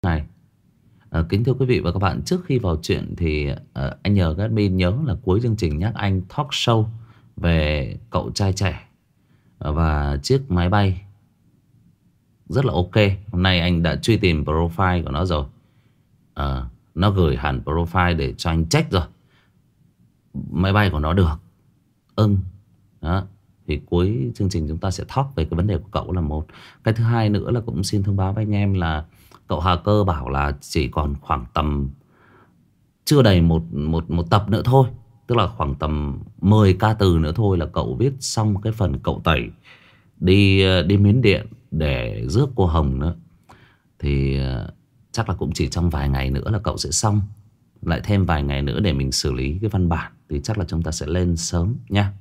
Này, kính thưa quý vị và các bạn, trước khi vào chuyện thì anh nhờ các admin nhớ là cuối chương trình nhắc anh talk show về cậu trai trẻ và chiếc máy bay rất là ok. Hôm nay anh đã truy tìm profile của nó rồi. Nó gửi hẳn profile để cho anh check rồi. Máy bay của nó được. Đó. Thì cuối chương trình chúng ta sẽ talk về cái vấn đề của cậu là một. Cái thứ hai nữa là cũng xin thông báo với anh em là cậu Hà Cơ bảo là chỉ còn khoảng tầm chưa đầy một tập nữa thôi. Tức là khoảng tầm 10 ca từ nữa thôi là cậu viết xong cái phần cậu tẩy đi Miến Điện để rước cô Hồng nữa. Thì chắc là cũng chỉ trong vài ngày nữa là cậu sẽ xong. Lại thêm vài ngày nữa để mình xử lý cái văn bản. Thì chắc là chúng ta sẽ lên sớm nha.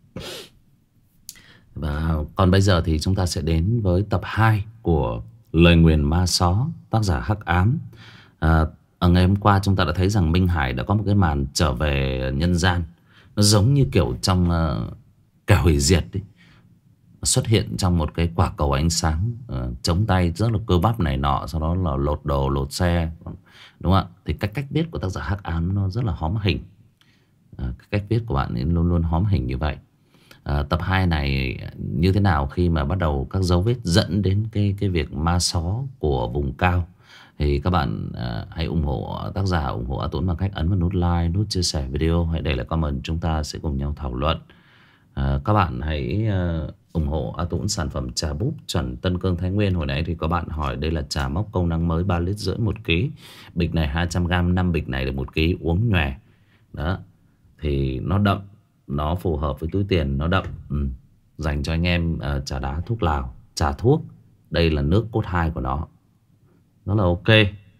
Và còn bây giờ thì chúng ta sẽ đến với tập 2 của Lời Nguyền Ma Só, tác giả Hắc Ám. Ở ngày hôm qua chúng ta đã thấy rằng Minh Hải đã có một cái màn trở về nhân gian. Nó giống như kiểu trong kẻ hủy diệt ấy. Xuất hiện trong một cái quả cầu ánh sáng, chống tay rất là cơ bắp này nọ, sau đó là lột đồ lột xe, đúng không ạ? Thì cách viết của tác giả Hắc Ám nó rất là hóm hình. Cách viết của bạn ấy luôn luôn hóm hình như vậy. Tập 2 này như thế nào khi mà bắt đầu các dấu vết dẫn đến cái việc ma só của vùng cao. Thì các bạn hãy ủng hộ tác giả, ủng hộ A Tũng bằng cách ấn vào nút like, nút chia sẻ video, hãy để lại comment, chúng ta sẽ cùng nhau thảo luận. Các bạn hãy ủng hộ A Tũng sản phẩm trà búp chuẩn Tân Cương Thái Nguyên. Hồi nãy thì có bạn hỏi đây là trà mốc công năng mới 3,5 lít 1 kg. Bịch này 200g, 5 bịch này được 1 kg, uống nhòe. Đó. Thì nó đậm, nó phù hợp với túi tiền, nó đậm. Dành cho anh em trà đá thuốc lào, trà thuốc. Đây là nước cốt 2 của nó. Nó là ok.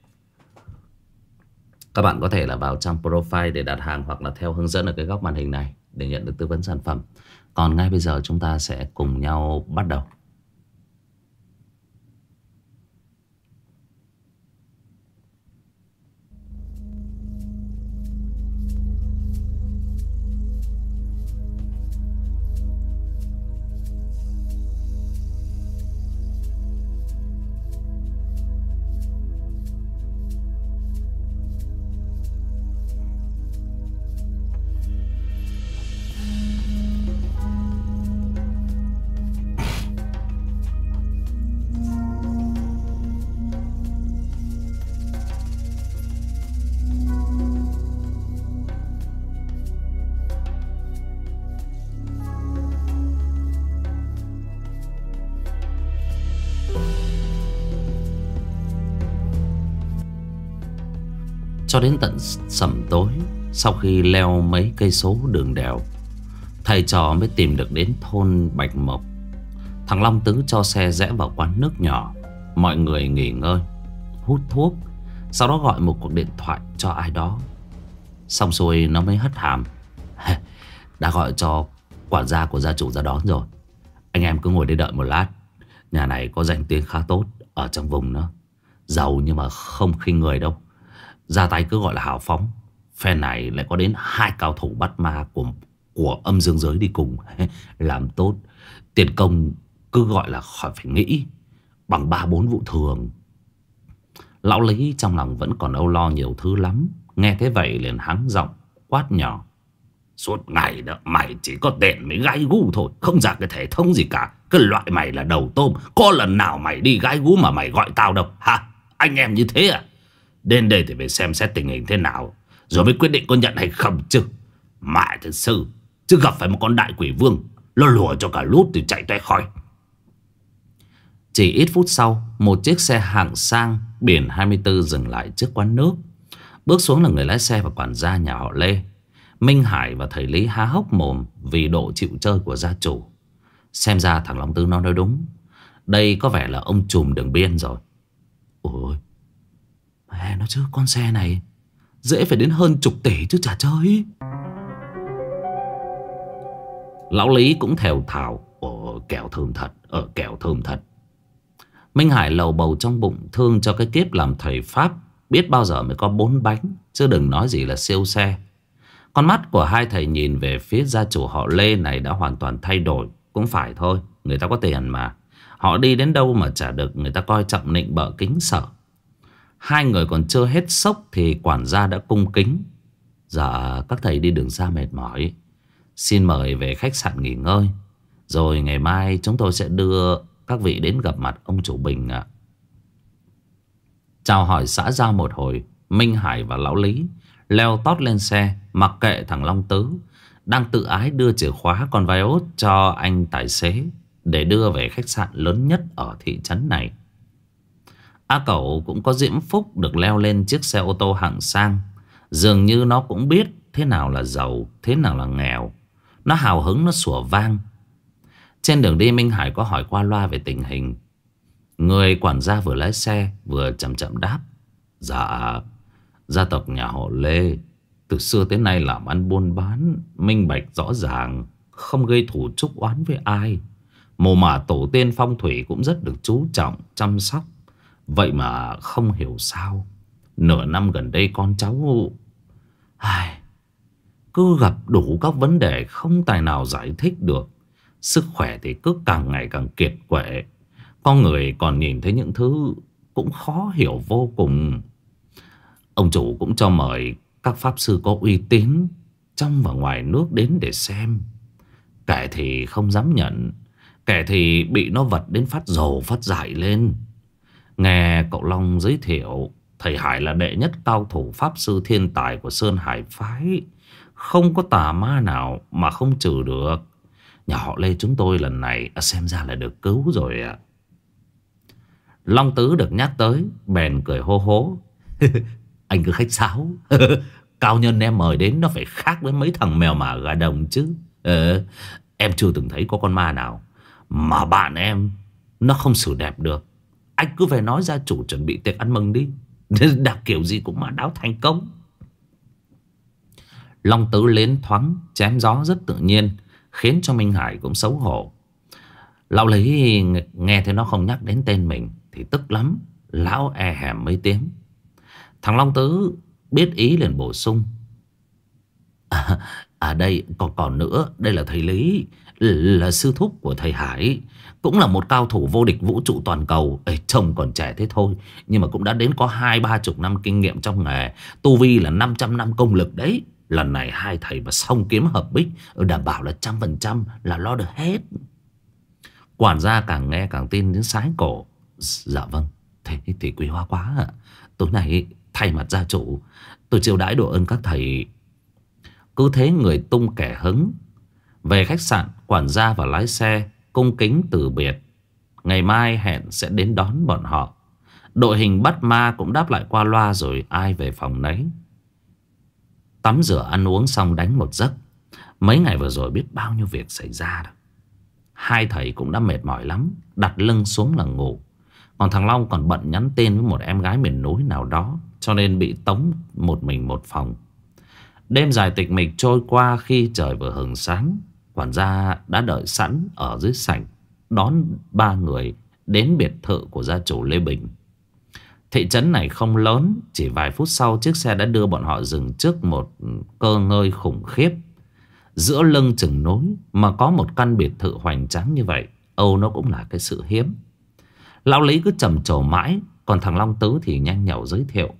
Các bạn có thể là vào trang profile để đặt hàng, hoặc là theo hướng dẫn ở cái góc màn hình này để nhận được tư vấn sản phẩm. Còn ngay bây giờ chúng ta sẽ cùng nhau bắt đầu. Cho đến tận sẩm tối, sau khi leo mấy cây số đường đèo, thầy trò mới tìm được đến thôn Bạch Mộc. Thằng Long Tứ cho xe rẽ vào quán nước nhỏ. Mọi người nghỉ ngơi, hút thuốc, sau đó gọi một cuộc điện thoại cho ai đó. Xong xuôi nó mới hất hàm: đã gọi cho quản gia của gia chủ ra đón rồi. Anh em cứ ngồi đây đợi một lát. Nhà này có danh tiếng khá tốt ở trong vùng đó. Giàu nhưng mà không khinh người đâu. Ra tay cứ gọi là hào phóng. Phe này lại có đến 2 cao thủ bắt ma của âm dương giới đi cùng. Làm tốt, tiền công cứ gọi là khỏi phải nghĩ, bằng 3-4 vụ thường. Lão Lý trong lòng vẫn còn âu lo nhiều thứ lắm. Nghe thế vậy liền hắng giọng quát nhỏ: suốt ngày đó mày chỉ có tiền mới gái gú thôi, không ra cái thể thống gì cả. Cái loại mày là đầu tôm. Có lần nào mày đi gái gú mà mày gọi tao đâu hả? Anh em như thế à? Đến đây thì phải xem xét tình hình thế nào rồi mới quyết định có nhận hay không chứ. Mẹ thật sự, chứ gặp phải một con đại quỷ vương, nó lùa cho cả lút thì chạy toe khỏi. Chỉ ít phút sau, một chiếc xe hạng sang biển 24 dừng lại trước quán nước. Bước xuống là người lái xe và quản gia nhà họ Lê. Minh Hải và thầy Lý há hốc mồm vì độ chịu chơi của gia chủ. Xem ra thằng Long Tư nó nói đúng. Đây có vẻ là ông trùm đường biên rồi. Ôi mẹ nó chứ, con xe này dễ phải đến hơn chục tỷ chứ chả chơi. Lão Lý cũng thều thào: kẹo thơm thật, kẹo thơm thật. Minh Hải lầu bầu trong bụng, thương cho cái kiếp làm thầy Pháp. Biết bao giờ mới có 4 bánh, chứ đừng nói gì là siêu xe. Con mắt của hai thầy nhìn về phía gia chủ họ Lê này đã hoàn toàn thay đổi. Cũng phải thôi, người ta có tiền mà. Họ đi đến đâu mà chả được người ta coi trọng nịnh bợ kính sợ. Hai người còn chưa hết sốc thì quản gia đã cung kính: Dạ các thầy đi đường xa mệt mỏi, xin mời về khách sạn nghỉ ngơi. Rồi ngày mai chúng tôi sẽ đưa các vị đến gặp mặt ông chủ Bình ạ. Chào hỏi xã giao một hồi, Minh Hải và Lão Lý leo tót lên xe, mặc kệ thằng Long Tứ đang tự ái đưa chìa khóa con vai ốt cho anh tài xế để đưa về khách sạn lớn nhất ở thị trấn này. A Cẩu cũng có diễm phúc được leo lên chiếc xe ô tô hạng sang. Dường như nó cũng biết thế nào là giàu, thế nào là nghèo. Nó hào hứng, nó sủa vang. Trên đường đi, Minh Hải có hỏi qua loa về tình hình. Người quản gia vừa lái xe vừa chậm chậm đáp: Dạ, gia tộc nhà họ Lê từ xưa tới nay làm ăn buôn bán minh bạch rõ ràng, không gây thù chuốc oán với ai. Mồ mả tổ tiên phong thủy cũng rất được chú trọng chăm sóc. Vậy mà không hiểu sao nửa năm gần đây con cháu cứ gặp đủ các vấn đề không tài nào giải thích được. Sức khỏe thì cứ càng ngày càng kiệt quệ. Con người còn nhìn thấy những thứ cũng khó hiểu vô cùng. Ông chủ cũng cho mời các pháp sư có uy tín trong và ngoài nước đến để xem. Kẻ thì không dám nhận, kẻ thì bị nó vật đến phát rồ phát dại lên. Nghe cậu Long giới thiệu, thầy Hải là đệ nhất cao thủ pháp sư thiên tài của Sơn Hải phái. Không có tà ma nào mà không trừ được. Nhà họ Lê chúng tôi lần này xem ra là được cứu rồi ạ. Long Tứ được nhắc tới bèn cười hô hố: Anh cứ khách sáo. Cao nhân em mời đến nó phải khác với mấy thằng mèo mả gà đồng chứ. Em chưa từng thấy có con ma nào mà bạn em nó không xử đẹp được. Anh cứ về nói gia chủ chuẩn bị tiệc ăn mừng đi. Đặc kiểu gì cũng mà đáo thành công. Long Tứ lến thoáng chém gió rất tự nhiên, khiến cho Minh Hải cũng xấu hổ. Lão Lý nghe thấy nó không nhắc đến tên mình thì tức lắm. Lão e hèm mấy tiếng. Thằng Long Tứ biết ý liền bổ sung: Đây còn nữa, đây là thầy Lý, là sư thúc của thầy Hải, cũng là một cao thủ vô địch vũ trụ toàn cầu. Trông còn trẻ thế thôi, nhưng mà cũng đã đến có 20-30 năm kinh nghiệm trong nghề. Tu vi là 500 năm công lực đấy. Lần này hai thầy mà song kiếm hợp bích, đảm bảo là 100% là lo được hết. Quản gia càng nghe càng tin đến sái cổ: Dạ vâng, thế thì quý hóa quá ạ. Tối nay thay mặt gia chủ, tôi chiêu đãi độ ơn các thầy. Cứ thế người tung kẻ hứng. Về khách sạn, quản gia và lái xe cung kính từ biệt. Ngày mai hẹn sẽ đến đón bọn họ. Đội hình bắt ma cũng đáp lại qua loa rồi ai về phòng nấy. Tắm rửa ăn uống xong đánh một giấc. Mấy ngày vừa rồi biết bao nhiêu việc xảy ra đó. Hai thầy cũng đã mệt mỏi lắm, đặt lưng xuống là ngủ. Còn thằng Long còn bận nhắn tin với một em gái miền núi nào đó, cho nên bị tống một mình một phòng. Đêm dài tịch mịch trôi qua. Khi trời vừa hừng sáng, quản gia đã đợi sẵn ở dưới sảnh đón ba người đến biệt thự của gia chủ Lê Bình. Thị trấn này không lớn, chỉ vài phút sau chiếc xe đã đưa bọn họ dừng trước một cơ ngơi khủng khiếp. Giữa lưng chừng núi mà có một căn biệt thự hoành tráng như vậy, Âu nó cũng là cái sự hiếm. Lão Lý cứ trầm trồ mãi, còn thằng Long Tứ thì nhanh nhảu giới thiệu: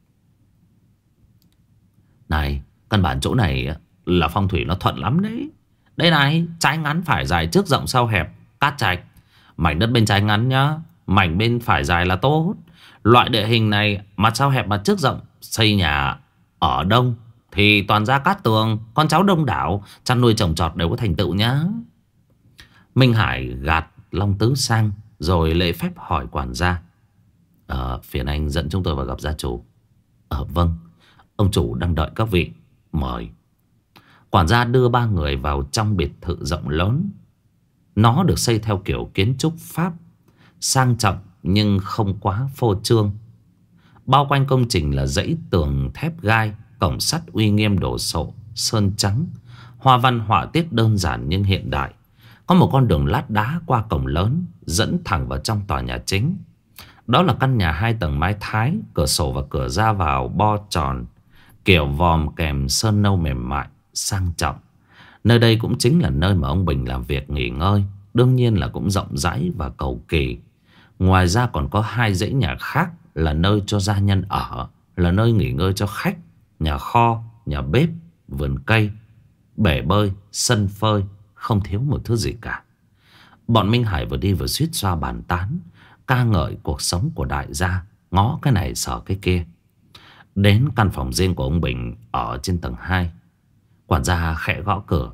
Này, căn bản chỗ này là phong thủy nó thuận lắm đấy. Đây này, trái ngắn phải dài, trước rộng sau hẹp, cát trạch. Mảnh đất bên trái ngắn nhá, mảnh bên phải dài là tốt. Loại địa hình này mặt sau hẹp mặt trước rộng, xây nhà ở đông thì toàn ra cát tường, con cháu đông đảo, chăn nuôi trồng trọt đều có thành tựu nhá. Minh Hải gạt Long Tứ sang rồi lễ phép hỏi quản gia: Phiền anh dẫn chúng tôi vào gặp gia chủ. Vâng, ông chủ đang đợi các vị, mời. Quản gia đưa ba người vào trong biệt thự rộng lớn. Nó được xây theo kiểu kiến trúc Pháp, sang trọng nhưng không quá phô trương. Bao quanh công trình là dãy tường thép gai, cổng sắt uy nghiêm đồ sộ, sơn trắng, hoa văn họa tiết đơn giản nhưng hiện đại. Có một con đường lát đá qua cổng lớn dẫn thẳng vào trong tòa nhà chính. Đó là căn nhà 2 tầng mái Thái, cửa sổ và cửa ra vào bo tròn, kiểu vòm kèm sơn nâu mềm mại, sang trọng. Nơi đây cũng chính là nơi mà ông Bình làm việc nghỉ ngơi. Đương nhiên là cũng rộng rãi và cầu kỳ. Ngoài ra còn có 2 dãy nhà khác là nơi cho gia nhân ở, là nơi nghỉ ngơi cho khách. Nhà kho, nhà bếp, vườn cây, bể bơi, sân phơi, không thiếu một thứ gì cả. Bọn Minh Hải vừa đi vừa suýt xoa bàn tán, ca ngợi cuộc sống của đại gia, ngó cái này sợ cái kia. Đến căn phòng riêng của ông Bình ở trên tầng 2, quản gia khẽ gõ cửa.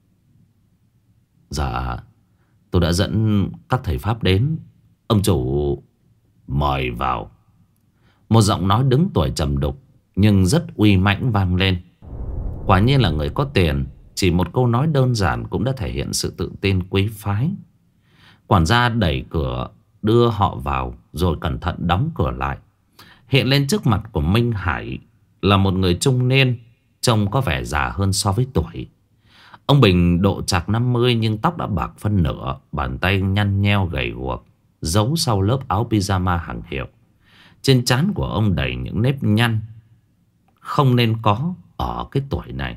Dạ, tôi đã dẫn các thầy Pháp đến. Ông chủ mời vào. Một giọng nói đứng tuổi trầm đục nhưng rất uy mãnh vang lên. Quả nhiên là người có tiền. Chỉ một câu nói đơn giản cũng đã thể hiện sự tự tin quý phái. Quản gia đẩy cửa đưa họ vào, rồi cẩn thận đóng cửa lại. Hiện lên trước mặt của Minh Hải là một người trung niên, trông có vẻ già hơn so với tuổi. Ông Bình độ chạc 50 nhưng tóc đã bạc phân nửa, bàn tay nhăn nheo gầy guộc, giấu sau lớp áo pyjama hàng hiệu. Trên trán của ông đầy những nếp nhăn không nên có ở cái tuổi này.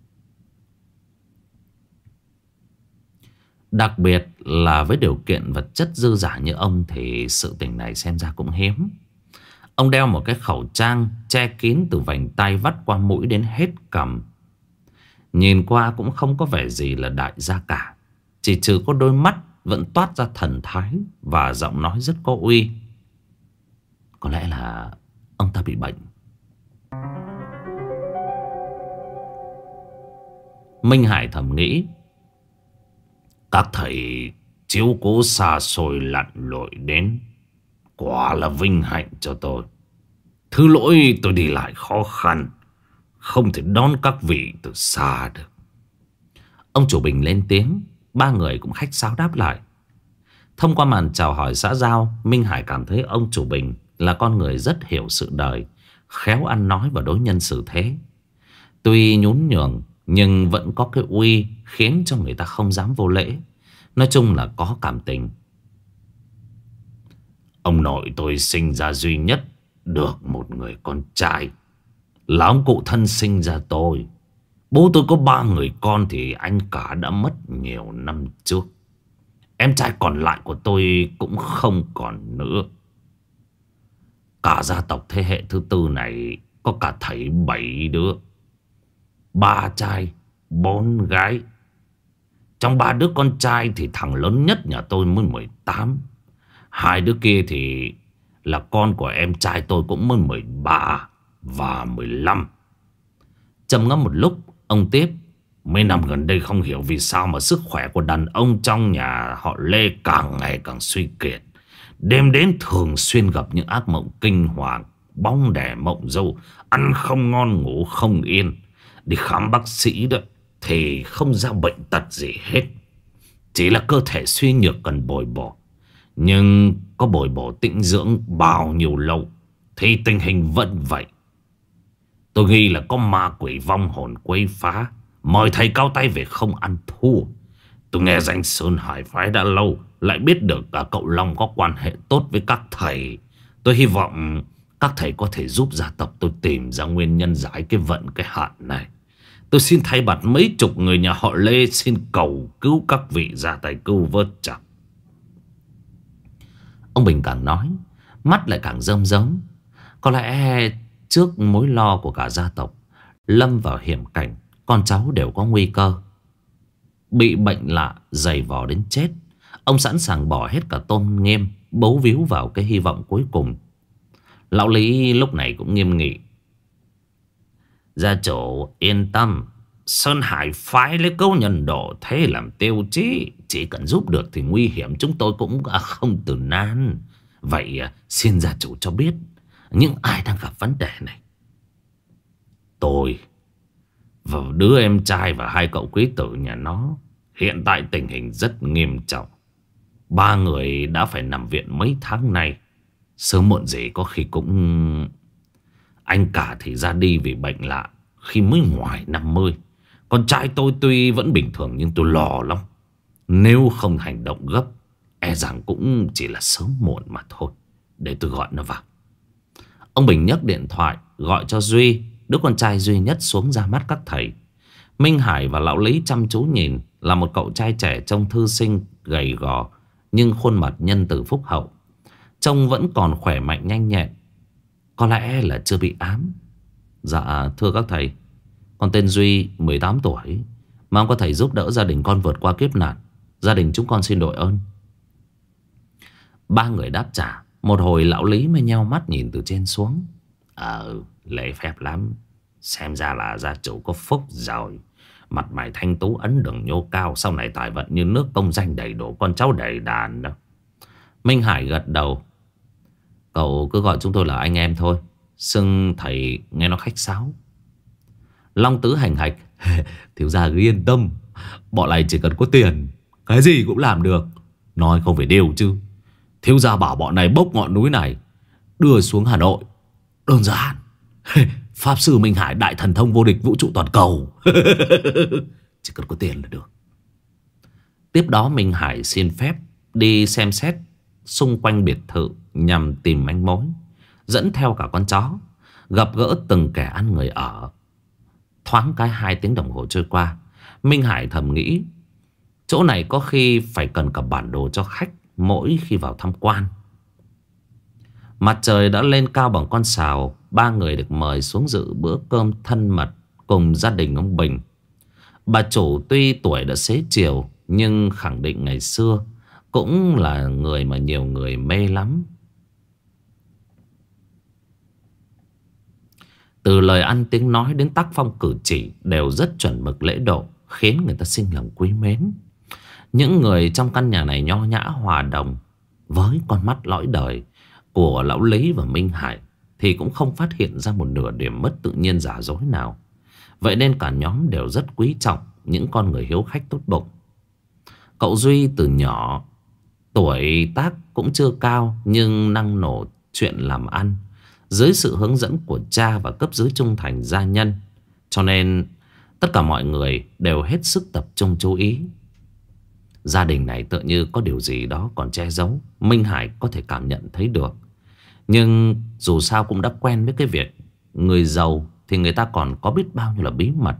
Đặc biệt là với điều kiện vật chất dư dả như ông thì sự tình này xem ra cũng hiếm. Ông đeo một cái khẩu trang che kín từ vành tay vắt qua mũi đến hết cằm. Nhìn qua cũng không có vẻ gì là đại gia cả. Chỉ trừ có đôi mắt vẫn toát ra thần thái và giọng nói rất có uy. Có lẽ là ông ta bị bệnh. Minh Hải thầm nghĩ, các thầy chiếu cố xa xôi lặn lội đến, quả là vinh hạnh cho tôi. Thứ lỗi tôi đi lại khó khăn, không thể đón các vị từ xa được. Ông chủ Bình lên tiếng, ba người cũng khách sáo đáp lại. Thông qua màn chào hỏi xã giao, Minh Hải cảm thấy ông chủ Bình là con người rất hiểu sự đời, khéo ăn nói và đối nhân xử thế. Tuy nhún nhường nhưng vẫn có cái uy khiến cho người ta không dám vô lễ. Nói chung là có cảm tình. Ông nội tôi sinh ra duy nhất được một người con trai, là ông cụ thân sinh ra tôi. Bố tôi có 3 người con thì anh cả đã mất nhiều năm trước. Em trai còn lại của tôi cũng không còn nữa. Cả gia tộc thế hệ thứ tư này có cả thầy 7 đứa, 3 trai 4 gái. Trong 3 đứa con trai thì thằng lớn nhất nhà tôi mới 18. 2 đứa kia thì là con của em trai tôi cũng mới 13 và 15. Trầm ngâm một lúc, ông tiếp. Mấy năm gần đây không hiểu vì sao mà sức khỏe của đàn ông trong nhà họ Lê càng ngày càng suy kiệt. Đêm đến thường xuyên gặp những ác mộng kinh hoàng, bóng đè mộng dâu, ăn không ngon ngủ không yên. Đi khám bác sĩ đó thì không ra bệnh tật gì hết, chỉ là cơ thể suy nhược cần bồi bổ. Nhưng có bồi bổ tĩnh dưỡng bao nhiêu lâu thì tình hình vẫn vậy. Tôi nghĩ là có ma quỷ vong hồn quấy phá, mời thầy cao tay về không ăn thua. Tôi nghe danh Sơn Hải phái đã lâu, lại biết được cả cậu Long có quan hệ tốt với các thầy. Tôi hy vọng các thầy có thể giúp gia tộc tôi tìm ra nguyên nhân giải cái vận cái hạn này. Tôi xin thay mặt mấy chục người nhà họ Lê xin cầu cứu các vị ra tay cứu vớt chẳng. Ông Bình càng nói, mắt lại càng rơm rớm. Có lẽ trước mối lo của cả gia tộc lâm vào hiểm cảnh, con cháu đều có nguy cơ bị bệnh lạ dày vò đến chết. Ông sẵn sàng bỏ hết cả tôn nghiêm, bấu víu vào cái hy vọng cuối cùng. Lão Lý lúc này cũng nghiêm nghị. Gia chủ yên tâm, Sơn Hải phái lấy câu nhân độ thế làm tiêu chí. Chỉ cần giúp được thì nguy hiểm chúng tôi cũng không từ nan. Vậy xin gia chủ cho biết những ai đang gặp vấn đề này. Tôi và đứa em trai và 2 cậu quý tử nhà nó hiện tại tình hình rất nghiêm trọng. 3 người đã phải nằm viện mấy tháng nay. Sớm muộn gì có khi cũng... Anh cả thì ra đi vì bệnh lạ khi mới ngoài 50. Con trai tôi tuy vẫn bình thường nhưng tôi lo lắm. Nếu không hành động gấp, e rằng cũng chỉ là sớm muộn mà thôi. Để tôi gọi nó vào. Ông Bình nhấc điện thoại gọi cho Duy, đứa con trai duy nhất xuống ra mắt các thầy. Minh Hải và lão Lý chăm chú nhìn là một cậu trai trẻ trông thư sinh, gầy gò nhưng khuôn mặt nhân từ phúc hậu. Trông vẫn còn khỏe mạnh nhanh nhẹn. có lẽ là chưa bị ám. Dạ thưa các thầy, con tên Duy, 18 tuổi. Mong có thầy giúp đỡ gia đình con vượt qua kiếp nạn. Gia đình chúng con xin đội ơn. Ba người đáp trả. Một hồi lão Lý mới nheo mắt nhìn từ trên xuống. Lễ phép lắm. Xem ra là gia chủ có phúc rồi. Mặt mày thanh tú, ấn đường nhô cao, sau này tài vận như nước, công danh đầy đủ, con cháu đầy đàn đó. Minh Hải gật đầu. Cậu cứ gọi chúng tôi là anh em thôi. Xưng thầy nghe nó khách sáo. Long Tứ hành hạch. Thiếu gia cứ yên tâm, bọn này chỉ cần có tiền, cái gì cũng làm được. Nói không phải điều chứ. Thiếu gia bảo bọn này bốc ngọn núi này đưa xuống Hà Nội. Đơn giản. Pháp sư Minh Hải, đại thần thông vô địch vũ trụ toàn cầu. Chỉ cần có tiền là được. Tiếp đó Minh Hải xin phép đi xem xét xung quanh biệt thự nhằm tìm manh mối, dẫn theo cả con chó, gặp gỡ từng kẻ ăn người ở. Thoáng cái 2 tiếng đồng hồ trôi qua, Minh Hải thầm nghĩ chỗ này có khi phải cần cả bản đồ cho khách mỗi khi vào tham quan. Mặt trời đã lên cao bằng con sào. Ba người được mời xuống dự bữa cơm thân mật cùng gia đình ông Bình. Bà chủ tuy tuổi đã xế chiều, nhưng khẳng định ngày xưa cũng là người mà nhiều người mê lắm. Từ lời ăn tiếng nói đến tác phong cử chỉ đều rất chuẩn mực lễ độ, khiến người ta sinh lòng quý mến. Những người trong căn nhà này nho nhã hòa đồng với con mắt lõi đời của lão Lý và Minh Hải, thì cũng không phát hiện ra một nửa điểm mất tự nhiên giả dối nào. Vậy nên cả nhóm đều rất quý trọng những con người hiếu khách tốt bụng. Cậu Duy từ nhỏ, tuổi tác cũng chưa cao, nhưng năng nổ chuyện làm ăn dưới sự hướng dẫn của cha và cấp dưới trung thành gia nhân, cho nên tất cả mọi người đều hết sức tập trung chú ý. Gia đình này tựa như có điều gì đó còn che giấu, Minh Hải có thể cảm nhận thấy được. Nhưng dù sao cũng đã quen với cái việc người giàu thì người ta còn có biết bao nhiêu là bí mật.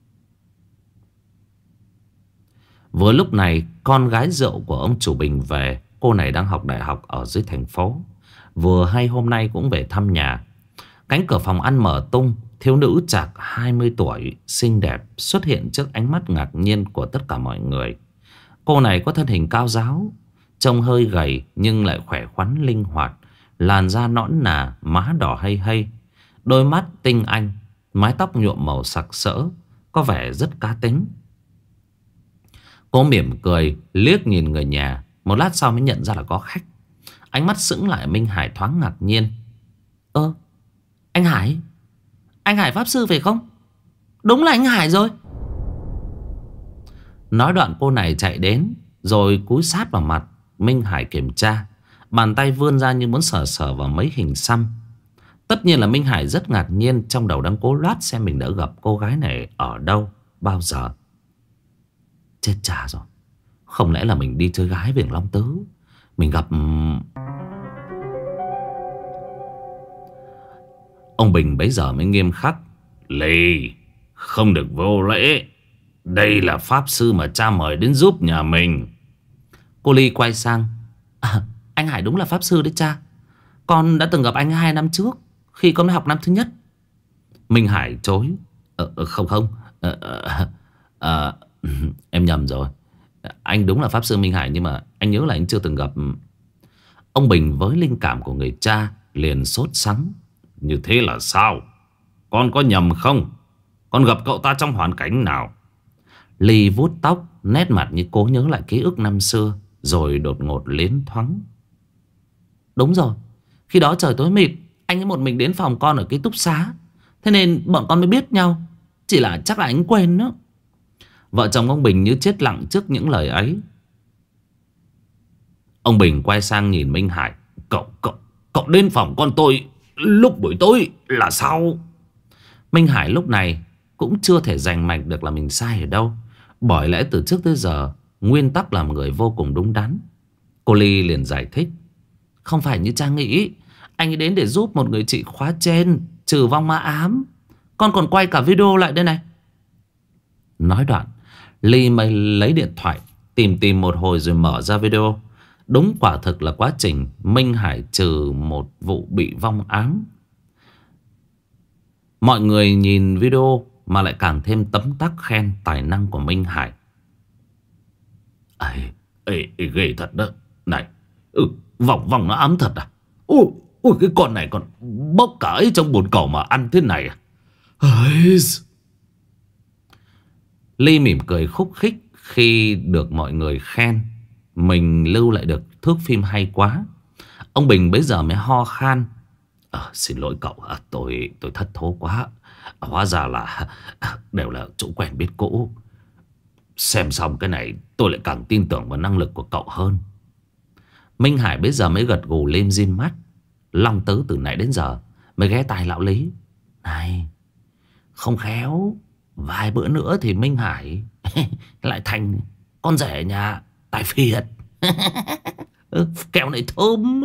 Vừa lúc này con gái rượu của ông chủ Bình về. Cô này đang học đại học ở dưới thành phố, vừa hay hôm nay cũng về thăm nhà. Cánh cửa phòng ăn mở tung. Thiếu nữ chạc 20 tuổi xinh đẹp xuất hiện trước ánh mắt ngạc nhiên của tất cả mọi người. Cô này có thân hình cao ráo, trông hơi gầy nhưng lại khỏe khoắn linh hoạt. Làn da nõn nà, má đỏ hay hay, đôi mắt tinh anh, mái tóc nhuộm màu sặc sỡ, có vẻ rất cá tính. Cô mỉm cười liếc nhìn người nhà, một lát sau mới nhận ra là có khách. Ánh mắt sững lại. Minh Hải thoáng ngạc nhiên. Anh Hải, anh Hải pháp sư phải không? Đúng là anh Hải rồi. Nói đoạn cô này chạy đến rồi cúi sát vào mặt Minh Hải kiểm tra. Bàn tay vươn ra như muốn sờ sờ vào mấy hình xăm. Tất nhiên là Minh Hải rất ngạc nhiên, trong đầu đang cố loát xem mình đã gặp cô gái này ở đâu, bao giờ. Chết chà rồi, không lẽ là mình đi chơi gái về Long Tứ, mình gặp... Ông Bình bấy giờ mới nghiêm khắc. Lì, không được vô lễ. Đây là pháp sư mà cha mời đến giúp nhà mình. Cô Ly quay sang. Anh Hải đúng là pháp sư đấy cha. Con đã từng gặp anh 2 năm trước, khi con mới học năm thứ nhất. Minh Hải chối. Không. Em nhầm rồi. Anh đúng là pháp sư Minh Hải, nhưng mà anh nhớ là anh chưa từng gặp. Ông Bình với linh cảm của người cha liền sốt sắng. Như thế là sao? Con có nhầm không? Con gặp cậu ta trong hoàn cảnh nào? Ly vuốt tóc, nét mặt như cố nhớ lại ký ức năm xưa, rồi đột ngột liến thoáng. Đúng rồi, khi đó trời tối mịt, anh ấy một mình đến phòng con ở ký túc xá, thế nên bọn con mới biết nhau. Chỉ là chắc là anh quên đó. Vợ chồng ông Bình như chết lặng trước những lời ấy. Ông Bình quay sang nhìn Minh Hải. Cậu đến phòng con tôi lúc buổi tối là sao? Minh Hải lúc này cũng chưa thể giành mạch được là mình sai ở đâu. Bởi lẽ từ trước tới giờ nguyên tắc làm người vô cùng đúng đắn. Cô Ly liền giải thích. Không phải như cha nghĩ, anh ấy đến để giúp một người chị khóa trên trừ vong ma ám. Con còn quay cả video lại đây này. Nói đoạn Ly mới lấy điện thoại tìm một hồi rồi mở ra video. Đúng quả thực là quá trình Minh Hải trừ một vụ bị vong ám. Mọi người nhìn video mà lại càng thêm tấm tắc khen tài năng của Minh Hải. Ghê thật đó. Này, vòng vòng nó ấm thật à? Ui, cái con này còn bốc cả ấy trong bồn cầu mà ăn thế này à? Ly mỉm cười khúc khích khi được mọi người khen. Mình lưu lại được thước phim hay quá. Ông Bình bấy giờ mới ho khan. Xin lỗi cậu, tôi thất thố quá. Hóa ra là đều là chỗ quen biết cũ. Xem xong cái này tôi lại càng tin tưởng vào năng lực của cậu hơn. Minh Hải bấy giờ mới gật gù lên dim mắt. Long Tứ từ nãy đến giờ mới ghé tai lão Lý. Này, không khéo vài bữa nữa thì Minh Hải lại thành con rể nhà tài phiệt. Kẹo này thơm.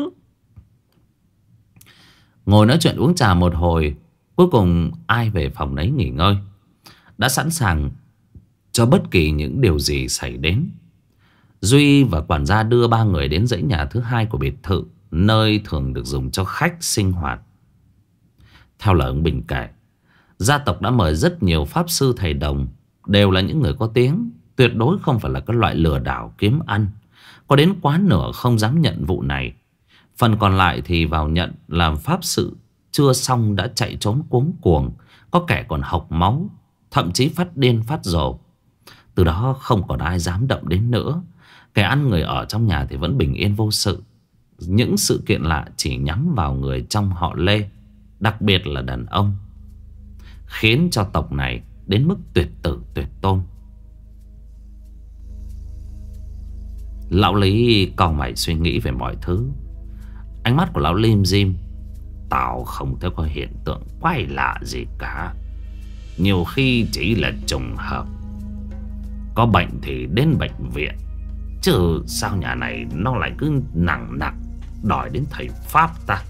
Ngồi nói chuyện uống trà một hồi, cuối cùng ai về phòng nấy nghỉ ngơi, đã sẵn sàng cho bất kỳ những điều gì xảy đến. Duy và quản gia đưa ba người đến dãy nhà thứ hai của biệt thự, nơi thường được dùng cho khách sinh hoạt. Theo lời ông Bình kể, gia tộc đã mời rất nhiều pháp sư thầy đồng, đều là những người có tiếng, tuyệt đối không phải là các loại lừa đảo kiếm ăn. Có đến quá nửa không dám nhận vụ này. Phần còn lại thì vào nhận làm pháp sự, chưa xong đã chạy trốn cuống cuồng. Có kẻ còn hộc máu, thậm chí phát điên phát rồ. Từ đó không còn ai dám động đến nữa. Kẻ ăn người ở trong nhà thì vẫn bình yên vô sự. Những sự kiện lạ chỉ nhắm vào người trong họ Lê, đặc biệt là đàn ông, khiến cho tộc này đến mức tuyệt tử tuyệt tôn. Lão Lý cau mày suy nghĩ về mọi thứ. Ánh mắt của lão lim dim. Tao không thấy có hiện tượng quái lạ gì cả. Nhiều khi chỉ là trùng hợp. Có bệnh thì đến bệnh viện, chứ sao nhà này nó lại cứ nặng nặng đòi đến thầy Pháp ta?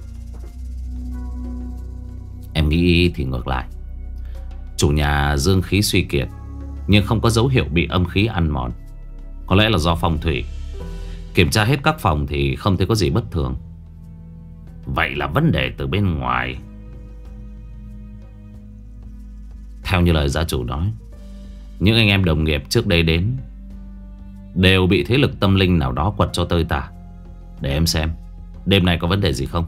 Em nghĩ thì ngược lại. Chủ nhà dương khí suy kiệt, nhưng không có dấu hiệu bị âm khí ăn mòn. Có lẽ là do phong thủy. Kiểm tra hết các phòng thì không thấy có gì bất thường. Vậy là vấn đề từ bên ngoài. Theo như lời gia chủ nói, những anh em đồng nghiệp trước đây đến đều bị thế lực tâm linh nào đó quật cho tơi tả. Để em xem đêm nay có vấn đề gì không.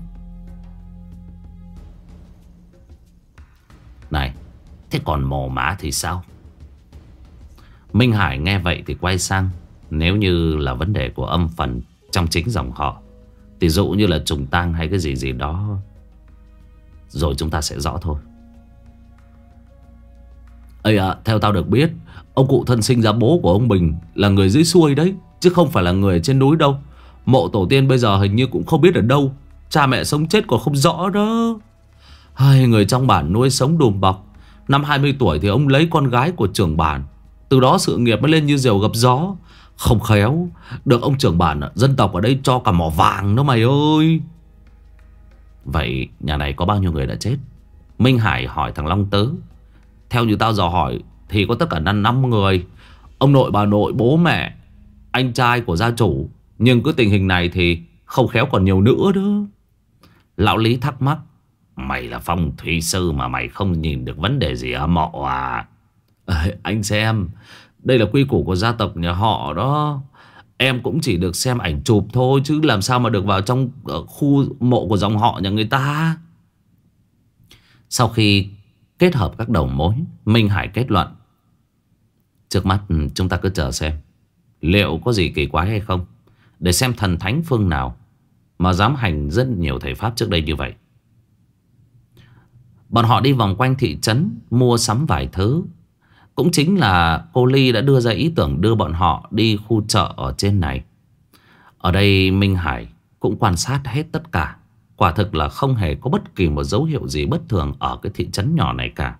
Này, thế còn mồ mã thì sao? Minh Hải nghe vậy thì quay sang. Nếu như là vấn đề của âm phần trong chính dòng họ, thì dụ như là trùng tang hay cái gì gì đó, rồi chúng ta sẽ rõ thôi. Theo tao được biết, ông cụ thân sinh ra bố của ông Bình là người dưới xuôi đấy, chứ không phải là người trên núi đâu. Mộ tổ tiên bây giờ hình như cũng không biết ở đâu. Cha mẹ sống chết còn không rõ đó. Người trong bản nuôi sống đùm bọc. Năm 20 tuổi thì ông lấy con gái của trưởng bản. Từ đó sự nghiệp mới lên như diều gặp gió. Không khéo được ông trưởng bản dân tộc ở đây cho cả mỏ vàng đó mày ơi. Vậy nhà này có bao nhiêu người đã chết? Minh Hải hỏi thằng Long Tứ. Theo như tao dò hỏi thì có tất cả 5 người. Ông nội, bà nội, bố mẹ, anh trai của gia chủ. Nhưng cứ tình hình này thì không khéo còn nhiều nữa đó. Lão Lý thắc mắc. Mày là phong thủy sư mà mày không nhìn được vấn đề gì ở mộ à? Anh xem, đây là quy củ của gia tộc nhà họ đó. Em cũng chỉ được xem ảnh chụp thôi, chứ làm sao mà được vào trong khu mộ của dòng họ nhà người ta. Sau khi kết hợp các đầu mối, Minh Hải kết luận. Trước mắt chúng ta cứ chờ xem liệu có gì kỳ quái hay không, để xem thần thánh phương nào mà dám hành rất nhiều thầy pháp trước đây như vậy. Bọn họ đi vòng quanh thị trấn mua sắm vài thứ. Cũng chính là cô Ly đã đưa ra ý tưởng đưa bọn họ đi khu chợ ở trên này. Ở đây Minh Hải cũng quan sát hết tất cả. Quả thực là không hề có bất kỳ một dấu hiệu gì bất thường ở cái thị trấn nhỏ này cả.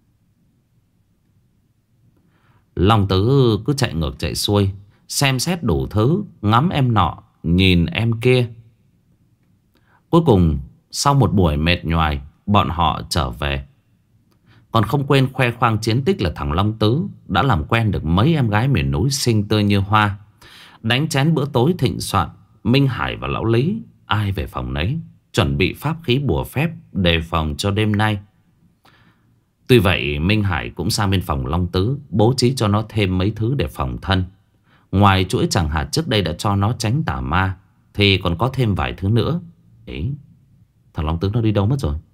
Long Tứ cứ chạy ngược chạy xuôi, xem xét đủ thứ, ngắm em nọ, nhìn em kia. Cuối cùng sau một buổi mệt nhoài, bọn họ trở về. Còn không quên khoe khoang chiến tích là thằng Long Tứ đã làm quen được mấy em gái miền núi xinh tươi như hoa. Đánh chén bữa tối thịnh soạn, Minh Hải và Lão Lý ai về phòng nấy, chuẩn bị pháp khí bùa phép đề phòng cho đêm nay. Tuy vậy Minh Hải cũng sang bên phòng Long Tứ, bố trí cho nó thêm mấy thứ để phòng thân. Ngoài chuỗi chẳng hạt trước đây đã cho nó tránh tà ma, thì còn có thêm vài thứ nữa. Ấy, thằng Long Tứ nó đi đâu mất rồi?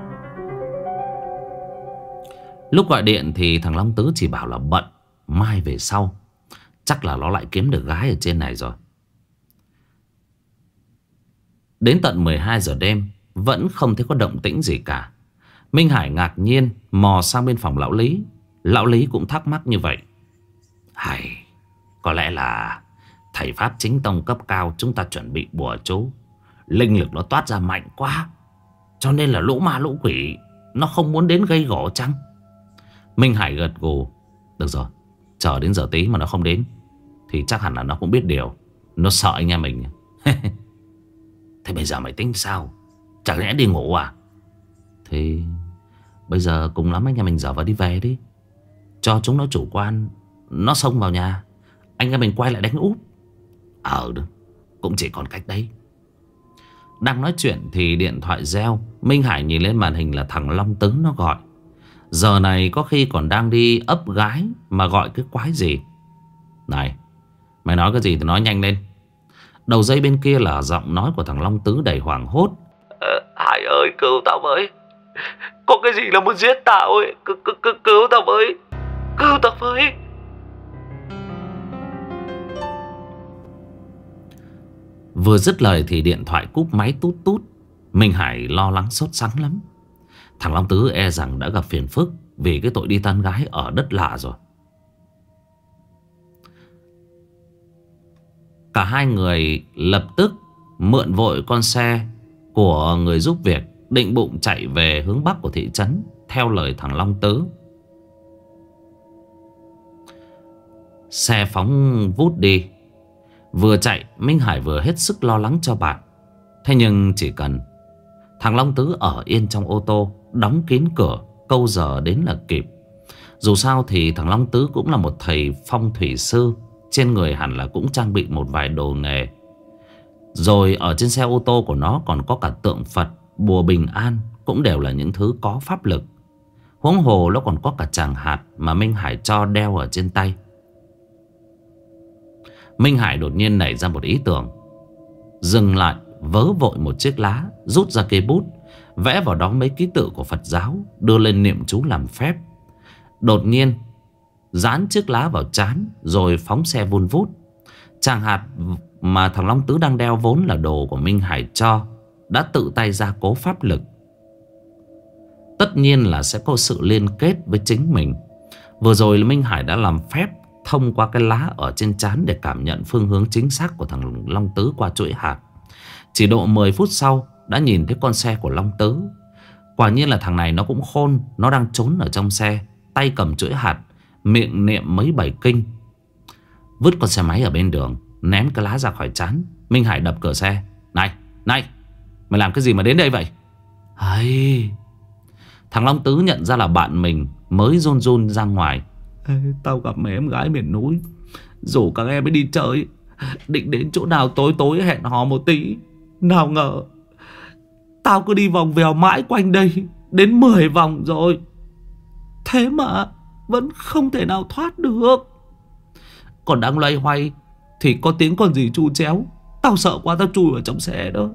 Lúc gọi điện thì thằng Long Tứ chỉ bảo là bận, mai về sau. Chắc là nó lại kiếm được gái ở trên này rồi. Đến tận 12 giờ đêm vẫn không thấy có động tĩnh gì cả. Minh Hải ngạc nhiên mò sang bên phòng lão Lý. Lão Lý cũng thắc mắc như vậy. Hay, có lẽ là thầy pháp chính tông cấp cao chúng ta chuẩn bị bùa chú, linh lực nó toát ra mạnh quá, cho nên là lũ ma lũ quỷ nó không muốn đến gây gổ chăng? Minh Hải gật gù. Được rồi, chờ đến giờ tí mà nó không đến thì chắc hẳn là nó cũng biết điều. Nó sợ anh em mình. Thế bây giờ mày tính sao? Chẳng lẽ đi ngủ à? Thì bây giờ cùng lắm anh em mình dở vào đi về đi, cho chúng nó chủ quan, nó xông vào nhà, anh em mình quay lại đánh úp. Được, cũng chỉ còn cách đấy. Đang nói chuyện thì điện thoại reo. Minh Hải nhìn lên màn hình là thằng Long Tứ nó gọi. Giờ này có khi còn đang đi ấp gái mà gọi cái quái gì. Này, mày nói cái gì thì nói nhanh lên. Đầu dây bên kia là giọng nói của thằng Long Tứ đầy hoảng hốt. Hải ơi, cứu tao với. Có cái gì là muốn giết tao ấy. Cứu tao với. Cứu tao với. Vừa dứt lời thì điện thoại cúp máy tút tút. Minh Hải lo lắng sốt sắng lắm. Thằng Long Tứ e rằng đã gặp phiền phức vì cái tội đi tán gái ở đất lạ rồi. Cả hai người lập tức mượn vội con xe của người giúp việc, định bụng chạy về hướng bắc của thị trấn theo lời thằng Long Tứ. Xe phóng vút đi. Vừa chạy Minh Hải vừa hết sức lo lắng cho bạn. Thế nhưng chỉ cần thằng Long Tứ ở yên trong ô tô, đóng kín cửa, câu giờ đến là kịp. Dù sao thì thằng Long Tứ cũng là một thầy phong thủy sư, trên người hẳn là cũng trang bị một vài đồ nghề. Rồi ở trên xe ô tô của nó còn có cả tượng Phật, bùa bình an, cũng đều là những thứ có pháp lực. Huống hồ nó còn có cả tràng hạt mà Minh Hải cho đeo ở trên tay. Minh Hải đột nhiên nảy ra một ý tưởng. Dừng lại, vớ vội một chiếc lá, rút ra cây bút, vẽ vào đó mấy ký tự của Phật giáo, đưa lên niệm chú làm phép. Đột nhiên dán chiếc lá vào trán, rồi phóng xe vun vút. Tràng hạt mà thằng Long Tứ đang đeo vốn là đồ của Minh Hải cho, đã tự tay gia cố pháp lực. Tất nhiên là sẽ có sự liên kết với chính mình. Vừa rồi là Minh Hải đã làm phép thông qua cái lá ở trên trán để cảm nhận phương hướng chính xác của thằng Long Tứ qua chuỗi hạt. Chỉ độ 10 phút sau đã nhìn thấy con xe của Long Tứ. Quả nhiên là thằng này nó cũng khôn. Nó đang trốn ở trong xe, tay cầm chuỗi hạt, miệng niệm mấy bài kinh. Vứt con xe máy ở bên đường, ném cái lá ra khỏi trán. Minh Hải đập cửa xe. Này, mày làm cái gì mà đến đây vậy? Hay... Thằng Long Tứ nhận ra là bạn mình, mới run run ra ngoài. Tao gặp mấy em gái miền núi, rủ các em ấy đi chơi, định đến chỗ nào tối tối hẹn hò một tí. Nào ngờ tao cứ đi vòng vèo mãi quanh đây, đến 10 vòng rồi, thế mà vẫn không thể nào thoát được. Còn đang loay hoay thì có tiếng con gì chu chéo. Tao sợ quá, tao chui vào trong xe đó.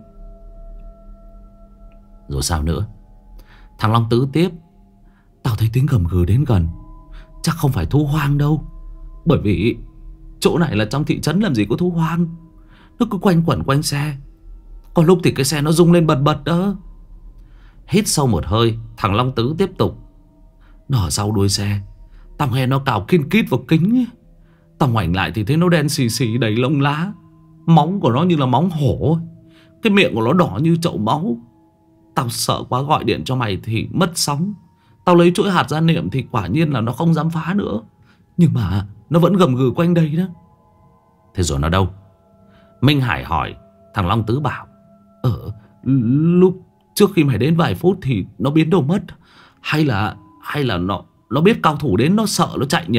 Rồi sao nữa? Thằng Long Tứ tiếp. Tao thấy tiếng gầm gừ đến gần, chắc không phải thú hoang đâu. Bởi vì chỗ này là trong thị trấn, làm gì có thú hoang. Nó cứ quanh quẩn quanh xe. Có lúc thì cái xe nó rung lên bật bật đó. Hít sâu một hơi, thằng Long Tứ tiếp tục. Nó ở sau đuôi xe, tao nghe nó cào kin kít vào kính ấy. Tao ngoảnh lại thì thấy nó đen xì xì đầy lông lá. Móng của nó như là móng hổ. Cái miệng của nó đỏ như chậu máu. Tao sợ quá, gọi điện cho mày thì mất sóng. Tao lấy chuỗi hạt ra niệm thì quả nhiên là nó không dám phá nữa. Nhưng mà nó vẫn gầm gừ quanh đây đó. Thế rồi nó đâu? Minh Hải hỏi. Thằng Long Tứ bảo lúc trước khi mày đến vài phút thì nó biến đâu mất. Hay là nó biết cao thủ đến, nó sợ nó chạy nhỉ?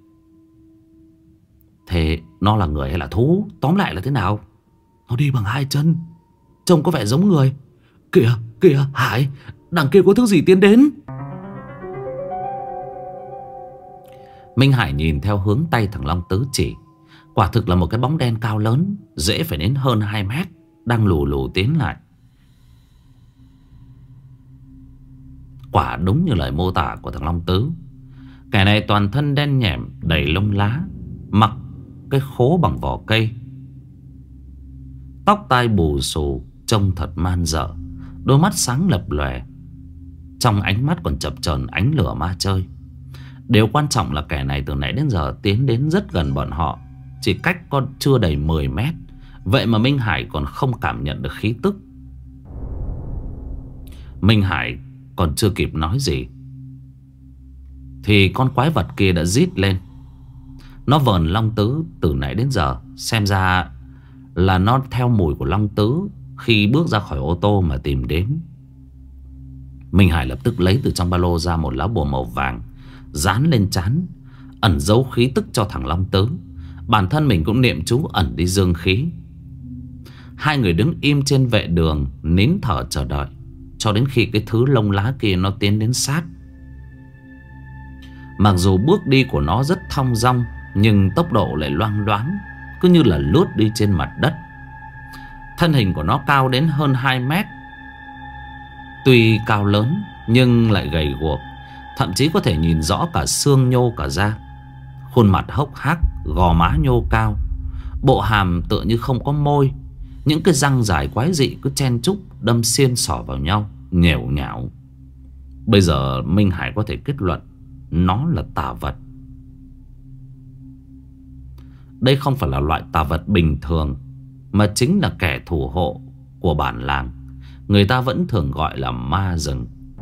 Thế nó là người hay là thú? Tóm lại là thế nào? Nó đi bằng 2 chân, trông có vẻ giống người. Kìa Hải, đằng kia có thứ gì tiến đến. Minh Hải nhìn theo hướng tay thằng Long Tứ chỉ. Quả thực là một cái bóng đen cao lớn, dễ phải đến hơn 2 mét, đang lù lù tiến lại. Quả đúng như lời mô tả của thằng Long Tứ. Kẻ này toàn thân đen nhẻm, đầy lông lá, mặc cái khố bằng vỏ cây, tóc tai bù xù, trông thật man dợ. Đôi mắt sáng lập lòe, trong ánh mắt còn chập chờn ánh lửa ma chơi. Điều quan trọng là kẻ này từ nãy đến giờ tiến đến rất gần bọn họ, chỉ cách có chưa đầy 10 mét. Vậy mà Minh Hải còn không cảm nhận được khí tức. Minh Hải còn chưa kịp nói gì thì con quái vật kia đã rít lên. Nó vờn Long Tứ từ nãy đến giờ. Xem ra là nó theo mùi của Long Tứ khi bước ra khỏi ô tô mà tìm đến. Minh Hải lập tức lấy từ trong ba lô ra một lá bùa màu vàng, dán lên trán, ẩn giấu khí tức cho thằng Long Tứ. Bản thân mình cũng niệm chú ẩn đi dương khí. Hai người đứng im trên vệ đường, nín thở chờ đợi cho đến khi cái thứ lông lá kia nó tiến đến sát. Mặc dù bước đi của nó rất thong dong, nhưng tốc độ lại loang loáng, cứ như là lướt đi trên mặt đất. Thân hình của nó cao đến hơn 2 mét. Tuy cao lớn nhưng lại gầy guộc, thậm chí có thể nhìn rõ cả xương nhô cả da. Khuôn mặt hốc hác, gò má nhô cao, bộ hàm tựa như không có môi. Những cái răng dài quái dị cứ chen chúc đâm xiên xỏ vào nhau, nhểu nhảo. Bây giờ Minh Hải có thể kết luận nó là tà vật. Đây không phải là loại tà vật bình thường, mà chính là kẻ thủ hộ của bản làng. Người ta vẫn thường gọi là ma rừng.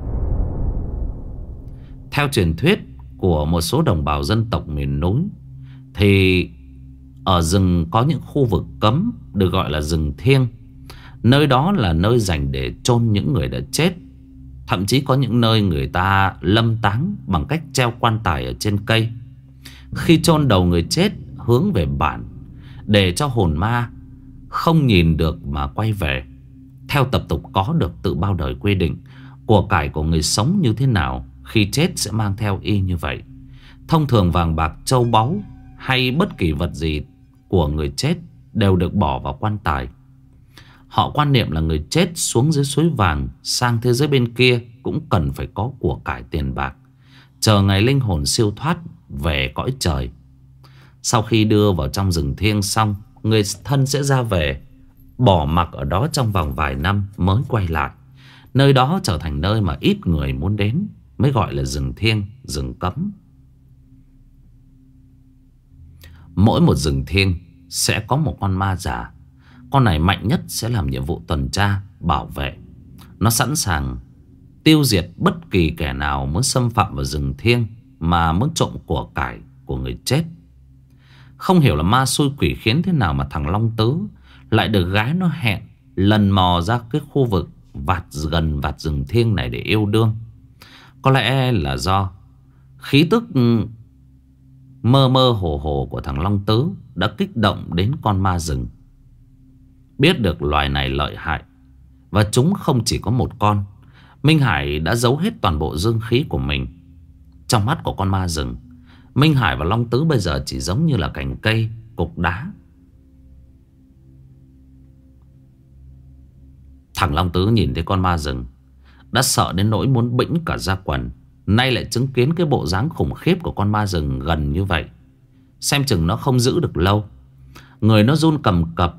Theo truyền thuyết của một số đồng bào dân tộc miền núi, thì ở rừng có những khu vực cấm được gọi là rừng thiêng. Nơi đó là nơi dành để chôn những người đã chết. Thậm chí có những nơi người ta lâm táng bằng cách treo quan tài ở trên cây. Khi chôn đầu người chết hướng về bản, để cho hồn ma không nhìn được mà quay về. Theo tập tục có được từ bao đời quy định, của cải của người sống như thế nào, khi chết sẽ mang theo y như vậy. Thông thường vàng bạc châu báu hay bất kỳ vật gì của người chết đều được bỏ vào quan tài. Họ quan niệm là người chết xuống dưới suối vàng, sang thế giới bên kia cũng cần phải có của cải tiền bạc, chờ ngày linh hồn siêu thoát về cõi trời. Sau khi đưa vào trong rừng thiêng xong, người thân sẽ ra về, bỏ mặc ở đó trong vòng vài năm mới quay lại. Nơi đó trở thành nơi mà ít người muốn đến, mới gọi là rừng thiêng, rừng cấm. Mỗi một rừng thiêng sẽ có một con ma già. Con này mạnh nhất sẽ làm nhiệm vụ tuần tra, bảo vệ. Nó sẵn sàng tiêu diệt bất kỳ kẻ nào muốn xâm phạm vào rừng thiêng mà muốn trộm của cải của người chết. Không hiểu là ma xui quỷ khiến thế nào mà thằng Long Tứ lại được gái nó hẹn lần mò ra cái khu vực gần vạt rừng thiêng này để yêu đương. Có lẽ là do khí tức mơ mơ hồ hồ của thằng Long Tứ đã kích động đến con ma rừng. Biết được loài này lợi hại, và chúng không chỉ có một con, Minh Hải đã giấu hết toàn bộ dương khí của mình. Trong mắt của con ma rừng, Minh Hải và Long Tứ bây giờ chỉ giống như là cành cây, cục đá. Thằng Long Tứ nhìn thấy con ma rừng đã sợ đến nỗi muốn bĩnh cả da quần. Nay lại chứng kiến cái bộ dáng khủng khiếp của con ma rừng gần như vậy, xem chừng nó không giữ được lâu. Người nó run cầm cập.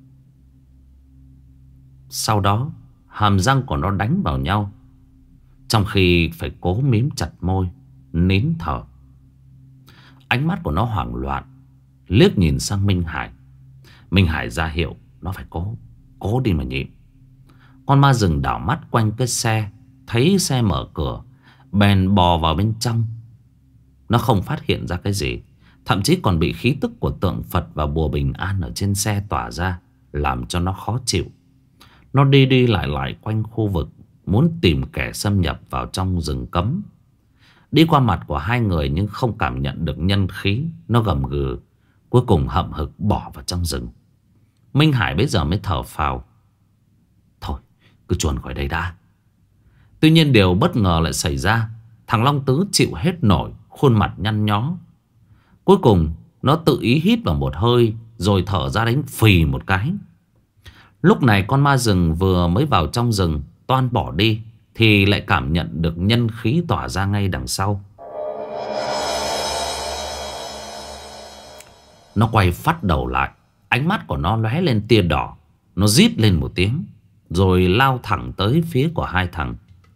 Sau đó hàm răng của nó đánh vào nhau, trong khi phải cố mím chặt môi, nín thở. Ánh mắt của nó hoảng loạn, liếc nhìn sang Minh Hải. Minh Hải ra hiệu nó phải cố đi mà nhịn. Con ma rừng đảo mắt quanh cái xe, thấy xe mở cửa, bèn bò vào bên trong. Nó không phát hiện ra cái gì, thậm chí còn bị khí tức của tượng Phật và bùa bình an ở trên xe tỏa ra, làm cho nó khó chịu. Nó đi lại quanh khu vực, muốn tìm kẻ xâm nhập vào trong rừng cấm. Đi qua mặt của hai người nhưng không cảm nhận được nhân khí. Nó gầm gừ, cuối cùng hậm hực bỏ vào trong rừng. Minh Hải bây giờ mới thở phào. Thôi cứ chuồn khỏi đây đã. Tuy nhiên điều bất ngờ lại xảy ra. Thằng Long Tứ chịu hết nổi, khuôn mặt nhăn nhó, Cuối cùng nó tự ý hít vào một hơi, rồi thở ra đánh phì một cái. Lúc này con ma rừng vừa mới vào trong rừng toan bỏ đi, thì lại cảm nhận được nhân khí tỏa ra ngay đằng sau. Nó quay phát đầu lại, ánh mắt của nó lóe lên tia đỏ. Nó rít lên một tiếng, rồi lao thẳng tới phía của hai thằng.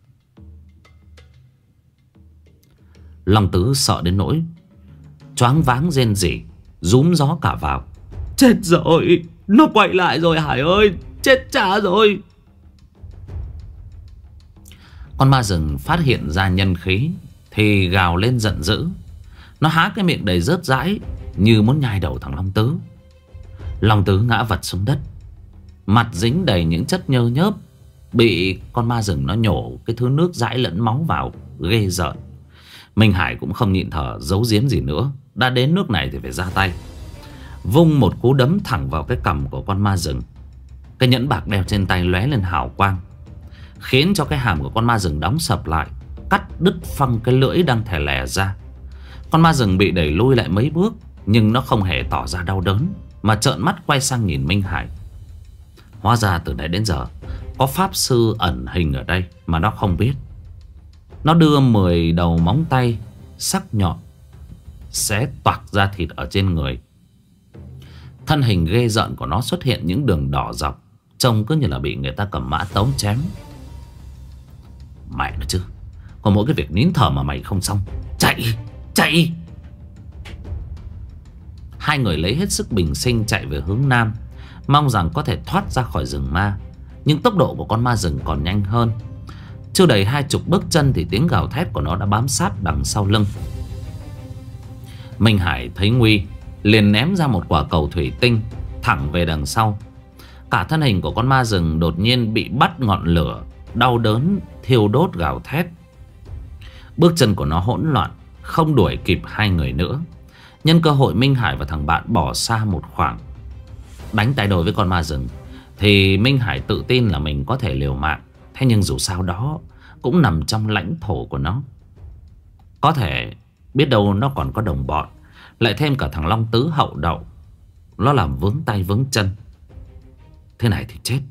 Long Tứ sợ đến nỗi choáng váng rên rỉ, rúm gió cả vào. Chết rồi, nó quay lại rồi Hải ơi, chết cha rồi. Con ma rừng phát hiện ra nhân khí thì gào lên giận dữ. Nó há cái miệng đầy rớt rãi, như muốn nhai đầu thằng Long Tứ. Long Tứ ngã vật xuống đất, mặt dính đầy những chất nhơ nhớp. Bị con ma rừng nó nhổ cái thứ nước dãi lẫn máu vào, ghê rợn. Minh Hải cũng không nhịn thở giấu giếm gì nữa. Đã đến nước này thì phải ra tay. Vung một cú đấm thẳng vào cái cằm của con ma rừng. Cái nhẫn bạc đeo trên tay lóe lên hào quang, khiến cho cái hàm của con ma rừng đóng sập lại, cắt đứt phăng cái lưỡi đang thè lè ra. Con ma rừng bị đẩy lui lại mấy bước, nhưng nó không hề tỏ ra đau đớn, mà trợn mắt quay sang nhìn Minh Hải. Hóa ra từ nãy đến giờ có pháp sư ẩn hình ở đây mà nó không biết. Nó đưa 10 đầu móng tay sắc nhọn xé toạc ra thịt ở trên người. Thân hình ghê rợn của nó xuất hiện những đường đỏ dọc, trông cứ như là bị người ta cầm mã tấu chém. Mẹ nó chứ, còn mỗi cái việc nín thở mà mày không xong. Chạy, chạy. Hai người lấy hết sức bình sinh chạy về hướng nam, mong rằng có thể thoát ra khỏi rừng ma. Nhưng tốc độ của con ma rừng còn nhanh hơn. Chưa đầy 20 bước chân thì tiếng gào thét của nó đã bám sát đằng sau lưng. Minh Hải thấy nguy, liền ném ra một quả cầu thủy tinh thẳng về đằng sau. Cả thân hình của con ma rừng đột nhiên bị bắt ngọn lửa, đau đớn thiêu đốt gào thét. Bước chân của nó hỗn loạn, không đuổi kịp hai người nữa. Nhân cơ hội, Minh Hải và thằng bạn bỏ xa một khoảng. Đánh tay đôi với con ma rừng thì Minh Hải tự tin là mình có thể liều mạng. Thế nhưng dù sao đó cũng nằm trong lãnh thổ của nó. Có thể biết đâu nó còn có đồng bọn, lại thêm cả thằng Long Tứ hậu đậu, nó làm vướng tay vướng chân. Thế này thì chết.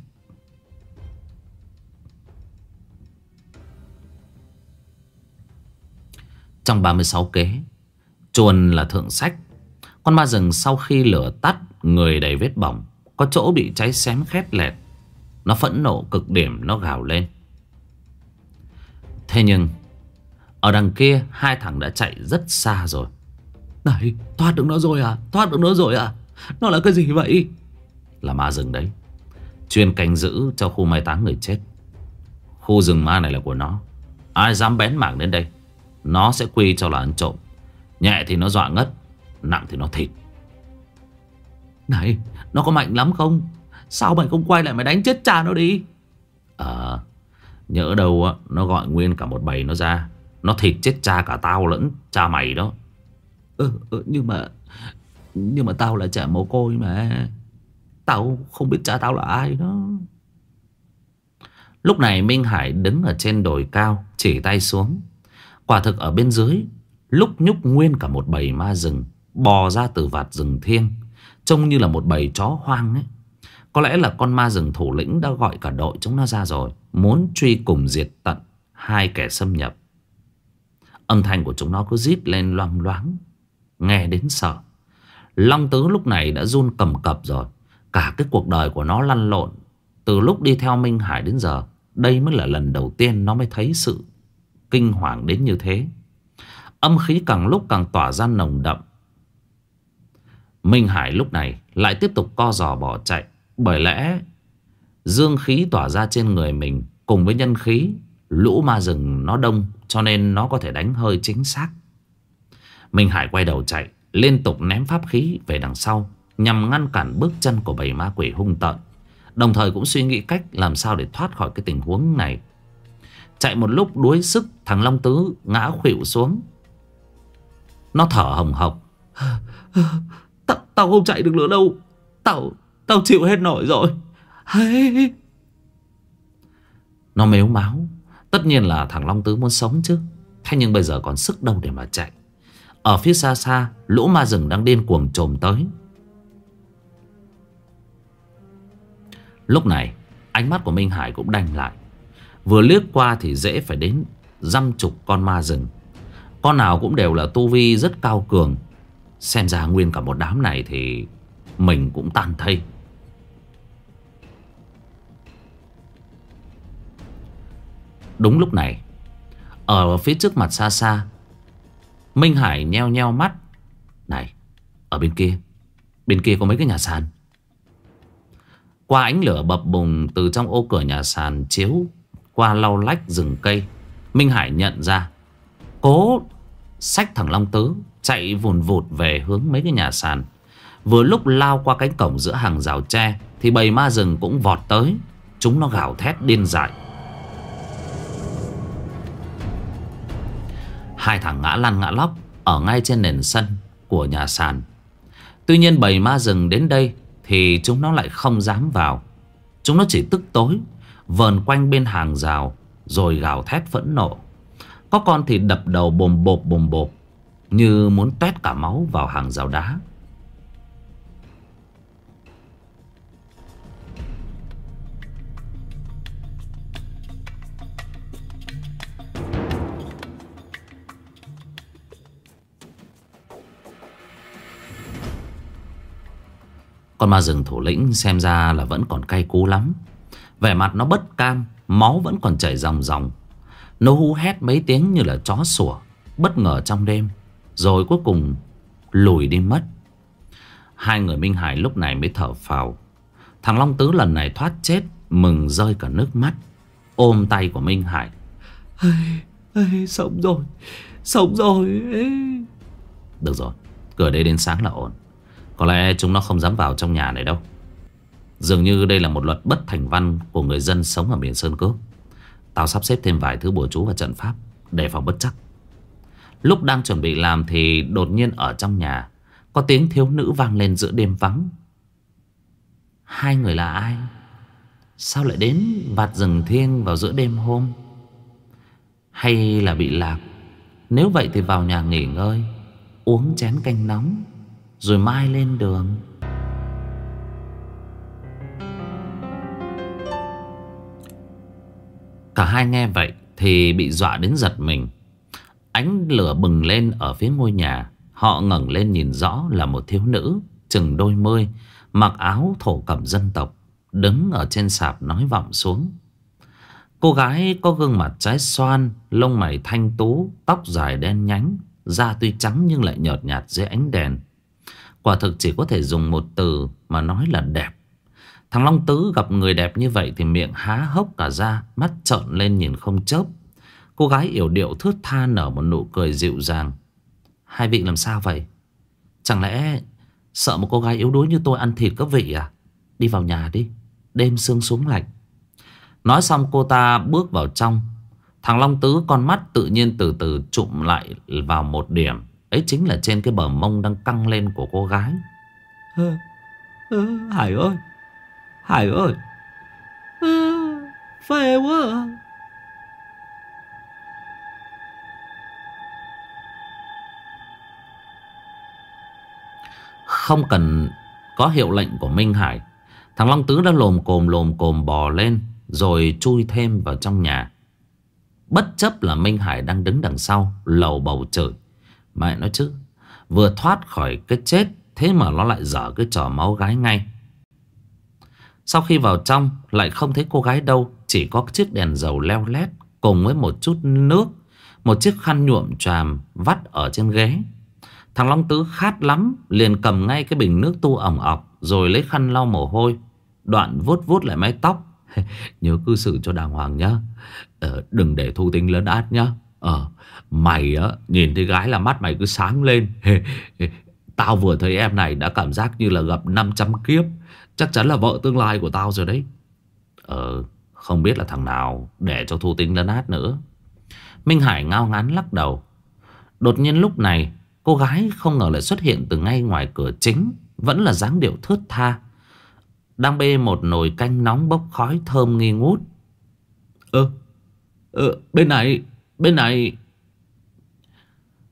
Trong 36 kế, chuồn là thượng sách. Con ma rừng sau khi lửa tắt, người đầy vết bỏng, có chỗ bị cháy xém khét lẹt. Nó phẫn nộ cực điểm, nó gào lên. Thế nhưng ở đằng kia hai thằng đã chạy rất xa rồi. Này, thoát được nó rồi à? Thoát được nó rồi à? Nó là cái gì vậy? Là ma rừng đấy, chuyên canh giữ cho khu mai táng người chết. Khu rừng ma này là của nó. Ai dám bén mảng đến đây, nó sẽ quy cho là ăn trộm. Nhẹ thì nó dọa ngất, nặng thì nó thịt. Này, nó có mạnh lắm không? Sao mày không quay lại mày đánh chết cha nó đi? Nhỡ đâu nó gọi nguyên cả một bầy nó ra, nó thịt chết cha cả tao lẫn cha mày đó. Nhưng mà tao là trẻ mồ côi mà. Tao không biết cha tao là ai đó. Lúc này Minh Hải đứng ở trên đồi cao, chỉ tay xuống. Quả thực ở bên dưới lúc nhúc nguyên cả một bầy ma rừng bò ra từ vạt rừng thiêng, trông như là một bầy chó hoang ấy. Có lẽ là con ma rừng thủ lĩnh đã gọi cả đội chúng nó ra rồi, muốn truy cùng diệt tận hai kẻ xâm nhập. Âm thanh của chúng nó cứ rít lên loang loáng, nghe đến sợ. Long Tứ lúc này đã run cầm cập rồi. Cả cái cuộc đời của nó lăn lộn từ lúc đi theo Minh Hải đến giờ, đây mới là lần đầu tiên nó mới thấy sự kinh hoàng đến như thế. Âm khí càng lúc càng tỏa ra nồng đậm. Minh Hải lúc này lại tiếp tục co giò bỏ chạy. Bởi lẽ dương khí tỏa ra trên người mình cùng với nhân khí lũ ma rừng nó đông, cho nên nó có thể đánh hơi chính xác. Minh Hải quay đầu chạy, liên tục ném pháp khí về đằng sau, nhằm ngăn cản bước chân của bầy ma quỷ hung tợn. Đồng thời cũng suy nghĩ cách làm sao để thoát khỏi cái tình huống này. Chạy một lúc đuối sức, thằng Long Tứ ngã khuỵu xuống. Nó thở hồng hộc. Tao không chạy được nữa đâu. Tao chịu hết nổi rồi. Nó mếu máo. Tất nhiên là thằng Long Tứ muốn sống chứ. Thế nhưng bây giờ còn sức đâu để mà chạy. Ở phía xa xa, lũ ma rừng đang điên cuồng chồm tới. Lúc này ánh mắt của Minh Hải cũng đanh lại. Vừa liếc qua thì dễ phải đến dăm chục con ma rừng. Con nào cũng đều là tu vi rất cao cường. Xem ra nguyên cả một đám này thì mình cũng tan thây. Đúng lúc này, ở phía trước mặt xa xa, Minh Hải nheo nheo mắt. Này, ở bên kia có mấy cái nhà sàn. Qua ánh lửa bập bùng từ trong ô cửa nhà sàn chiếu qua lau lách rừng cây, Minh Hải nhận ra, cố xách thằng Long Tứ chạy vùn vụt về hướng mấy cái nhà sàn. Vừa lúc lao qua cánh cổng giữa hàng rào tre thì bầy ma rừng cũng vọt tới. Chúng nó gào thét điên dại. Hai thằng ngã lăn ngã lóc ở ngay trên nền sân của nhà sàn. Tuy nhiên bầy ma rừng đến đây thì chúng nó lại không dám vào. Chúng nó chỉ tức tối vờn quanh bên hàng rào rồi gào thét phẫn nộ. Có con thì đập đầu bồm bộp như muốn toét cả máu vào hàng rào đá. Con ma rừng thủ lĩnh xem ra là vẫn còn cay cú lắm. Vẻ mặt nó bất cam, máu vẫn còn chảy ròng ròng. Nó hú hét mấy tiếng như là chó sủa bất ngờ trong đêm, rồi cuối cùng lùi đi mất. Hai người Minh Hải lúc này mới thở phào. Thằng Long Tứ lần này thoát chết, mừng rơi cả nước mắt, ôm tay của Minh Hải. Sống rồi, sống rồi. Được rồi, cửa đây đến sáng là ổn. Có lẽ chúng nó không dám vào trong nhà này đâu. Dường như đây là một luật bất thành văn của người dân sống ở miền Sơn Cước. Tao sắp xếp thêm vài thứ bùa chú và trận pháp để phòng bất trắc. Lúc đang chuẩn bị làm thì đột nhiên ở trong nhà có tiếng thiếu nữ vang lên giữa đêm vắng. Hai người là ai? Sao lại đến vạt rừng thiêng vào giữa đêm hôm? Hay là bị lạc? Nếu vậy thì vào nhà nghỉ ngơi, uống chén canh nóng, rồi mai lên đường. Cả hai nghe vậy thì bị dọa đến giật mình. Ánh lửa bừng lên ở phía ngôi nhà. Họ ngẩng lên nhìn rõ là một thiếu nữ chừng đôi mươi, mặc áo thổ cẩm dân tộc, đứng ở trên sạp nói vọng xuống. Cô gái có gương mặt trái xoan, lông mày thanh tú, tóc dài đen nhánh, da tuy trắng nhưng lại nhợt nhạt dưới ánh đèn. Quả thực chỉ có thể dùng một từ mà nói là đẹp. Thằng Long Tứ gặp người đẹp như vậy thì miệng há hốc cả ra, mắt trợn lên nhìn không chớp. Cô gái yểu điệu thướt tha nở một nụ cười dịu dàng. Hai vị làm sao vậy? Chẳng lẽ sợ một cô gái yếu đuối như tôi ăn thịt các vị à? Đi vào nhà đi, đêm sương xuống lạnh. Nói xong cô ta bước vào trong. Thằng Long Tứ con mắt tự nhiên từ từ chụm lại vào một điểm. Ấy chính là trên cái bờ mông đang căng lên của cô gái. Hải ơi, Hải ơi, phê quá à. Không cần có hiệu lệnh của Minh Hải, thằng Long Tứ đã lồm cồm bò lên, rồi chui thêm vào trong nhà. Bất chấp là Minh Hải đang đứng đằng sau lầu bầu chửi. Mẹ nói chứ, vừa thoát khỏi cái chết, thế mà nó lại dở cái trò máu gái ngay. Sau khi vào trong lại không thấy cô gái đâu, chỉ có chiếc đèn dầu leo lét cùng với một chút nước, một chiếc khăn nhuộm choàng vắt ở trên ghế. Thằng Long Tứ khát lắm, liền cầm ngay cái bình nước tu ỏng ọc, rồi lấy khăn lau mồ hôi, đoạn vuốt vuốt lại mái tóc. Nhớ cư xử cho đàng hoàng nhá, đừng để thú tính lấn át nhá. Mày á, nhìn thấy gái là mắt mày cứ sáng lên. Tao vừa thấy em này đã cảm giác như là gặp 500 kiếp. Chắc chắn là vợ tương lai của tao rồi đấy. Không biết là thằng nào để cho thú tính lấn át nữa. Minh Hải ngao ngán lắc đầu. Đột nhiên lúc này, cô gái không ngờ lại xuất hiện từ ngay ngoài cửa chính. Vẫn là dáng điệu thướt tha, đang bê một nồi canh nóng bốc khói thơm nghi ngút. Bên này, bên này.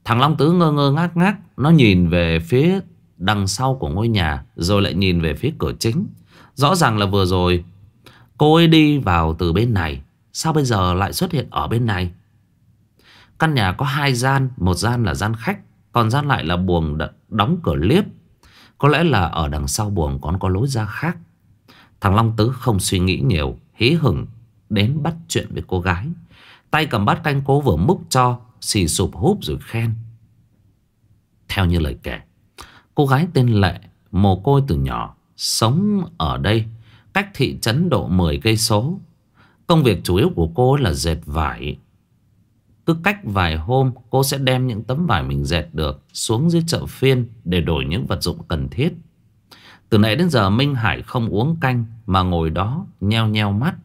Thằng Long Tứ ngơ ngơ ngác ngác. Nó nhìn về phía đằng sau của ngôi nhà, rồi lại nhìn về phía cửa chính. Rõ ràng là vừa rồi cô ấy đi vào từ bên này, sao bây giờ lại xuất hiện ở bên này? Căn nhà có 2 gian. Một gian là gian khách, còn gian lại là buồng đóng cửa liếp. Có lẽ là ở đằng sau buồng còn có lối ra khác. Thằng Long Tứ không suy nghĩ nhiều, hí hửng đến bắt chuyện với cô gái. Tay cầm bát canh cố vừa múc cho, xì sụp húp rồi khen. Theo như lời kể, cô gái tên Lệ, mồ côi từ nhỏ, sống ở đây cách thị trấn độ 10 cây số. Công việc chủ yếu của cô là dệt vải. Cứ cách vài hôm cô sẽ đem những tấm vải mình dệt được xuống dưới chợ phiên để đổi những vật dụng cần thiết. Từ nãy đến giờ Minh Hải không uống canh mà ngồi đó nheo nheo mắt.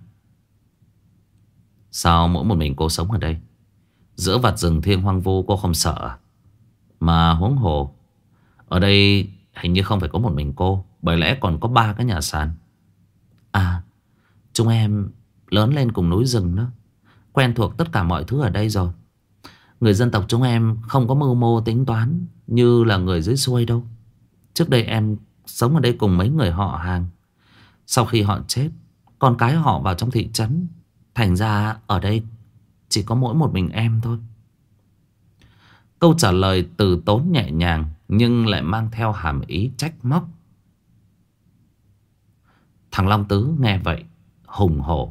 Sao mỗi một mình cô sống ở đây? Giữa vặt rừng thiêng hoang vu cô không sợ à? Mà huống hồ ở đây hình như không phải có một mình cô, bởi lẽ còn có 3 cái nhà sàn. À, chúng em lớn lên cùng núi rừng đó, quen thuộc tất cả mọi thứ ở đây rồi. Người dân tộc chúng em không có mưu mô tính toán như là người dưới xuôi đâu. Trước đây em sống ở đây cùng mấy người họ hàng. Sau khi họ chết, con cái họ vào trong thị trấn, thành ra ở đây chỉ có mỗi một mình em thôi. Câu trả lời từ tốn nhẹ nhàng nhưng lại mang theo hàm ý trách móc. Thằng Long Tứ nghe vậy hùng hổ.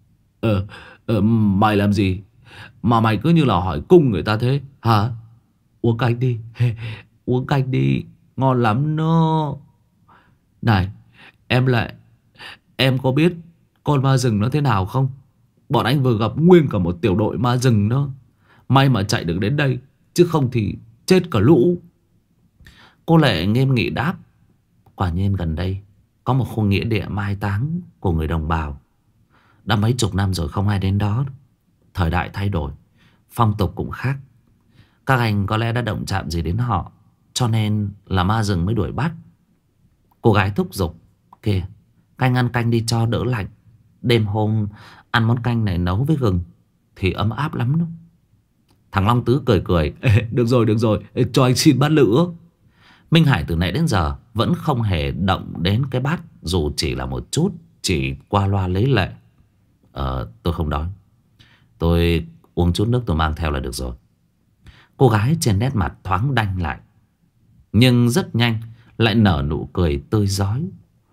Mày làm gì mà mày cứ như là hỏi cung người ta thế hả? Uống canh đi. Uống canh đi, ngon lắm nó. Này em Lệ, em có biết con ma rừng nó thế nào không? Bọn anh vừa gặp nguyên cả một tiểu đội ma rừng đó. May mà chạy được đến đây, chứ không thì chết cả lũ. Cô Lệ nghiêm nghị đáp. Quả nhiên gần đây có một khu nghĩa địa mai táng của người đồng bào. Đã mấy chục năm rồi không ai đến đó. Thời đại thay đổi, phong tục cũng khác. Các anh có lẽ đã động chạm gì đến họ, cho nên là ma rừng mới đuổi bắt. Cô gái thúc giục. Kìa, canh ăn canh đi cho đỡ lạnh. Đêm hôm ăn món canh này nấu với gừng thì ấm áp lắm đó. Thằng Long Tứ cười cười. Được rồi, cho anh xin bát nữa. Minh Hải từ nãy đến giờ vẫn không hề động đến cái bát, dù chỉ là một chút, chỉ qua loa lấy lệ. Tôi không đói, tôi uống chút nước tôi mang theo là được rồi. Cô gái trên nét mặt thoáng đanh lại, nhưng rất nhanh lại nở nụ cười tươi rói.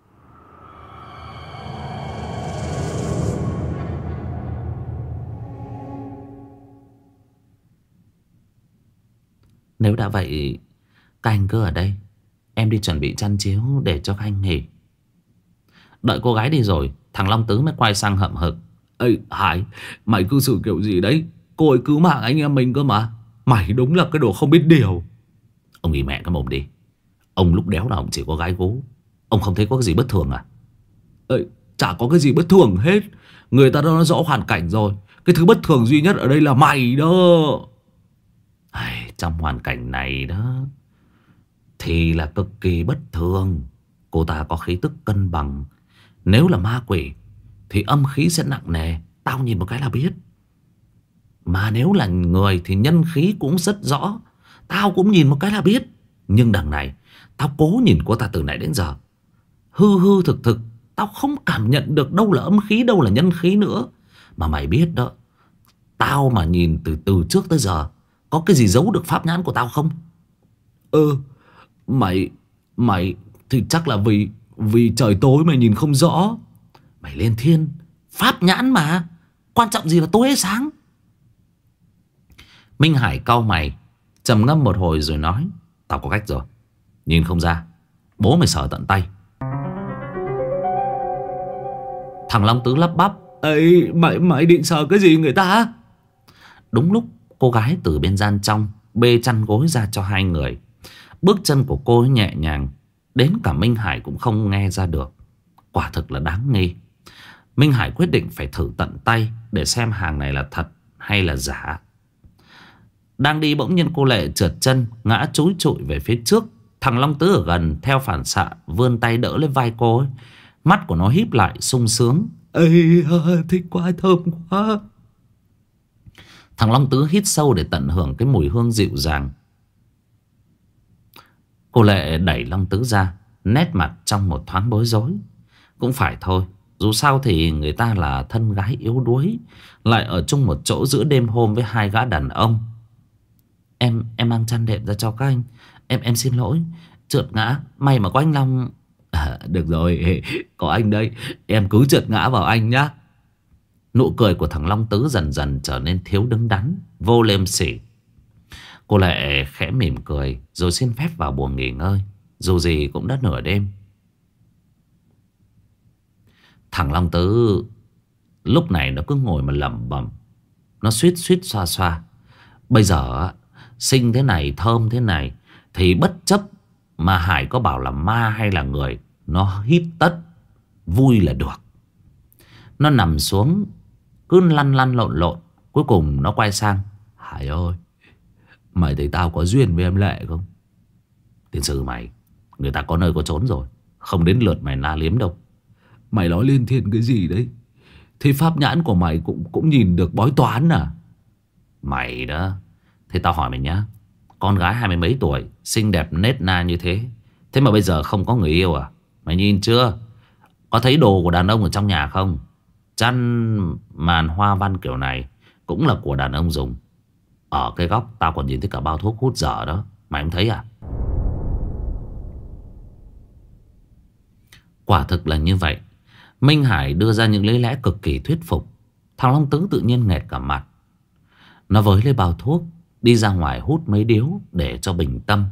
Nếu đã vậy, các anh cứ ở đây, em đi chuẩn bị chăn chiếu để cho các anh nghỉ. Đợi cô gái đi rồi, thằng Long Tứ mới quay sang hậm hực. Ê Hải, mày cư xử kiểu gì đấy? Cô ấy cứu mạng anh em mình cơ mà. Mày đúng là cái đồ không biết điều. Ông nghỉ mẹ cái mồm đi. Ông lúc đéo nào ông chỉ có gái gú. Ông không thấy có cái gì bất thường à? Ê, chả có cái gì bất thường hết. Người ta đã nói rõ hoàn cảnh rồi. Cái thứ bất thường duy nhất ở đây là mày đó. Trong hoàn cảnh này đó thì là cực kỳ bất thường. Cô ta có khí tức cân bằng. Nếu là ma quỷ thì âm khí sẽ nặng nề, tao nhìn một cái là biết. Mà nếu là người thì nhân khí cũng rất rõ, tao cũng nhìn một cái là biết. Nhưng đằng này tao cố nhìn cô ta từ nãy đến giờ, hư hư thực thực tao không cảm nhận được đâu là âm khí, đâu là nhân khí nữa. Mà mày biết đó, tao mà nhìn từ trước tới giờ, có cái gì giấu được pháp nhãn của tao không? Mày thì chắc là vì trời tối mày nhìn không rõ. Mày lên thiên, pháp nhãn mà, quan trọng gì là tối hay sáng? Minh Hải cau mày, trầm ngâm một hồi rồi nói. Tao có cách rồi. Nhìn không ra, bố mày sờ tận tay. Thằng Long Tứ lắp bắp. Ê, mày định sờ cái gì người ta? Đúng lúc cô gái từ bên gian trong bê chăn gối ra cho hai người. Bước chân của cô ấy nhẹ nhàng, đến cả Minh Hải cũng không nghe ra được. Quả thực là đáng nghi. Minh Hải quyết định phải thử tận tay để xem hàng này là thật hay là giả. Đang đi bỗng nhiên cô Lệ trượt chân, ngã chúi trụi về phía trước. Thằng Long Tứ ở gần theo phản xạ vươn tay đỡ lên vai cô ấy. Mắt của nó híp lại sung sướng. Ê, thích quá, thơm quá. Thằng Long Tứ hít sâu để tận hưởng cái mùi hương dịu dàng Cô Lệ đẩy Long Tứ ra, nét mặt trong một thoáng bối rối. Cũng phải thôi, dù sao thì người ta là thân gái yếu đuối, lại ở chung một chỗ giữa đêm hôm với hai gã đàn ông. Em mang chăn đệm ra cho các anh. Em xin lỗi, trượt ngã. May mà có anh Long. Được rồi, có anh đây, em cứ trượt ngã vào anh nhá. Nụ cười của thằng Long Tứ dần dần trở nên thiếu đứng đắn, vô liêm sỉ. Cô Lệ khẽ mỉm cười rồi xin phép vào buồng nghỉ ngơi. Dù gì cũng đã nửa đêm. Thằng Long Tứ lúc này nó cứ ngồi mà lẩm bẩm. Nó suýt suýt xoa xoa. Bây giờ xinh thế này, thơm thế này, thì bất chấp mà Hải có bảo là ma hay là người, nó hít tất vui là được. Nó nằm xuống, cứ lăn lăn lộn lộn. Cuối cùng nó quay sang: Hải ơi, mày thấy tao có duyên với em Lệ không? Tiền sư mày, người ta có nơi có trốn rồi, không đến lượt mày la liếm đâu. Mày nói liên thiên cái gì đấy? Thế pháp nhãn của mày cũng nhìn được bói toán à? Mày đó. Thế tao hỏi mày nhá, con gái 20 mấy tuổi, xinh đẹp nết na như thế, thế mà bây giờ không có người yêu à? Mày nhìn chưa? Có thấy đồ của đàn ông ở trong nhà không? Chăn màn hoa văn kiểu này cũng là của đàn ông dùng. Ở cái góc tao còn nhìn thấy cả bao thuốc hút dở đó. Mày không thấy à? Quả thực là như vậy. Minh Hải đưa ra những lý lẽ cực kỳ thuyết phục. Thằng Long Tứ tự nhiên nghẹt cả mặt. Nó với lấy bao thuốc, đi ra ngoài hút mấy điếu để cho bình tâm.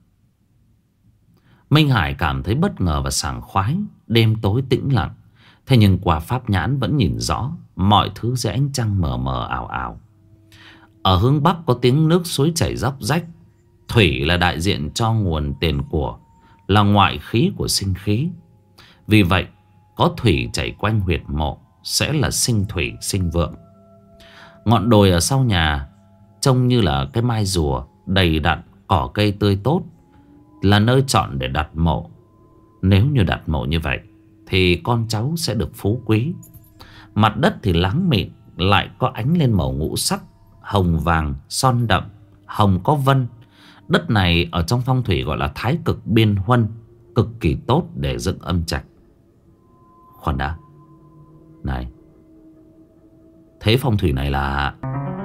Minh Hải cảm thấy bất ngờ và sảng khoái. Đêm tối tĩnh lặng, thế nhưng qua pháp nhãn vẫn nhìn rõ mọi thứ dưới ánh trăng mờ mờ ảo ảo. Ở hướng bắc có tiếng nước suối chảy róc rách. Thủy là đại diện cho nguồn tiền của, là ngoại khí của sinh khí. Vì vậy có thủy chảy quanh huyệt mộ sẽ là sinh thủy sinh vượng. Ngọn đồi ở sau nhà trông như là cái mai rùa đầy đặn, cỏ cây tươi tốt, là nơi chọn để đặt mộ. Nếu như đặt mộ như vậy thì con cháu sẽ được phú quý. Mặt đất thì láng mịn, lại có ánh lên màu ngũ sắc, hồng vàng, son đậm, hồng có vân. Đất này ở trong phong thủy gọi là thái cực biên huân, cực kỳ tốt để dựng âm trạch. Khoan đã, này, thế phong thủy này là...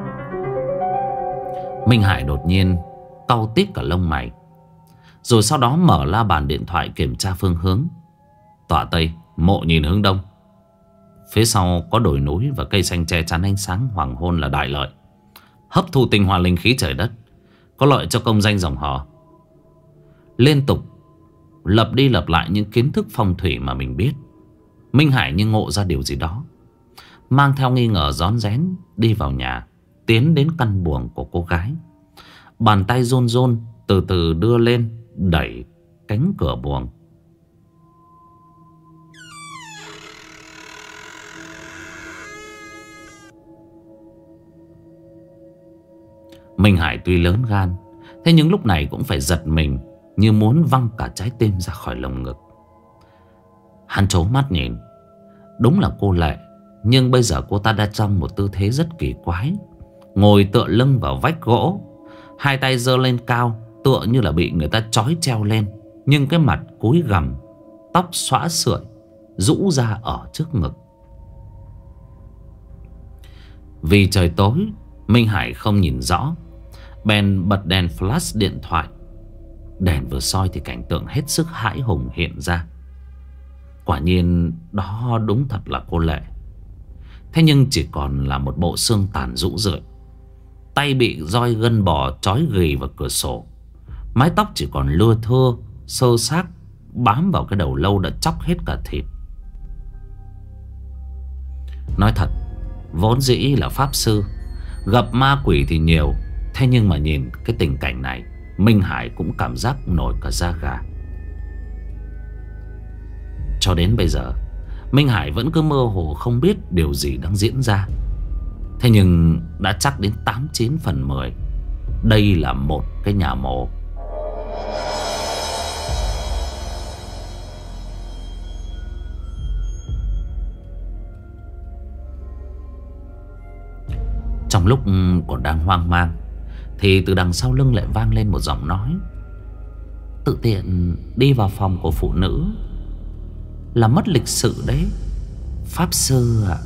Minh Hải đột nhiên cau tít cả lông mày, rồi sau đó mở la bàn điện thoại kiểm tra phương hướng. Tọa Tây, mộ nhìn hướng đông. Phía sau có đồi núi và cây xanh che chắn ánh sáng hoàng hôn là đại lợi. Hấp thu tinh hoa linh khí trời đất, có lợi cho công danh dòng họ. Liên tục lặp đi lặp lại những kiến thức phong thủy mà mình biết, Minh Hải như ngộ ra điều gì đó. Mang theo nghi ngờ rón rén đi vào nhà, tiến đến căn buồng của cô gái. Bàn tay run run từ từ đưa lên, đẩy cánh cửa buồng. Minh Hải tuy lớn gan, thế nhưng lúc này cũng phải giật mình, như muốn văng cả trái tim ra khỏi lồng ngực. Hắn trố mắt nhìn. Đúng là cô Lệ, nhưng bây giờ cô ta đã trong một tư thế rất kỳ quái, ngồi tựa lưng vào vách gỗ, hai tay giơ lên cao, tựa như là bị người ta trói treo lên. Nhưng cái mặt cúi gằm, tóc xõa sưởi, rũ ra ở trước ngực. Vì trời tối, Minh Hải không nhìn rõ, bèn bật đèn flash điện thoại. Đèn vừa soi thì cảnh tượng hết sức hãi hùng hiện ra. Quả nhiên đó đúng thật là cô Lệ. Thế nhưng chỉ còn là một bộ xương tàn rũ rượi, tay bị roi gân bò trói gỉ vào cửa sổ. Mái tóc chỉ còn lưa thưa, xơ xác, bám vào cái đầu lâu đã chóc hết cả thịt. Nói thật, vốn dĩ là pháp sư, gặp ma quỷ thì nhiều, thế nhưng mà nhìn cái tình cảnh này, Minh Hải cũng cảm giác nổi cả da gà. Cho đến bây giờ, Minh Hải vẫn cứ mơ hồ không biết điều gì đang diễn ra. Thế nhưng đã chắc đến 89 phần 10 đây là một cái nhà mộ. Trong lúc còn đang hoang mang thì từ đằng sau lưng lại vang lên một giọng nói. tự tiện đi vào phòng của phụ nữ là mất lịch sự đấy, pháp sư ạ.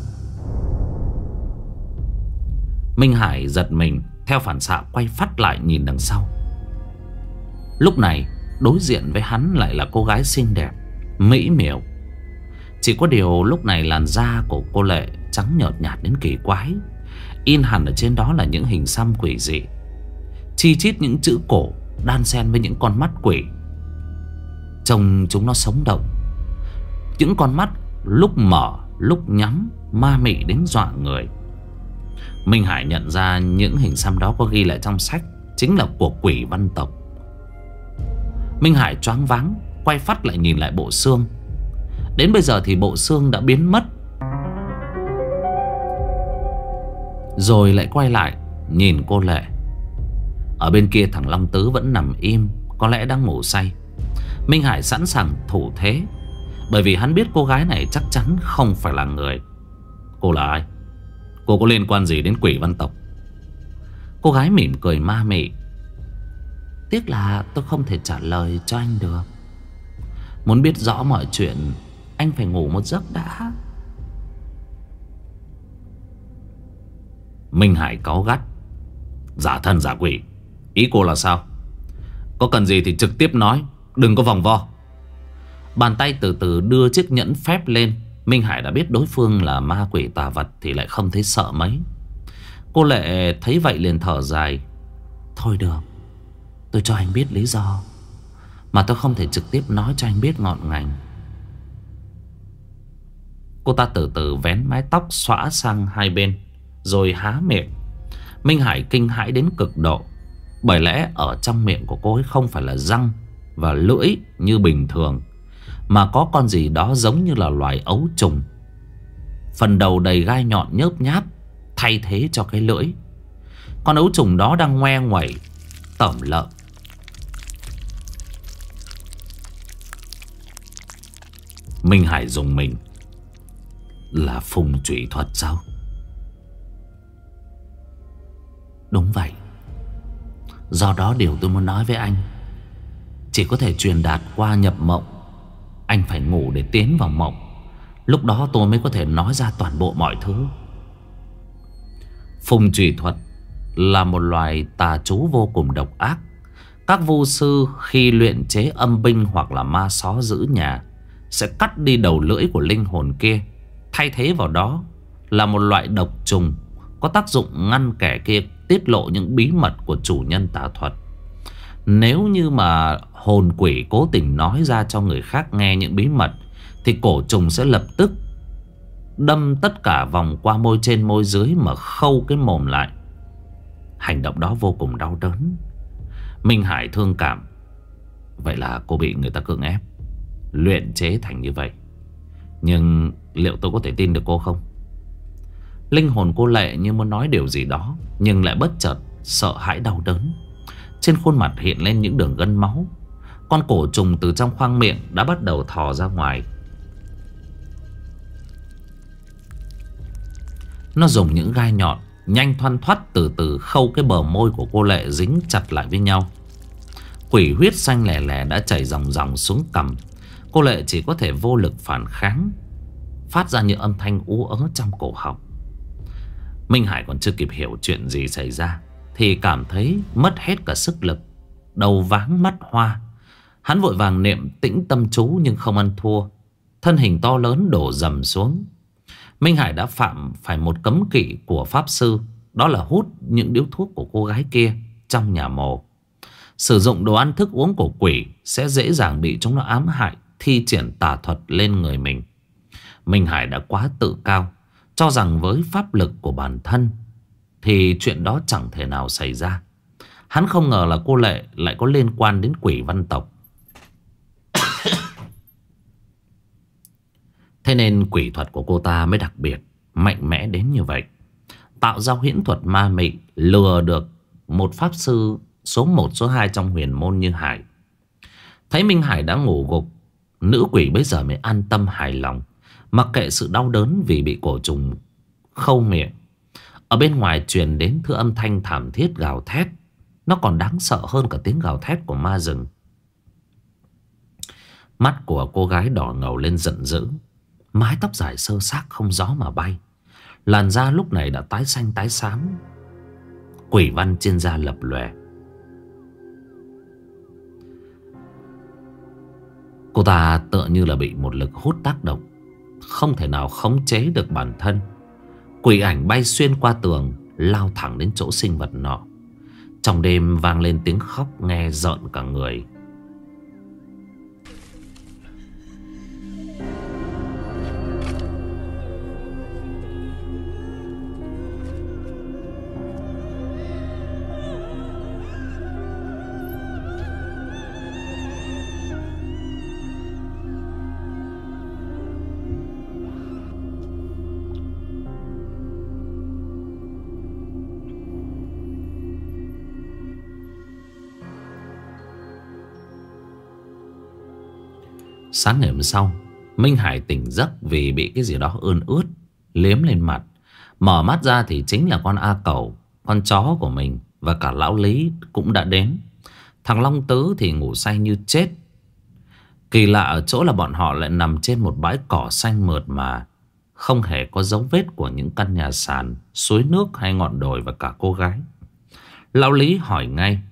Minh Hải giật mình, theo phản xạ quay phát lại nhìn đằng sau. Lúc này đối diện với hắn lại là cô gái xinh đẹp, mỹ miều. Chỉ có điều lúc này làn da của cô Lệ trắng nhợt nhạt đến kỳ quái. In hẳn ở trên đó là những hình xăm quỷ dị, chi chít những chữ cổ đan xen với những con mắt quỷ. Trông chúng nó sống động. Những con mắt lúc mở lúc nhắm, ma mị đến dọa người. Minh Hải nhận ra những hình xăm đó có ghi lại trong sách chính là của quỷ văn tộc. Minh Hải choáng váng, quay phát lại nhìn lại bộ xương. Đến bây giờ thì bộ xương đã biến mất. Rồi lại quay lại nhìn cô Lệ. Ở bên kia thằng Long Tứ vẫn nằm im, có lẽ đang ngủ say. Minh Hải sẵn sàng thủ thế, bởi vì hắn biết cô gái này chắc chắn không phải là người. Cô là ai? Cô có liên quan gì đến quỷ văn tộc? Cô gái mỉm cười ma mị. Tiếc là tôi không thể trả lời cho anh được. Muốn biết rõ mọi chuyện, anh phải ngủ một giấc đã. Minh Hải cáu gắt. Giả thân giả quỷ, ý cô là sao? Có cần gì thì trực tiếp nói, đừng có vòng vo. Bàn tay từ từ đưa chiếc nhẫn phép lên. Minh Hải đã biết đối phương là ma quỷ tà vật thì lại không thấy sợ mấy. Cô Lệ thấy vậy liền thở dài. Thôi được, tôi cho anh biết lý do, mà tôi không thể trực tiếp nói cho anh biết ngọn ngành. Cô ta từ từ vén mái tóc xõa sang hai bên rồi há miệng. Minh Hải kinh hãi đến cực độ, bởi lẽ ở trong miệng của cô ấy không phải là răng và lưỡi như bình thường, mà có con gì đó giống như là loài ấu trùng. Phần đầu đầy gai nhọn nhớp nháp thay thế cho cái lưỡi. Con ấu trùng đó đang ngoe nguẩy tởm lợm. Minh Hải dùng mình. Là phùng trụy thuật sao? Đúng vậy. Do đó điều tôi muốn nói với anh chỉ có thể truyền đạt qua nhập mộng. Anh phải ngủ để tiến vào mộng, lúc đó tôi mới có thể nói ra toàn bộ mọi thứ. Phùng trụy thuật là một loài tà chú vô cùng độc ác. Các vu sư khi luyện chế âm binh hoặc là ma só giữ nhà sẽ cắt đi đầu lưỡi của linh hồn kia, thay thế vào đó là một loại độc trùng có tác dụng ngăn kẻ kia tiết lộ những bí mật của chủ nhân tà thuật. Nếu như mà hồn quỷ cố tình nói ra cho người khác nghe những bí mật thì cổ trùng sẽ lập tức đâm tất cả vòng qua môi trên môi dưới mà khâu cái mồm lại. Hành động đó vô cùng đau đớn. Minh Hải thương cảm. Vậy là cô bị người ta cưỡng ép luyện chế thành như vậy. Nhưng liệu tôi có thể tin được cô không? Linh hồn cô Lệ như muốn nói điều gì đó, nhưng lại bất chợt sợ hãi đau đớn. Trên khuôn mặt hiện lên những đường gân máu. Con cổ trùng từ trong khoang miệng đã bắt đầu thò ra ngoài. Nó dùng những gai nhọn nhanh thoăn thoắt từ từ khâu cái bờ môi của cô Lệ dính chặt lại với nhau. Quỷ huyết xanh lè lè đã chảy ròng ròng xuống cằm. Cô Lệ chỉ có thể vô lực phản kháng, phát ra những âm thanh ú ớ trong cổ họng. Minh Hải còn chưa kịp hiểu chuyện gì xảy ra thì cảm thấy mất hết cả sức lực, đầu váng mắt hoa. Hắn vội vàng niệm tĩnh tâm chú nhưng không ăn thua. Thân hình to lớn đổ dầm xuống. Minh Hải đã phạm phải một cấm kỵ của pháp sư, đó là hút những điếu thuốc của cô gái kia trong nhà mồ. Sử dụng đồ ăn thức uống của quỷ sẽ dễ dàng bị chúng nó ám hại, thi triển tà thuật lên người mình. Minh Hải đã quá tự cao, cho rằng với pháp lực của bản thân thì chuyện đó chẳng thể nào xảy ra. Hắn không ngờ là cô Lệ lại có liên quan đến quỷ văn tộc. Thế nên quỷ thuật của cô ta mới đặc biệt, mạnh mẽ đến như vậy. Tạo ra huyễn thuật ma mị, lừa được một pháp sư số 1 số 2 trong huyền môn như Hải. Thấy Minh Hải đã ngủ gục, nữ quỷ bây giờ mới an tâm hài lòng, mặc kệ sự đau đớn vì bị cổ trùng khâu miệng. Ở bên ngoài truyền đến thứ âm thanh thảm thiết gào thét. Nó còn đáng sợ hơn cả tiếng gào thét của ma rừng. Mắt của cô gái đỏ ngầu lên giận dữ. Mái tóc dài xơ xác không gió mà bay. Làn da lúc này đã tái xanh tái xám. Quỷ văn trên da lập lòe. Cô ta tựa như là bị một lực hút tác động, không thể nào khống chế được bản thân. Quỷ ảnh bay xuyên qua tường, lao thẳng đến chỗ sinh vật nọ. Trong đêm vang lên tiếng khóc nghe rợn cả người. Sáng ngày hôm sau, Minh Hải tỉnh giấc vì bị cái gì đó ươn ướt liếm lên mặt. Mở mắt ra thì chính là con A Cẩu, con chó của mình, và cả lão Lý cũng đã đến. Thằng Long Tứ thì ngủ say như chết. Kỳ lạ ở chỗ là bọn họ lại nằm trên một bãi cỏ xanh mượt mà, không hề có dấu vết của những căn nhà sàn, suối nước hay ngọn đồi và cả cô gái. Lão Lý hỏi ngay: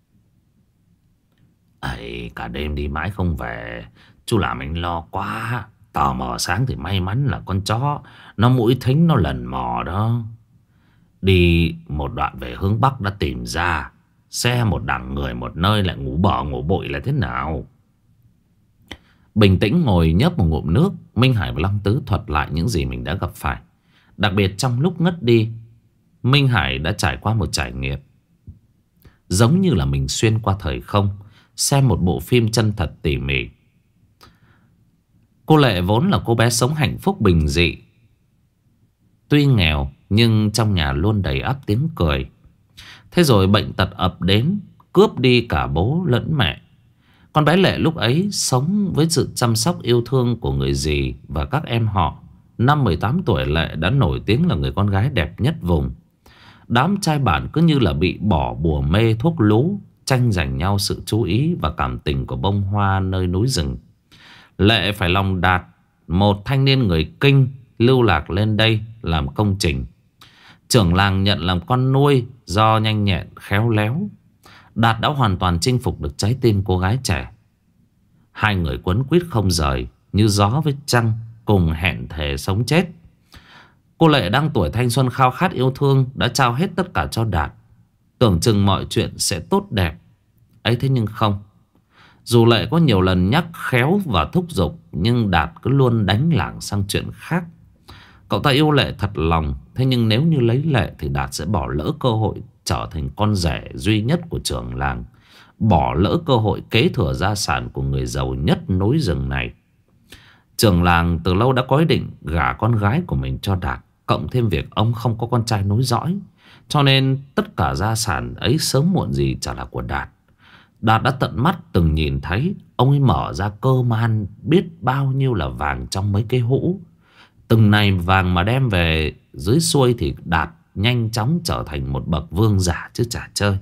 "Ấy, cả đêm đi mãi không về, chú làm anh lo quá. Tờ mờ sáng thì may mắn là con chó nó mũi thính nó lần mò đó. Đi một đoạn về hướng Bắc đã tìm ra. Xe một đằng người một nơi lại ngủ bờ ngủ bụi là thế nào?" Bình tĩnh ngồi nhấp một ngụm nước, Minh Hải và Long Tứ thuật lại những gì mình đã gặp phải. Đặc biệt trong lúc ngất đi, Minh Hải đã trải qua một trải nghiệm giống như là mình xuyên qua thời không, xem một bộ phim chân thật tỉ mỉ. Cô Lệ vốn là cô bé sống hạnh phúc bình dị. Tuy nghèo nhưng trong nhà luôn đầy ắp tiếng cười. Thế rồi bệnh tật ập đến, cướp đi cả bố lẫn mẹ. Con bé Lệ lúc ấy sống với sự chăm sóc yêu thương của người dì và các em họ. Năm 18 tuổi, Lệ đã nổi tiếng là người con gái đẹp nhất vùng. Đám trai bản cứ như là bị bỏ bùa mê thuốc lú, tranh giành nhau sự chú ý và cảm tình của bông hoa nơi núi rừng. Lệ phải lòng Đạt, một thanh niên người Kinh lưu lạc lên đây làm công trình. Trưởng làng nhận làm con nuôi do nhanh nhẹn khéo léo. Đạt đã hoàn toàn chinh phục được trái tim cô gái trẻ. Hai người quấn quýt không rời, như gió với trăng, cùng hẹn thề sống chết. Cô Lệ đang tuổi thanh xuân khao khát yêu thương đã trao hết tất cả cho Đạt, tưởng chừng mọi chuyện sẽ tốt đẹp. Ấy thế nhưng không. Dù Lệ có nhiều lần nhắc khéo và thúc giục, nhưng Đạt cứ luôn đánh lảng sang chuyện khác. Cậu ta yêu Lệ thật lòng, thế nhưng nếu như lấy Lệ thì Đạt sẽ bỏ lỡ cơ hội trở thành con rể duy nhất của trưởng làng, bỏ lỡ cơ hội kế thừa gia sản của người giàu nhất núi rừng này. Trưởng làng từ lâu đã có ý định gả con gái của mình cho Đạt, cộng thêm việc ông không có con trai nối dõi, cho nên tất cả gia sản ấy sớm muộn gì chả là của Đạt. Đạt đã tận mắt từng nhìn thấy ông ấy mở ra cơ man biết bao nhiêu là vàng trong mấy cái hũ. Từng này vàng mà đem về dưới xuôi thì Đạt nhanh chóng trở thành một bậc vương giả chứ chả chơi.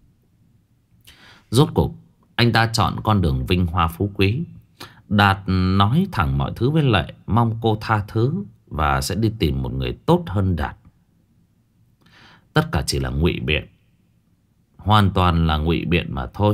Rốt cuộc anh ta chọn con đường vinh hoa phú quý. Đạt nói thẳng mọi thứ với Lệ, mong cô tha thứ và sẽ đi tìm một người tốt hơn Đạt. Tất cả chỉ là ngụy biện, hoàn toàn là ngụy biện mà thôi.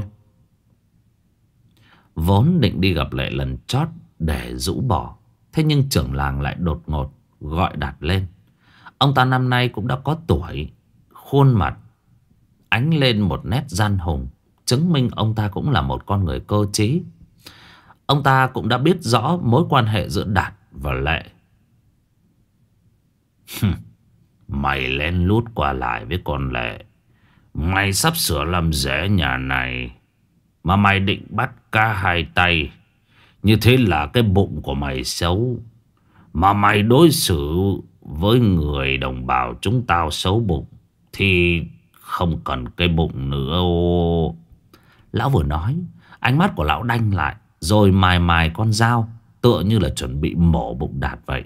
Vốn định đi gặp Lệ lần chót để rũ bỏ, thế nhưng trưởng làng lại đột ngột gọi Đạt lên. Ông ta năm nay cũng đã có tuổi, khuôn mặt ánh lên một nét gian hùng, chứng minh ông ta cũng là một con người cơ trí. Ông ta cũng đã biết rõ mối quan hệ giữa Đạt và Lệ. Mày lén lút qua lại với con Lệ, mày sắp sửa làm rể nhà này, mà mày định bắt cá hai tay. Như thế là cái bụng của mày xấu, mà mày đối xử với người đồng bào chúng tao xấu bụng thì không cần cái bụng nữa ô. Lão vừa nói, ánh mắt của lão đanh lại, rồi mài mài con dao, tựa như là chuẩn bị mổ bụng Đạt vậy.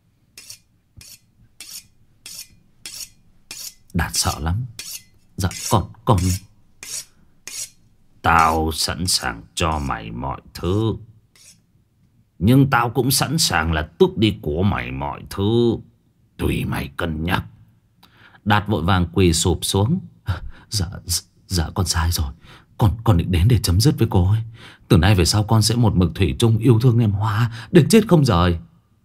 Đạt sợ lắm. Dạ con tao sẵn sàng cho mày mọi thứ, Nhưng tao cũng sẵn sàng là tước đi của mày mọi thứ. Tùy mày cân nhắc. Đạt vội vàng quỳ sụp xuống. Dạ, dạ con sai rồi. Con định đến để chấm dứt với cô ấy. Từ nay về sau con sẽ một mực thủy chung yêu thương em Hoa đến chết không rời.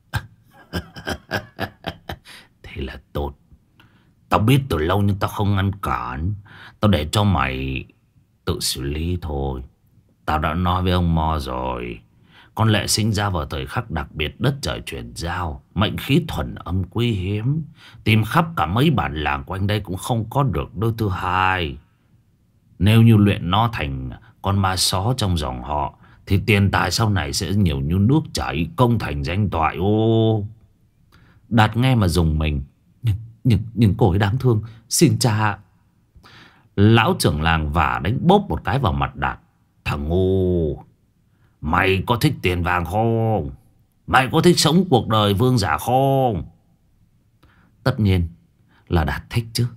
Thế là tốt. Tao biết từ lâu nhưng tao không ngăn cản. Tao để cho mày tự xử lý thôi. Tao đã nói với ông Mo rồi. Con Lệ sinh ra vào thời khắc đặc biệt, đất trời chuyển giao, mệnh khí thuần âm quý hiếm. Tìm khắp cả mấy bản làng quanh đây cũng không có được đôi thứ hai. Nếu như luyện nó thành con ma só trong dòng họ thì tiền tài sau này sẽ nhiều như nước chảy, công thành danh toại. Ô, Đạt nghe mà dùng mình. Nhưng cô ấy đáng thương. Xin cha. Lão trưởng làng vả đánh bốp một cái vào mặt Đạt. Thằng ngu, mày có thích tiền vàng không? Mày có thích sống cuộc đời vương giả không? Tất nhiên là Đạt thích chứ.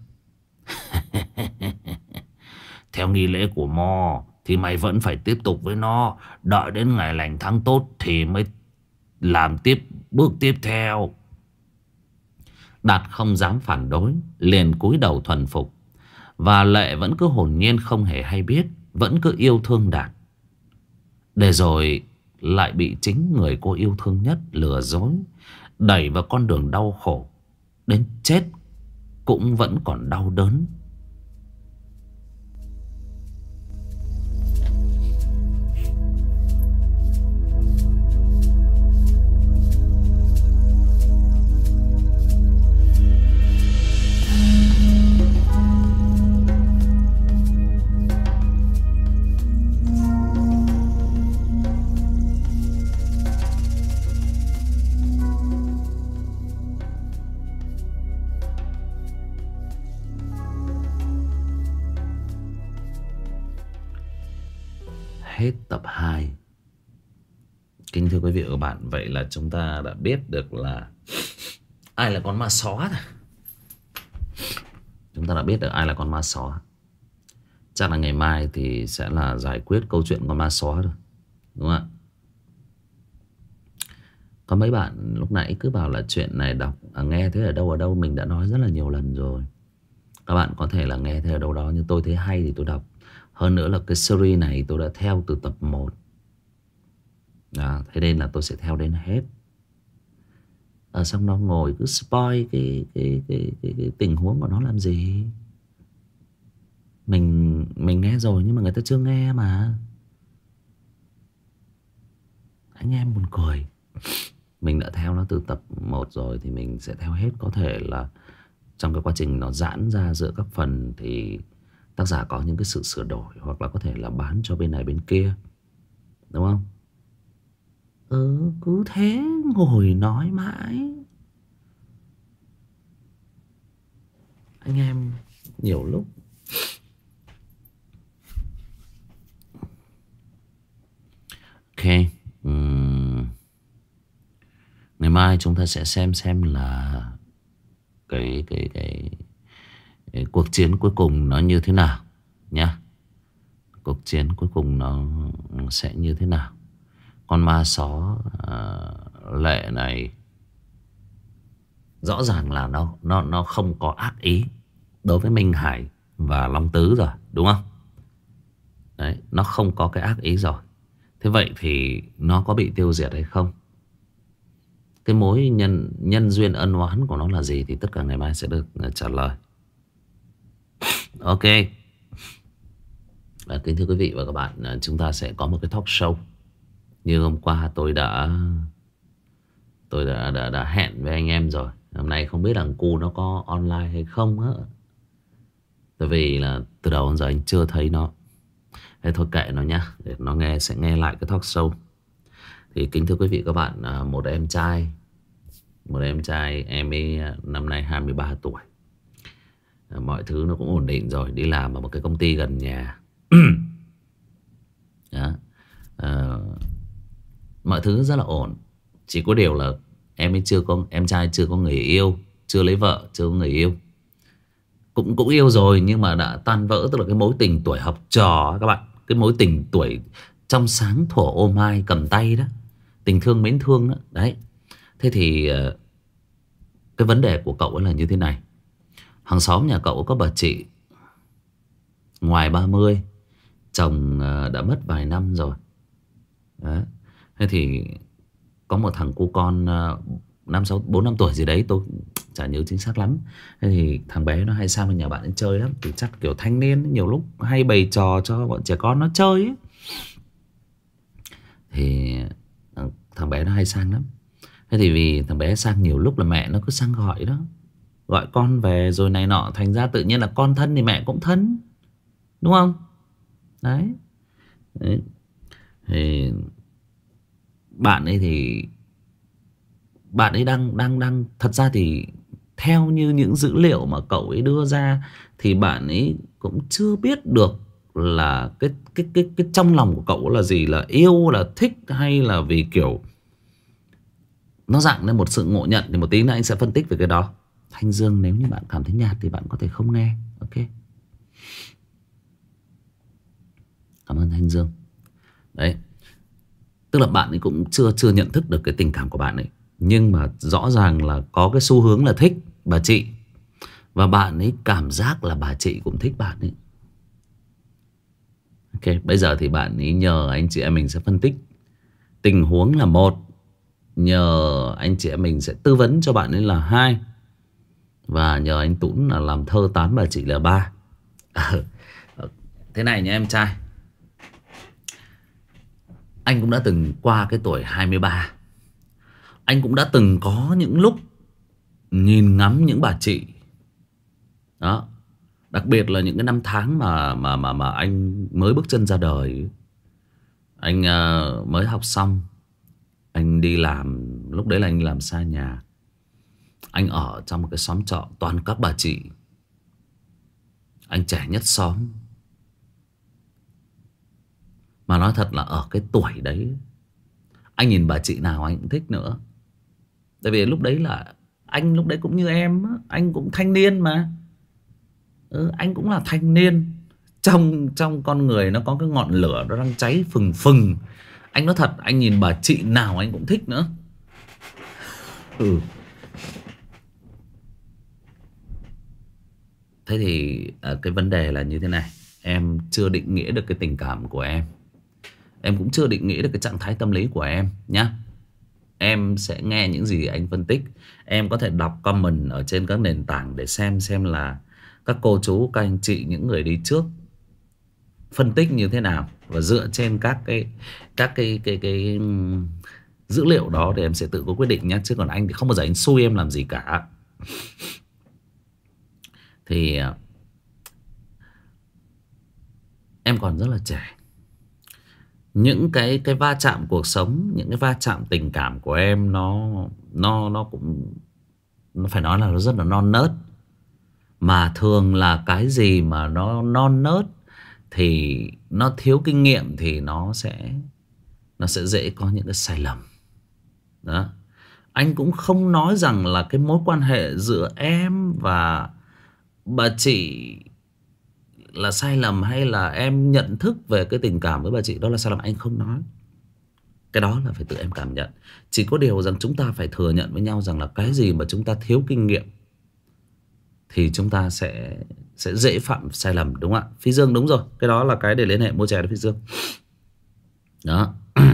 Theo nghi lễ của Mo thì mày vẫn phải tiếp tục với nó. Đợi đến ngày lành tháng tốt thì mới làm tiếp bước tiếp theo. Đạt không dám phản đối, liền cúi đầu thuần phục. Và Lệ vẫn cứ hồn nhiên không hề hay biết, vẫn cứ yêu thương Đạt. Để rồi lại bị chính người cô yêu thương nhất lừa dối, đẩy vào con đường đau khổ. Đến chết cũng vẫn còn đau đớn. Hết tập 2. Kính thưa quý vị và các bạn, vậy là chúng ta đã biết được là ai là con ma só rồi. Chúng ta đã biết được ai là con ma só. Chắc là ngày mai thì sẽ là giải quyết câu chuyện con ma só rồi, đúng không ạ? Có mấy bạn lúc nãy cứ bảo là chuyện này đọc nghe thế ở đâu mình đã nói rất là nhiều lần rồi. Các bạn có thể là nghe thế ở đâu đó, nhưng tôi thấy hay thì tôi đọc. Hơn nữa là cái series này tôi đã theo từ tập 1. Thế nên là tôi sẽ theo đến hết. Ở xong nó ngồi cứ spoil cái tình huống của nó làm gì. Mình nghe rồi nhưng mà người ta chưa nghe mà. Anh em buồn cười. Mình đã theo nó từ tập 1 rồi thì mình sẽ theo hết. Có thể là trong cái quá trình nó giãn ra giữa các phần thì tác giả có những cái sự sửa đổi, hoặc là có thể là bán cho bên này bên kia, đúng không? Cứ thế ngồi nói mãi. Anh em nhiều lúc ok. Ngày mai chúng ta sẽ xem là cái cuộc chiến cuối cùng nó như thế nào nhá. Cuộc chiến cuối cùng nó sẽ như thế nào. Con ma só Lệ này rõ ràng là nó không có ác ý đối với Minh Hải và Long Tứ rồi, đúng không? Đấy, nó không có cái ác ý rồi. Thế vậy thì nó có bị tiêu diệt hay không? Cái mối nhân duyên ân oán của nó là gì thì tất cả ngày mai sẽ được trả lời. Ok. Kính thưa quý vị và các bạn, chúng ta sẽ có một cái talk show. Như hôm qua tôi đã hẹn với anh em rồi. Hôm nay không biết thằng cu nó có online hay không á. Tại vì là từ đầu đến giờ anh chưa thấy nó. Thế thôi kệ nó nhá, để nó sẽ nghe lại cái talk show. Thì kính thưa quý vị các bạn, một em trai em ấy năm nay 23 tuổi. Mọi thứ nó cũng ổn định rồi, đi làm ở một cái công ty gần nhà. Đó. Mọi thứ rất là ổn. Chỉ có điều là em trai chưa có người yêu, chưa lấy vợ, chưa có người yêu. Cũng yêu rồi nhưng mà đã tan vỡ. Tức là cái mối tình tuổi học trò các bạn, cái mối tình tuổi trong sáng thuở ô mai cầm tay đó, tình thương mến thương đó. Đấy. Thế thì cái vấn đề của cậu ấy là như thế này. Hàng xóm nhà cậu có bà chị ngoài 30, chồng đã mất vài năm rồi. Đấy. Thế thì có một thằng cu con 4 5 tuổi gì đấy, tôi chả nhớ chính xác lắm. Thế thì thằng bé nó hay sang bên nhà bạn ấy chơi lắm. Thì chắc kiểu thanh niên nhiều lúc hay bày trò cho bọn trẻ con nó chơi ấy. Thì thằng bé nó hay sang lắm. Thế thì vì thằng bé sang nhiều lúc là mẹ nó cứ sang gọi đó, gọi con về rồi này nọ. Thành ra tự nhiên là con thân thì mẹ cũng thân, đúng không? Đấy. Đấy. Thì bạn ấy thì bạn ấy đang thật ra thì theo như những dữ liệu mà cậu ấy đưa ra thì bạn ấy cũng chưa biết được là cái trong lòng của cậu là gì, là yêu, là thích, hay là vì kiểu nó dạng lên một sự ngộ nhận. Thì một tí nữa anh sẽ phân tích về cái đó. Thanh Dương, nếu như bạn cảm thấy nhạt thì bạn có thể không nghe. Ok, cảm ơn Thanh Dương. Đấy, tức là bạn ấy cũng chưa nhận thức được cái tình cảm của bạn ấy, nhưng mà rõ ràng là có cái xu hướng là thích bà chị. Và bạn ấy cảm giác là bà chị cũng thích bạn ấy. Ok, bây giờ thì bạn ấy nhờ anh chị em mình sẽ phân tích tình huống là một, nhờ anh chị em mình sẽ tư vấn cho bạn ấy là hai, và nhờ anh Tún là làm thơ tán bà chị là ba. Thế này nha em trai, anh cũng đã từng qua cái tuổi 23. Anh cũng đã từng có những lúc nhìn ngắm những bà chị đó. Đặc biệt là những cái năm tháng mà anh mới bước chân ra đời. Anh mới học xong, anh đi làm. Lúc đấy là anh làm xa nhà. Anh ở trong một cái xóm trọ toàn các bà chị. Anh trẻ nhất xóm. Mà nói thật là ở cái tuổi đấy, anh nhìn bà chị nào anh cũng thích nữa. Tại vì lúc đấy là anh lúc đấy cũng như em á, anh cũng thanh niên mà. Anh cũng là thanh niên. Trong con người nó có cái ngọn lửa nó đang cháy phừng phừng. Anh nói thật, anh nhìn bà chị nào anh cũng thích nữa. Thế thì cái vấn đề là như thế này. Em chưa định nghĩa được cái tình cảm của em. Em cũng chưa định nghĩa được cái trạng thái tâm lý của em nhá. Em sẽ nghe những gì anh phân tích. Em có thể đọc comment ở trên các nền tảng để xem là các cô chú, các anh chị, những người đi trước phân tích như thế nào. Và dựa trên các cái dữ liệu đó thì em sẽ tự có quyết định nhé. Chứ còn anh thì không bao giờ anh xui em làm gì cả. Thì em còn rất là trẻ. Những cái va chạm cuộc sống, những cái va chạm tình cảm của em nó cũng, nó phải nói là nó rất là non nớt. Mà thường là cái gì mà nó non nớt thì nó thiếu kinh nghiệm thì nó sẽ dễ có những cái sai lầm. Đó. Anh cũng không nói rằng là cái mối quan hệ giữa em và bà chị là sai lầm, hay là em nhận thức về cái tình cảm với bà chị đó là sai lầm. Anh không nói. Cái đó là phải tự em cảm nhận. Chỉ có điều rằng chúng ta phải thừa nhận với nhau rằng là cái gì mà chúng ta thiếu kinh nghiệm thì chúng ta sẽ dễ phạm sai lầm, đúng không ạ? Phi Dương đúng rồi. Cái đó là cái để liên hệ mua chè đó Phi Dương. Đó.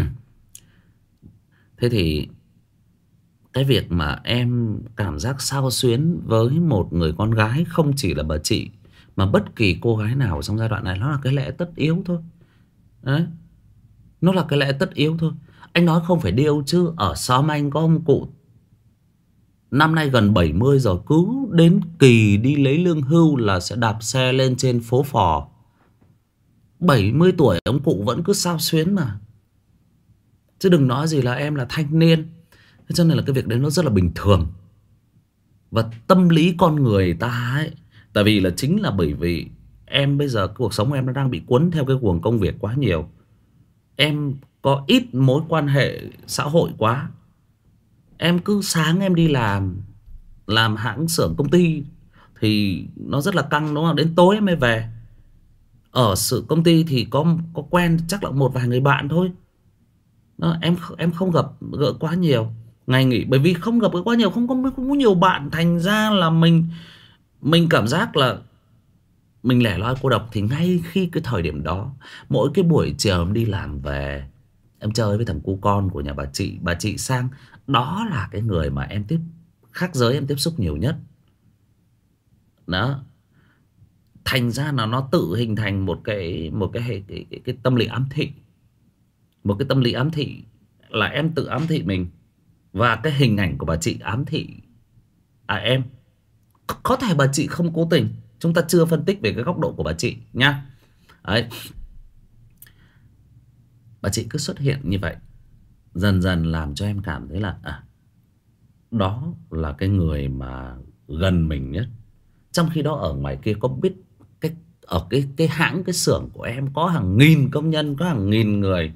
Thế thì cái việc mà em cảm giác xao xuyến với một người con gái, không chỉ là bà chị mà bất kỳ cô gái nào trong giai đoạn này, nó là cái lẽ tất yếu thôi. Đấy. Nó là cái lẽ tất yếu thôi. Anh nói không phải điêu chứ. Ở xóm anh có ông cụ năm nay gần 70 rồi, cứ đến kỳ đi lấy lương hưu là sẽ đạp xe lên trên phố phò. 70 tuổi ông cụ vẫn cứ xao xuyến mà. Chứ đừng nói gì là em là thanh niên. Thế cho nên là cái việc đấy nó rất là bình thường. Và tâm lý con người ta ấy, tại vì là chính là bởi vì em bây giờ cuộc sống em nó đang bị cuốn theo cái guồng công việc quá nhiều. Em có ít mối quan hệ xã hội quá. Em cứ sáng em đi làm hãng xưởng công ty thì nó rất là căng, đúng không? Đến tối em mới về. Ở sự công ty thì có quen chắc là một vài người bạn thôi. Đó, em không gặp gỡ quá nhiều ngày nghỉ, bởi vì không gặp gỡ quá nhiều, không có nhiều bạn, thành ra là mình cảm giác là mình lẻ loi cô độc. Thì ngay khi cái thời điểm đó, mỗi cái buổi chiều em đi làm về, em chơi với thằng cu con của nhà bà chị Sang. Đó là cái người mà khác giới em tiếp xúc nhiều nhất. Đó, thành ra là nó tự hình thành cái tâm lý ám thị. Một cái tâm lý ám thị là em tự ám thị mình, và cái hình ảnh của bà chị ám thị em. Có thể bà chị không cố tình, chúng ta chưa phân tích về cái góc độ của bà chị nhá. Đấy, bà chị cứ xuất hiện như vậy, dần dần làm cho em cảm thấy là đó là cái người mà gần mình nhất. Trong khi đó ở ngoài kia có biết ở cái hãng, cái xưởng của em có hàng nghìn công nhân, có hàng nghìn người.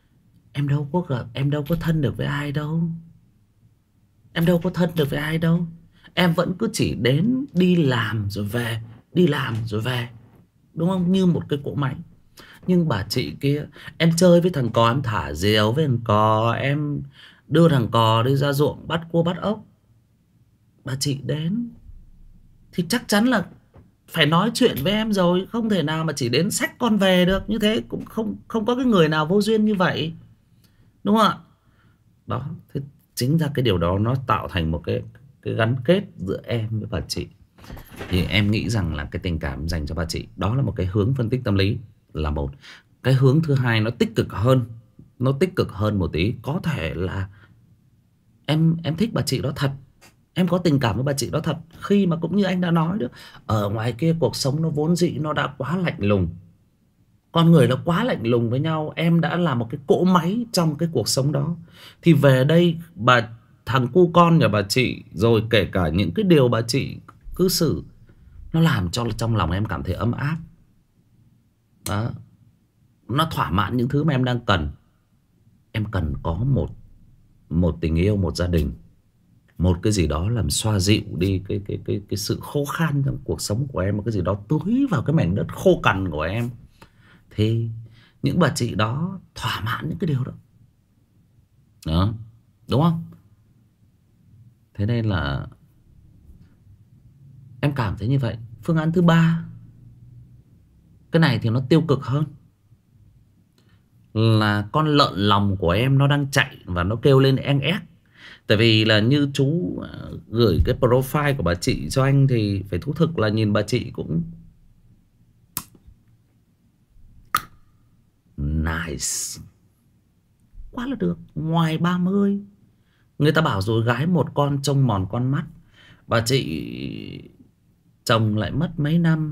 Em đâu có thân được với ai đâu. Em đâu có thân được với ai đâu. Em vẫn cứ chỉ đến đi làm rồi về, đi làm rồi về, đúng không? Như một cái cỗ máy. Nhưng bà chị kia, em chơi với thằng cò, em thả diều với thằng cò, em đưa thằng cò đi ra ruộng bắt cua bắt ốc, bà chị đến thì chắc chắn là phải nói chuyện với em rồi. Không thể nào mà chỉ đến xách con về được. Như thế cũng không có cái người nào vô duyên như vậy, đúng không ạ? Đó, thế chính ra cái điều đó nó tạo thành một cái gắn kết giữa em với bà chị. Thì em nghĩ rằng là cái tình cảm dành cho bà chị đó là một cái hướng phân tích tâm lý, là một. Cái hướng thứ hai nó tích cực hơn. Nó tích cực hơn một tí. Có thể là em thích bà chị đó thật, em có tình cảm với bà chị đó thật. Khi mà cũng như anh đã nói đó, ở ngoài kia cuộc sống nó vốn dĩ nó đã quá lạnh lùng, con người nó quá lạnh lùng với nhau. Em đã là một cái cỗ máy trong cái cuộc sống đó. Thì về đây thằng cu con nhà bà chị, rồi kể cả những cái điều bà chị cư xử, nó làm cho trong lòng em cảm thấy ấm áp. Đó, nó thỏa mãn những thứ mà em đang cần. Em cần có một tình yêu, một gia đình, một cái gì đó làm xoa dịu đi cái sự khô khan trong cuộc sống của em, một cái gì đó tưới vào cái mảnh đất khô cằn của em. Thì những bà chị đó thỏa mãn những cái điều đó. Đó, đúng không? Thế nên là em cảm thấy như vậy. Phương án thứ ba, cái này thì nó tiêu cực hơn, là con lợn lòng của em nó đang chạy và nó kêu lên en ép. Tại vì là như chú gửi cái profile của bà chị cho anh, thì phải thú thực là nhìn bà chị cũng nice, quá là được. Ngoài 30, người ta bảo rồi, gái một con trông mòn con mắt. Bà chị chồng lại mất mấy năm,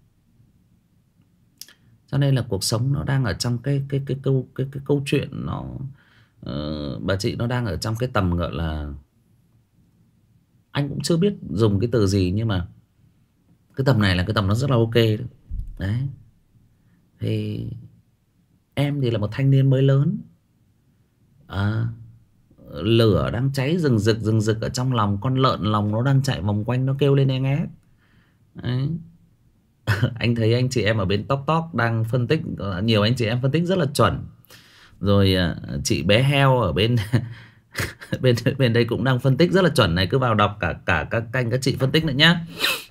cho nên là cuộc sống nó đang ở trong cái câu chuyện nó bà chị nó đang ở trong cái tầm gọi là, anh cũng chưa biết dùng cái từ gì, nhưng mà cái tầm này là cái tầm nó rất là ok đấy. Đấy, thì em thì là một thanh niên mới lớn, à, lửa đang cháy rừng rực ở trong lòng. Con lợn lòng nó đang chạy vòng quanh, nó kêu lên e ngét. Đấy. Anh thấy anh chị em ở bên Tóc Tóc đang phân tích, nhiều anh chị em phân tích rất là chuẩn. Rồi chị bé heo ở bên bên đây cũng đang phân tích rất là chuẩn này. Cứ vào đọc cả các kênh các chị phân tích nữa nhá.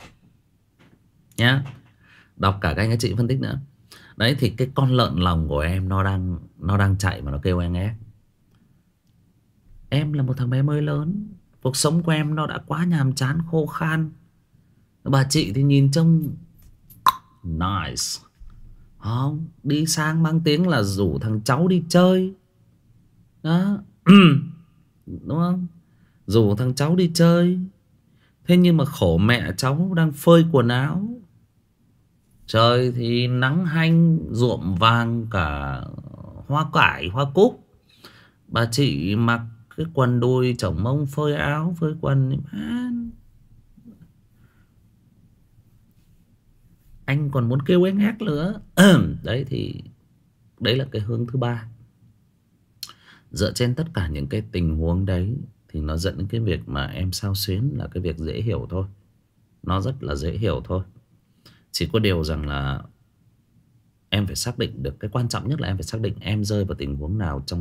Đọc cả kênh các chị phân tích nữa. Đấy, thì cái con lợn lòng của em nó đang chạy mà nó kêu en ép. Em là một thằng bé mới lớn, cuộc sống của em nó đã quá nhàm chán khô khan. Bà chị thì nhìn trông nice, không? Đi sang mang tiếng là rủ thằng cháu đi chơi. Đó. Đúng không? Rủ thằng cháu đi chơi. Thế nhưng mà khổ mẹ cháu đang phơi quần áo. Trời thì nắng hanh, ruộm vàng cả hoa cải, hoa cúc. Bà chị mặc cái quần đùi chổng mông, phơi áo, phơi quần. Anh còn muốn kêu anh hét nữa. Đấy, thì đấy là cái hướng thứ ba. Dựa trên tất cả những cái tình huống đấy thì nó dẫn đến cái việc mà em xao xuyến là cái việc dễ hiểu thôi. Nó rất là dễ hiểu thôi. Chỉ có điều rằng là em phải xác định được, cái quan trọng nhất là em phải xác định em rơi vào tình huống nào trong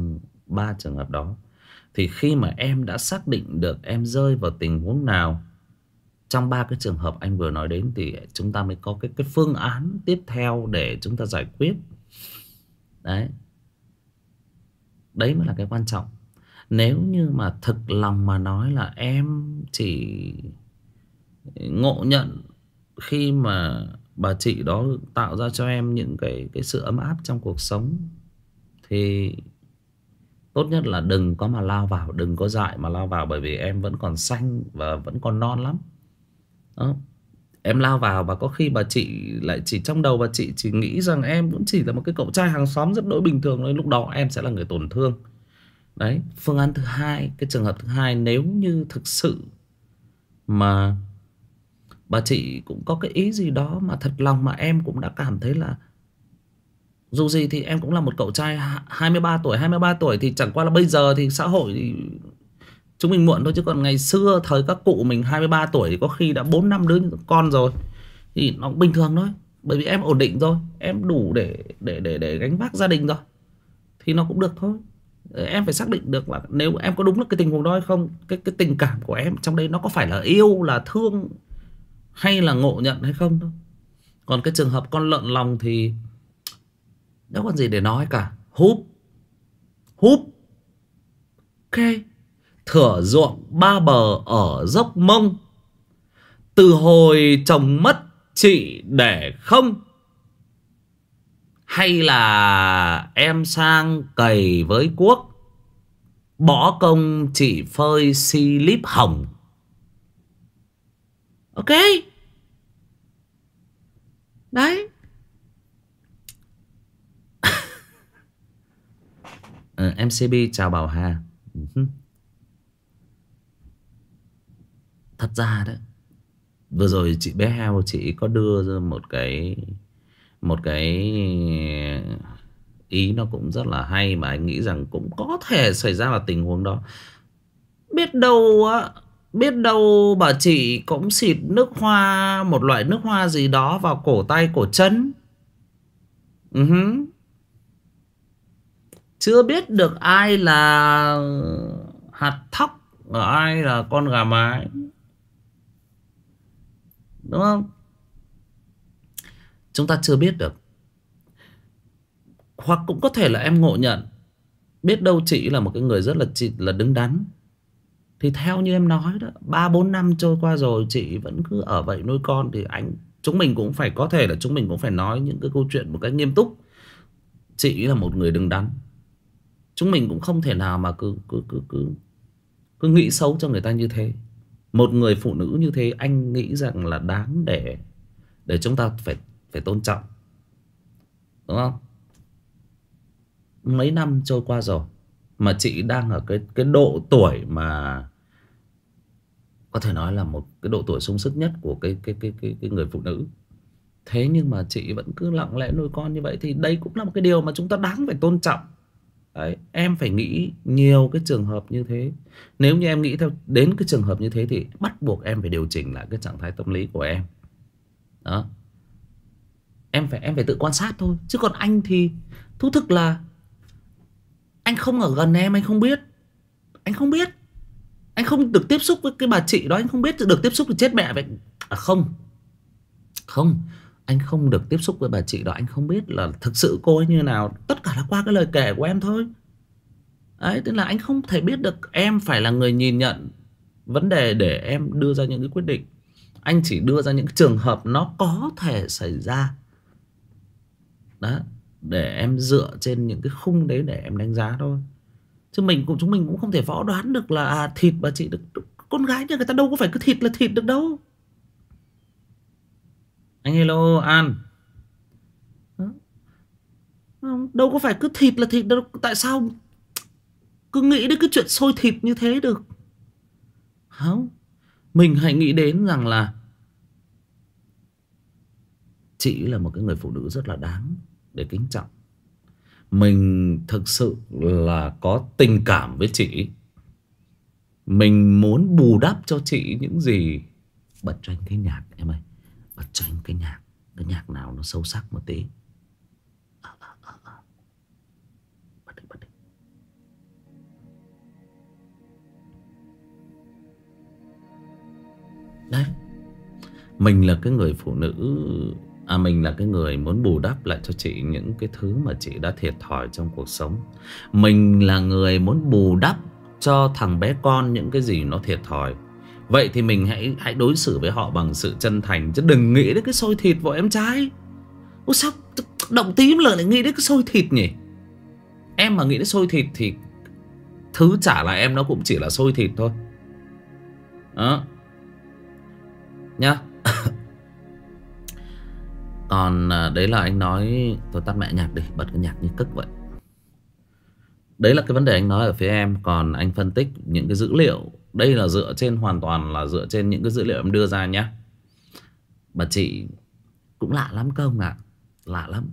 ba trường hợp đó. Thì khi mà em đã xác định được em rơi vào tình huống nào trong ba cái trường hợp anh vừa nói đến, thì chúng ta mới có cái phương án tiếp theo để chúng ta giải quyết. Đấy. Đấy mới là cái quan trọng. Nếu như mà thực lòng mà nói là em chỉ ngộ nhận khi mà bà chị đó tạo ra cho em những cái sự ấm áp trong cuộc sống, thì tốt nhất là đừng có mà lao vào, đừng có dại mà lao vào. Bởi vì em vẫn còn xanh và vẫn còn non lắm đó. Em lao vào và có khi bà chị lại chỉ trong đầu bà chị chỉ nghĩ rằng em cũng chỉ là một cái cậu trai hàng xóm rất đỗi bình thường thôi. Lúc đó em sẽ là người tổn thương. Đấy, phương án thứ hai, cái trường hợp thứ hai, nếu như thực sự mà bà chị cũng có cái ý gì đó mà thật lòng mà em cũng đã cảm thấy là dù gì thì em cũng là một cậu trai 23 tuổi. 23 tuổi thì chẳng qua là bây giờ thì xã hội thì chúng mình muộn thôi. Chứ còn ngày xưa thời các cụ mình 23 tuổi thì có khi đã 4 5 đứa con rồi. Thì nó cũng bình thường thôi. Bởi vì em ổn định rồi, em đủ để gánh vác gia đình rồi, thì nó cũng được thôi. Em phải xác định được là nếu em có đúng là cái tình huống đó hay không. Cái tình cảm của em trong đây nó có phải là yêu, là thương, hay là ngộ nhận hay không thôi. Còn cái trường hợp con lợn lòng thì đâu còn gì để nói cả. Húp. Húp. Ok. Thửa ruộng ba bờ ở dốc Mông, từ hồi chồng mất chị để không, hay là em sang cày với cuốc, bỏ công chị phơi slip hồng. Ok. Đấy. MCB chào Bảo Hà. Thật ra đấy, vừa rồi chị bé heo chị có đưa ra một cái ý nó cũng rất là hay, mà anh nghĩ rằng cũng có thể xảy ra là tình huống đó. Biết đâu á, biết đâu bà chị cũng xịt nước hoa, một loại nước hoa gì đó vào cổ tay cổ chân. Chưa biết được ai là hạt thóc, ai là con gà mái, đúng không? Chúng ta chưa biết được. Hoặc cũng có thể là em ngộ nhận, biết đâu chị là một cái người rất là đứng đắn. Thì theo như em nói đó, 3 4 năm trôi qua rồi chị vẫn cứ ở vậy nuôi con, thì chúng mình cũng phải, có thể là chúng mình cũng phải nói những cái câu chuyện một cách nghiêm túc. Chị là một người đứng đắn, chúng mình cũng không thể nào mà cứ nghĩ xấu cho người ta như thế. Một người phụ nữ như thế anh nghĩ rằng là đáng để chúng ta phải tôn trọng, đúng không? Mấy năm trôi qua rồi mà chị đang ở cái độ tuổi mà có thể nói là một cái độ tuổi sung sức nhất của cái người phụ nữ. Thế nhưng mà chị vẫn cứ lặng lẽ nuôi con như vậy, thì đây cũng là một cái điều mà chúng ta đáng phải tôn trọng. Đấy, em phải nghĩ nhiều cái trường hợp như thế. Nếu như em nghĩ theo đến cái trường hợp như thế thì bắt buộc em phải điều chỉnh lại cái trạng thái tâm lý của em. Đó. Em phải tự quan sát thôi. Chứ còn anh thì thú thực là anh không ở gần em, anh không biết. Anh không biết. Anh không được tiếp xúc với cái bà chị đó, anh không biết. Được tiếp xúc thì chết mẹ vậy. À không. Không, anh không được tiếp xúc với bà chị đó, anh không biết là thực sự cô ấy như nào. Tất cả là qua cái lời kể của em thôi. Đấy, tức là anh không thể biết được. Em phải là người nhìn nhận vấn đề để em đưa ra những cái quyết định. Anh chỉ đưa ra những trường hợp nó có thể xảy ra. Đó, để em dựa trên những cái khung đấy để em đánh giá thôi. Chứ chúng mình cũng không thể phỏng đoán được là thịt bà chị được. Con gái nhà người ta đâu có phải cứ thịt là thịt được đâu. Anh hello An. Đó. Đâu có phải cứ thịt là thịt đâu. Tại sao cứ nghĩ đến cái chuyện sôi thịt như thế được? Không. Mình hãy nghĩ đến rằng là chị là một cái người phụ nữ rất là đáng để kính trọng. Mình thực sự là có tình cảm với chị. Mình muốn bù đắp cho chị những gì. Bật cho anh cái nhạc em ơi. Bật cho anh cái nhạc. Cái nhạc nào nó sâu sắc một tí. Bật đi, bật đi. Mình là cái người phụ nữ, mình là cái người muốn bù đắp lại cho chị những cái thứ mà chị đã thiệt thòi trong cuộc sống. Mình là người muốn bù đắp cho thằng bé con những cái gì nó thiệt thòi. Vậy thì mình hãy đối xử với họ bằng sự chân thành, chứ đừng nghĩ đến cái xôi thịt vợ em trai. Ủa sao động tí một lần lại nghĩ đến cái xôi thịt nhỉ? Em mà nghĩ đến xôi thịt thì thứ trả lại em nó cũng chỉ là xôi thịt thôi. Đó nhá. Còn đấy là anh nói. Tôi tắt mẹ nhạc đi, bật cái nhạc như cức vậy. Đấy là cái vấn đề anh nói ở phía em. Còn anh phân tích những cái dữ liệu. Đây là dựa trên, hoàn toàn là dựa trên những cái dữ liệu em đưa ra nhé. Bà chị cũng lạ lắm cơ ông ạ. Lạ lắm.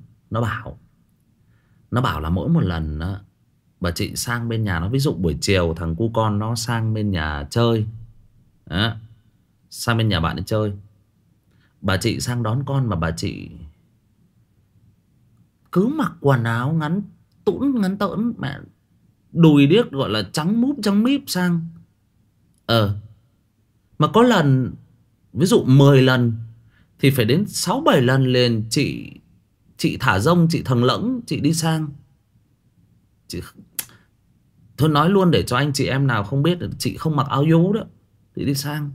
Nó bảo là mỗi một lần đó, bà chị sang bên nhà nó, ví dụ buổi chiều thằng cu con nó sang bên nhà chơi đó, sang bên nhà bạn đi chơi, bà chị sang đón con mà bà chị cứ mặc quần áo ngắn tũn ngắn tỡn, mẹ đùi điếc gọi là trắng múp trắng míp sang. Mà có lần ví dụ 10 lần thì phải đến 6-7 lần liền chị thả rông, chị thầng lẫng, chị đi sang. Chị thôi nói luôn để cho anh chị em nào không biết, chị không mặc áo vú đó, chị đi sang.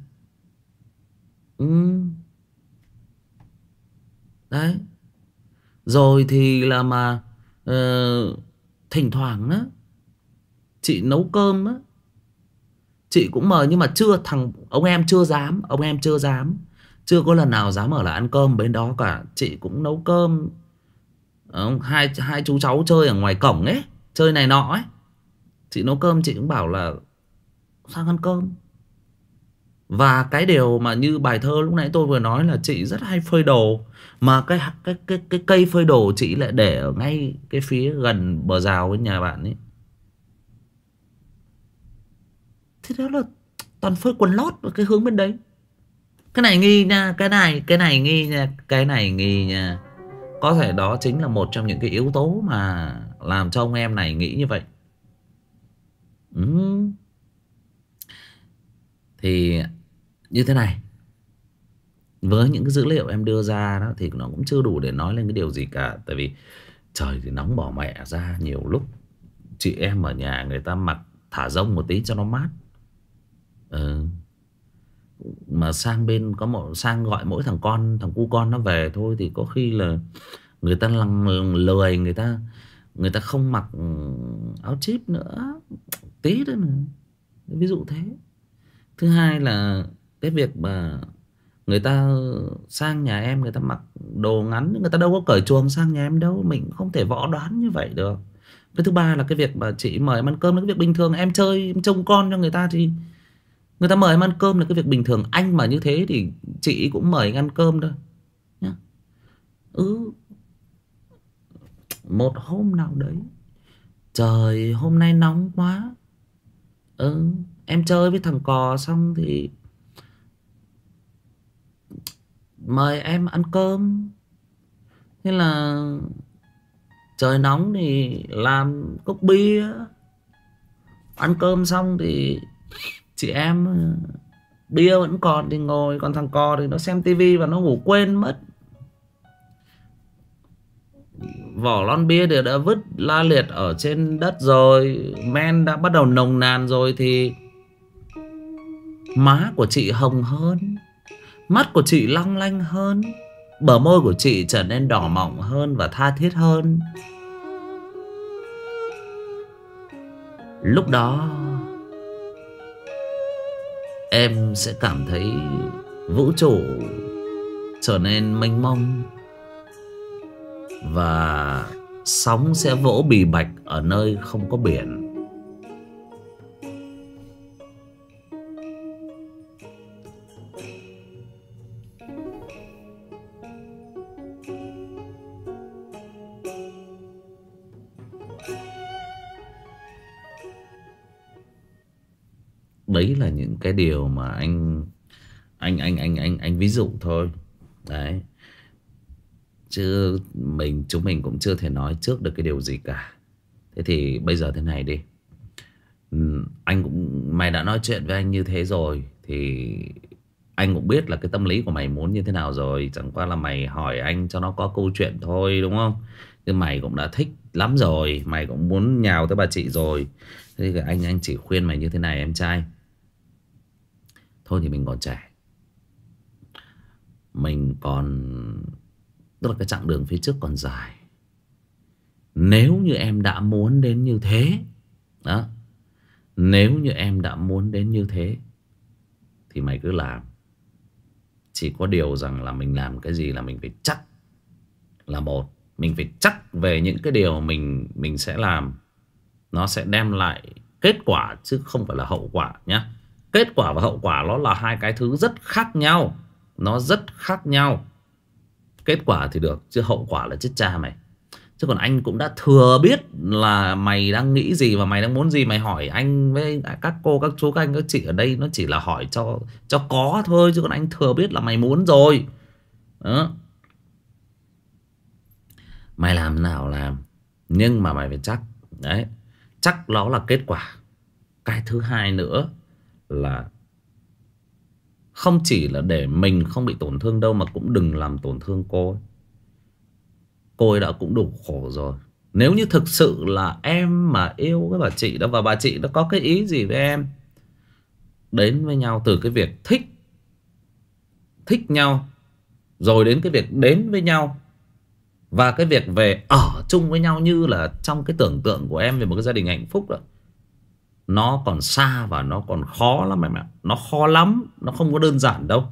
Đấy. Rồi thì là mà thỉnh thoảng á, chị nấu cơm á, chị cũng mời, nhưng mà chưa, ông em chưa dám. Chưa có lần nào dám ở lại ăn cơm bên đó cả. Chị cũng nấu cơm. Hai chú cháu chơi ở ngoài cổng ấy, chơi này nọ ấy, chị nấu cơm chị cũng bảo là sang ăn cơm. Và cái điều mà như bài thơ lúc nãy tôi vừa nói là chị rất hay phơi đồ. Mà cái cây phơi đồ chị lại để ở ngay cái phía gần bờ rào với nhà bạn ấy. Thế đó là toàn phơi quần lót ở cái hướng bên đấy. Cái này nghi nha, cái này nghi nha, cái này nghi nha. Có thể đó chính là một trong những cái yếu tố mà làm cho ông em này nghĩ như vậy. Thì như thế này, với những cái dữ liệu em đưa ra đó thì nó cũng chưa đủ để nói lên cái điều gì cả. Tại vì trời thì nóng bỏ mẹ ra, nhiều lúc chị em ở nhà người ta mặc thả rông một tí cho nó mát. Mà sang bên sang gọi mỗi thằng cu con nó về thôi thì có khi là người ta lười, người ta không mặc áo chip nữa tí nữa mà. Ví dụ thế. Thứ hai là cái việc mà người ta sang nhà em, người ta mặc đồ ngắn, người ta đâu có cởi chuồng sang nhà em đâu. Mình không thể võ đoán như vậy được. Cái thứ ba là cái việc mà chị mời em ăn cơm là cái việc bình thường. Em chơi, em trông con cho người ta thì người ta mời em ăn cơm là cái việc bình thường. Anh mà như thế thì chị cũng mời anh ăn cơm thôi nhá. Một hôm nào đấy trời hôm nay nóng quá, em chơi với thằng cò xong thì mời em ăn cơm. Thế là trời nóng thì làm cốc bia. Ăn cơm xong thì chị em bia vẫn còn thì ngồi, còn thằng cò thì nó xem tivi và nó ngủ quên mất. Vỏ lon bia thì đã vứt la liệt ở trên đất rồi, men đã bắt đầu nồng nàn rồi thì má của chị hồng hơn, mắt của chị long lanh hơn, bờ môi của chị trở nên đỏ mọng hơn và tha thiết hơn. Lúc đó em sẽ cảm thấy vũ trụ trở nên mênh mông và sóng sẽ vỗ bì bạch ở nơi không có biển. Đấy là những cái điều mà anh ví dụ thôi. Đấy. Chứ chúng mình cũng chưa thể nói trước được cái điều gì cả. Thế thì bây giờ thế này đi. Mày đã nói chuyện với anh như thế rồi thì Anh cũng biết là cái tâm lý của mày muốn như thế nào rồi. Chẳng qua là mày hỏi anh cho nó có câu chuyện thôi, đúng không? Nhưng mày cũng đã thích lắm rồi, mày cũng muốn nhào tới bà chị rồi. Thế thì anh chỉ khuyên mày như thế này em trai. Thôi thì mình còn trẻ, mình còn, tức là cái chặng đường phía trước còn dài. Nếu như em đã muốn đến như thế đó, nếu như em đã muốn đến như thế thì mày cứ làm. Chỉ có điều rằng là mình làm cái gì là mình phải chắc. Là một, mình phải chắc về những cái điều mình sẽ làm nó sẽ đem lại kết quả, chứ không phải là hậu quả nhé. Kết quả và hậu quả nó là hai cái thứ rất khác nhau. Nó rất khác nhau. Kết quả thì được, chứ hậu quả là chết cha mày. Chứ còn anh cũng đã thừa biết là mày đang nghĩ gì và mày đang muốn gì. Mày hỏi anh với các cô, các chú, các anh, các chị ở đây nó chỉ là hỏi cho có thôi. Chứ còn anh thừa biết là mày muốn rồi đó. Mày làm nào làm, nhưng mà mày phải chắc. Đấy, chắc nó là kết quả. Cái thứ hai nữa là không chỉ là để mình không bị tổn thương đâu, mà cũng đừng làm tổn thương cô ấy. Cô ấy đã cũng đủ khổ rồi. Nếu như thực sự là em mà yêu cái bà chị đó, và bà chị nó có cái ý gì với em, đến với nhau từ cái việc thích nhau, rồi đến cái việc đến với nhau, và cái việc về ở chung với nhau như là trong cái tưởng tượng của em về một cái gia đình hạnh phúc đó, nó còn xa và nó còn khó lắm em ạ. Nó khó lắm, nó không có đơn giản đâu.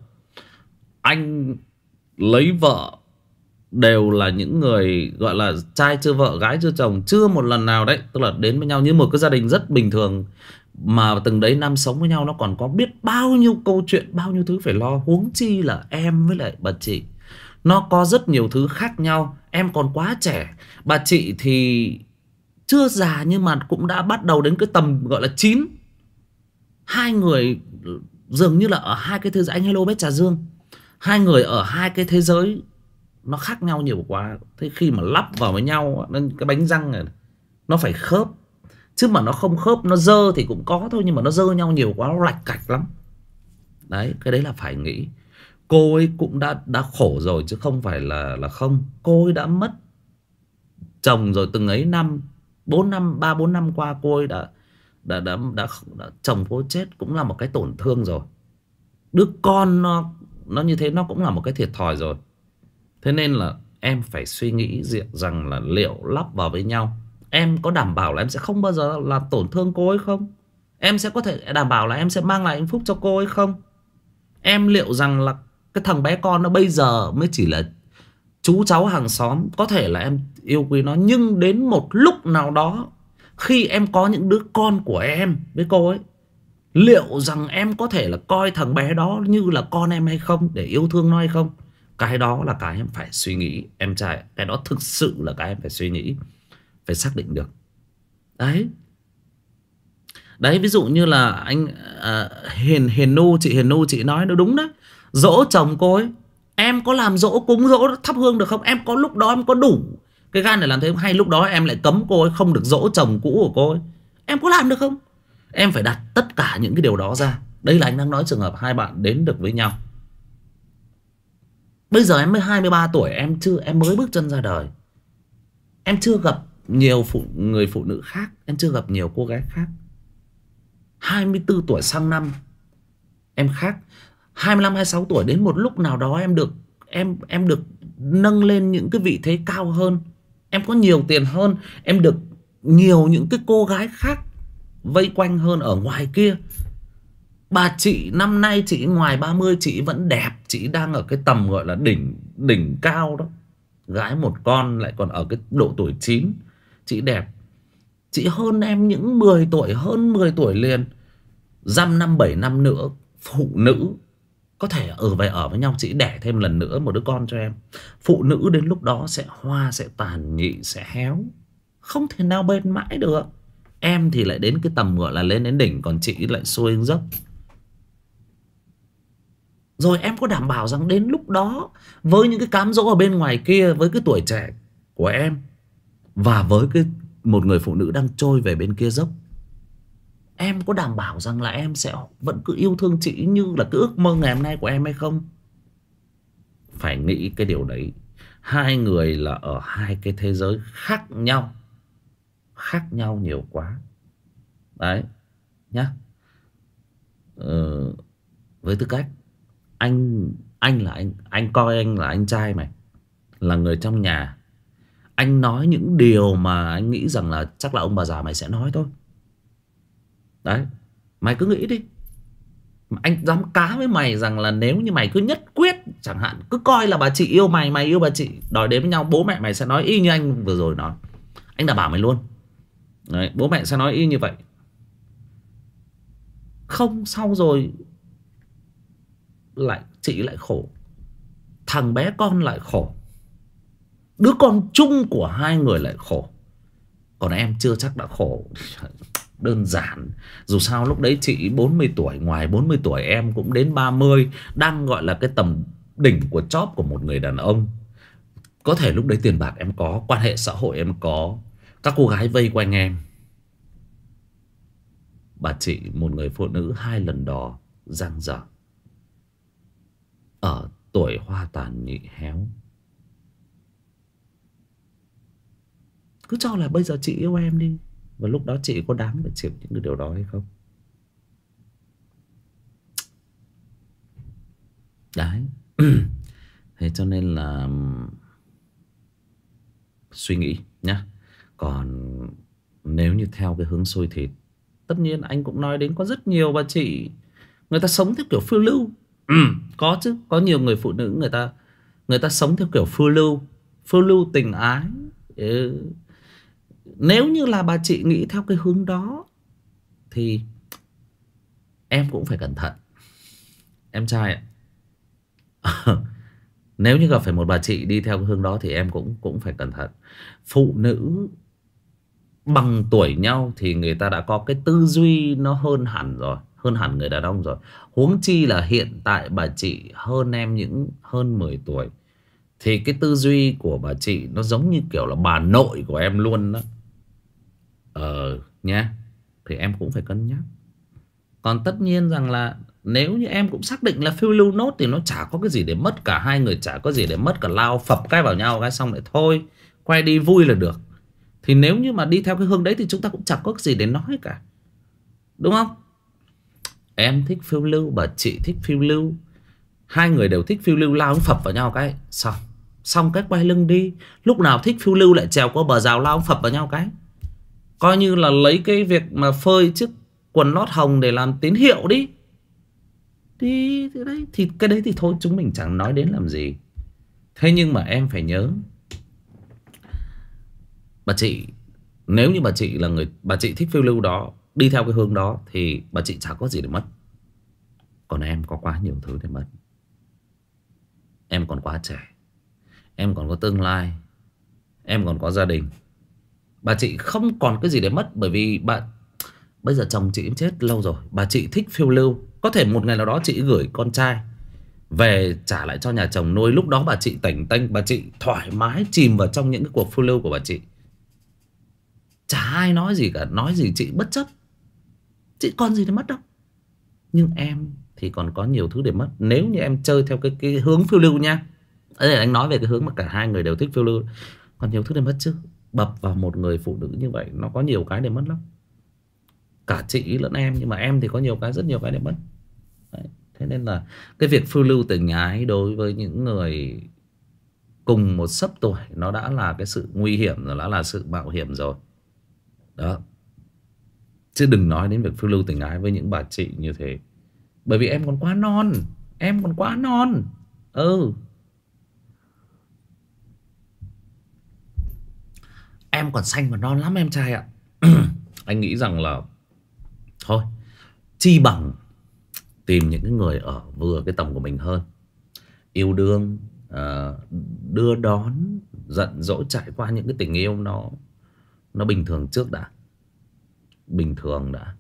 Anh lấy vợ đều là những người gọi là trai chưa vợ gái chưa chồng, chưa một lần nào đấy, tức là đến với nhau như một cái gia đình rất bình thường, mà từng đấy năm sống với nhau nó còn có biết bao nhiêu câu chuyện, bao nhiêu thứ phải lo. Huống chi là em với lại bà chị, nó có rất nhiều thứ khác nhau. Em còn quá trẻ, bà chị thì chưa già nhưng mà cũng đã bắt đầu đến cái tầm gọi là chín. Hai người dường như là ở hai cái thế giới. Anh hello bé Trà Dương, hai người ở hai cái thế giới nó khác nhau nhiều quá. Thế khi mà lắp vào với nhau nên cái bánh răng này nó phải khớp. Chứ mà nó không khớp, nó dơ thì cũng có thôi, nhưng mà nó dơ nhau nhiều quá nó lạch cạch lắm. Đấy, cái đấy là phải nghĩ. Cô ấy cũng đã khổ rồi chứ không phải là không. Cô ấy đã mất chồng rồi từng ấy năm, 3-4 năm qua cô ấy đã chồng cô chết cũng là một cái tổn thương rồi. Đứa con nó như thế nó cũng là một cái thiệt thòi rồi. Thế nên là em phải suy nghĩ rằng là liệu lắp vào với nhau, em có đảm bảo là em sẽ không bao giờ làm tổn thương cô ấy không? Em sẽ có thể đảm bảo là em sẽ mang lại hạnh phúc cho cô ấy không? Em liệu rằng là cái thằng bé con nó bây giờ mới chỉ là chú cháu hàng xóm. Có thể là em yêu quý nó, nhưng đến một lúc nào đó khi em có những đứa con của em với cô ấy, liệu rằng em có thể là coi thằng bé đó như là con em hay không, để yêu thương nó hay không? Cái đó là cái em phải suy nghĩ em trai. Cái đó thực sự là cái em phải suy nghĩ, phải xác định được. Đấy. Đấy, ví dụ như là anh Hiền Nu, chị Hiền Nu chị nói nó đúng đấy. Dỗ chồng cô ấy, em có làm dỗ cúng dỗ thắp hương được không? Em có lúc đó em có đủ cái gan để làm thế không? Hay lúc đó em lại cấm cô ấy không được dỗ chồng cũ của cô ấy? Em có làm được không? Em phải đặt tất cả những cái điều đó ra. Đây là anh đang nói trường hợp hai bạn đến được với nhau. Bây giờ em mới 23 tuổi, em mới bước chân ra đời. Em chưa gặp nhiều người phụ nữ khác, em chưa gặp nhiều cô gái khác. 24 tuổi sang năm em khác. 25-26 tuổi đến một lúc nào đó em được nâng lên những cái vị thế cao hơn. Em có nhiều tiền hơn, em được nhiều những cái cô gái khác vây quanh hơn ở ngoài kia. Bà chị năm nay chị ngoài 30, chị vẫn đẹp, chị đang ở cái tầm gọi là đỉnh cao đó. Gái một con lại còn ở cái độ tuổi 9. Chị đẹp. Chị hơn em những 10 tuổi, hơn 10 tuổi liền. Dăm năm 7 năm nữa phụ nữ có thể ở với nhau, chị đẻ thêm lần nữa một đứa con cho em. Phụ nữ đến lúc đó sẽ hoa, sẽ tàn nhị, sẽ héo, không thể nào bền mãi được. Em thì lại đến cái tầm gọi là lên đến đỉnh, còn chị lại xuôi dốc. Rồi em có đảm bảo rằng đến lúc đó, với những cái cám dỗ ở bên ngoài kia, với cái tuổi trẻ của em, và với một người phụ nữ đang trôi về bên kia dốc, em có đảm bảo rằng là em sẽ vẫn cứ yêu thương chị như là cái ước mơ ngày hôm nay của em hay không? Phải nghĩ cái điều đấy. Hai người là ở hai cái thế giới khác nhau. Khác nhau nhiều quá. Đấy nhá. Với tư cách anh là anh coi anh là anh trai mày, là người trong nhà. Anh nói những điều mà anh nghĩ rằng là chắc là ông bà già mày sẽ nói thôi. Đấy, mày cứ nghĩ đi. Anh dám cá với mày rằng là nếu như mày cứ nhất quyết, chẳng hạn cứ coi là bà chị yêu mày, mày yêu bà chị, đòi đến với nhau, bố mẹ mày sẽ nói y như anh vừa rồi nói. Anh đã bảo mày luôn. Đấy, bố mẹ sẽ nói y như vậy. Không, sau rồi lại chị lại khổ, thằng bé con lại khổ, đứa con chung của hai người lại khổ. Còn em chưa chắc đã khổ. Đơn giản. Dù sao lúc đấy chị 40 tuổi. Ngoài 40 tuổi em cũng đến 30. Đang gọi là cái tầm đỉnh của chóp của một người đàn ông. Có thể lúc đấy tiền bạc em có, quan hệ xã hội em có, các cô gái vây quanh em. Bà chị một người phụ nữ 2 lần đò giang dở, ở tuổi hoa tàn nhị héo. Cứ cho là bây giờ chị yêu em đi, và lúc đó chị có đáng phải chịu những cái điều đó hay không? Đấy. Thế cho nên là suy nghĩ nhá. Còn nếu như theo cái hướng xôi thịt, tất nhiên anh cũng nói đến có rất nhiều bà chị, người ta sống theo kiểu phiêu lưu. Có chứ, có nhiều người phụ nữ người ta sống theo kiểu phiêu lưu tình ái. Nếu như là bà chị nghĩ theo cái hướng đó thì em cũng phải cẩn thận, em trai ạ. Nếu như gặp phải một bà chị đi theo cái hướng đó thì em cũng phải cẩn thận. Phụ nữ bằng tuổi nhau thì người ta đã có cái tư duy nó hơn hẳn rồi, hơn hẳn người đàn ông rồi. Huống chi là hiện tại bà chị hơn em hơn 10 tuổi. Thì cái tư duy của bà chị nó giống như kiểu là bà nội của em luôn đó. Nhá. Thì em cũng phải cân nhắc. Còn tất nhiên rằng là nếu như em cũng xác định là phiêu lưu nốt thì nó chả có cái gì để mất cả. Hai người chả có gì để mất cả, lao phập cái vào nhau cái xong lại thôi, quay đi vui là được. Thì nếu như mà đi theo cái hướng đấy thì chúng ta cũng chẳng có cái gì để nói cả, đúng không? Em thích phiêu lưu, bà chị thích phiêu lưu, hai người đều thích phiêu lưu, lao phập vào nhau cái xong cái quay lưng đi. Lúc nào thích phiêu lưu lại trèo qua bờ rào lao phập vào nhau cái, coi như là lấy cái việc mà phơi chiếc quần lót hồng để làm tín hiệu đi. Thì đấy, thì cái đấy thì thôi chúng mình chẳng nói đến làm gì. Thế nhưng mà em phải nhớ, bà chị, nếu như bà chị là bà chị thích phiêu lưu đó, đi theo cái hướng đó thì bà chị chả có gì để mất. Còn em có quá nhiều thứ để mất. Em còn quá trẻ, em còn có tương lai, em còn có gia đình. Bà chị không còn cái gì để mất. Bởi vì bây giờ chồng chị chết lâu rồi, bà chị thích phiêu lưu. Có thể một ngày nào đó chị gửi con trai về trả lại cho nhà chồng nuôi. Lúc đó bà chị tảnh tênh, bà chị thoải mái chìm vào trong những cái cuộc phiêu lưu của bà chị. Chả ai nói gì cả, nói gì chị bất chấp. Chị còn gì để mất đâu. Nhưng em thì còn có nhiều thứ để mất. Nếu như em chơi theo cái hướng phiêu lưu nha. Đây là anh nói về cái hướng mà cả hai người đều thích phiêu lưu. Còn nhiều thứ để mất chứ. Bập vào một người phụ nữ như vậy nó có nhiều cái để mất lắm. Cả chị lẫn em. Nhưng mà em thì có nhiều cái, rất nhiều cái để mất. Đấy. Thế nên là cái việc phiêu lưu tình ái đối với những người cùng một xấp tuổi, nó đã là cái sự nguy hiểm rồi, đã là sự mạo hiểm rồi. Đó. Chứ đừng nói đến việc phiêu lưu tình ái với những bà chị như thế. Bởi vì em còn quá non. Em còn quá non. Em còn xanh và non lắm em trai ạ. Anh nghĩ rằng là thôi, chi bằng tìm những cái người ở vừa cái tầm của mình hơn. Yêu đương, đưa đón, giận dỗi, trải qua những cái tình yêu nó bình thường trước đã. Bình thường đã.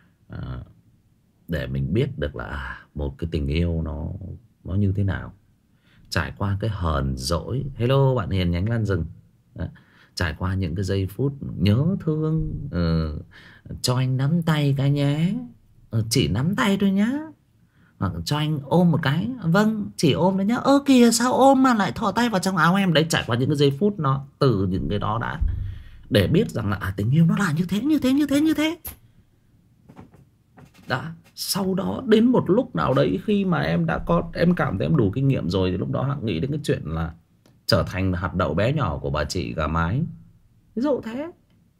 Để mình biết được là một cái tình yêu nó như thế nào. Trải qua cái hờn dỗi. Hello bạn Hiền nhánh lan rừng. Trải qua những cái giây phút nhớ thương, cho anh nắm tay cái nhé, chỉ nắm tay thôi nhá, hoặc cho anh ôm một cái, vâng chỉ ôm đấy nhá, ơ kìa sao ôm mà lại thò tay vào trong áo em. Đấy, trải qua những cái giây phút nó, từ những cái đó đã để biết rằng là tình yêu nó là như thế, như thế, như thế, như thế. Đã sau đó đến một lúc nào đấy, khi mà em đã có, em cảm thấy em đủ kinh nghiệm rồi, thì lúc đó hẵng nghĩ đến cái chuyện là trở thành hạt đậu bé nhỏ của bà chị gà mái, ví dụ thế.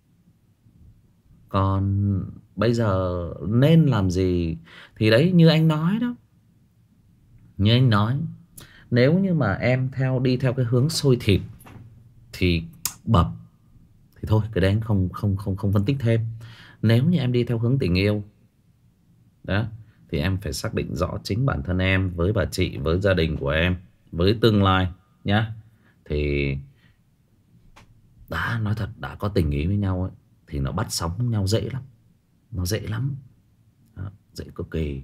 Còn bây giờ nên làm gì thì đấy, như anh nói đó, như anh nói, nếu như mà em đi theo cái hướng sôi thịt thì bập, thì thôi cái đấy anh không phân tích thêm. Nếu như em đi theo hướng tình yêu đó, thì em phải xác định rõ chính bản thân em với bà chị, với gia đình của em, với tương lai nhá. Thì đã nói thật, đã có tình ý với nhau ấy, thì nó bắt sóng nhau dễ lắm. Nó dễ lắm đó, dễ cực kỳ.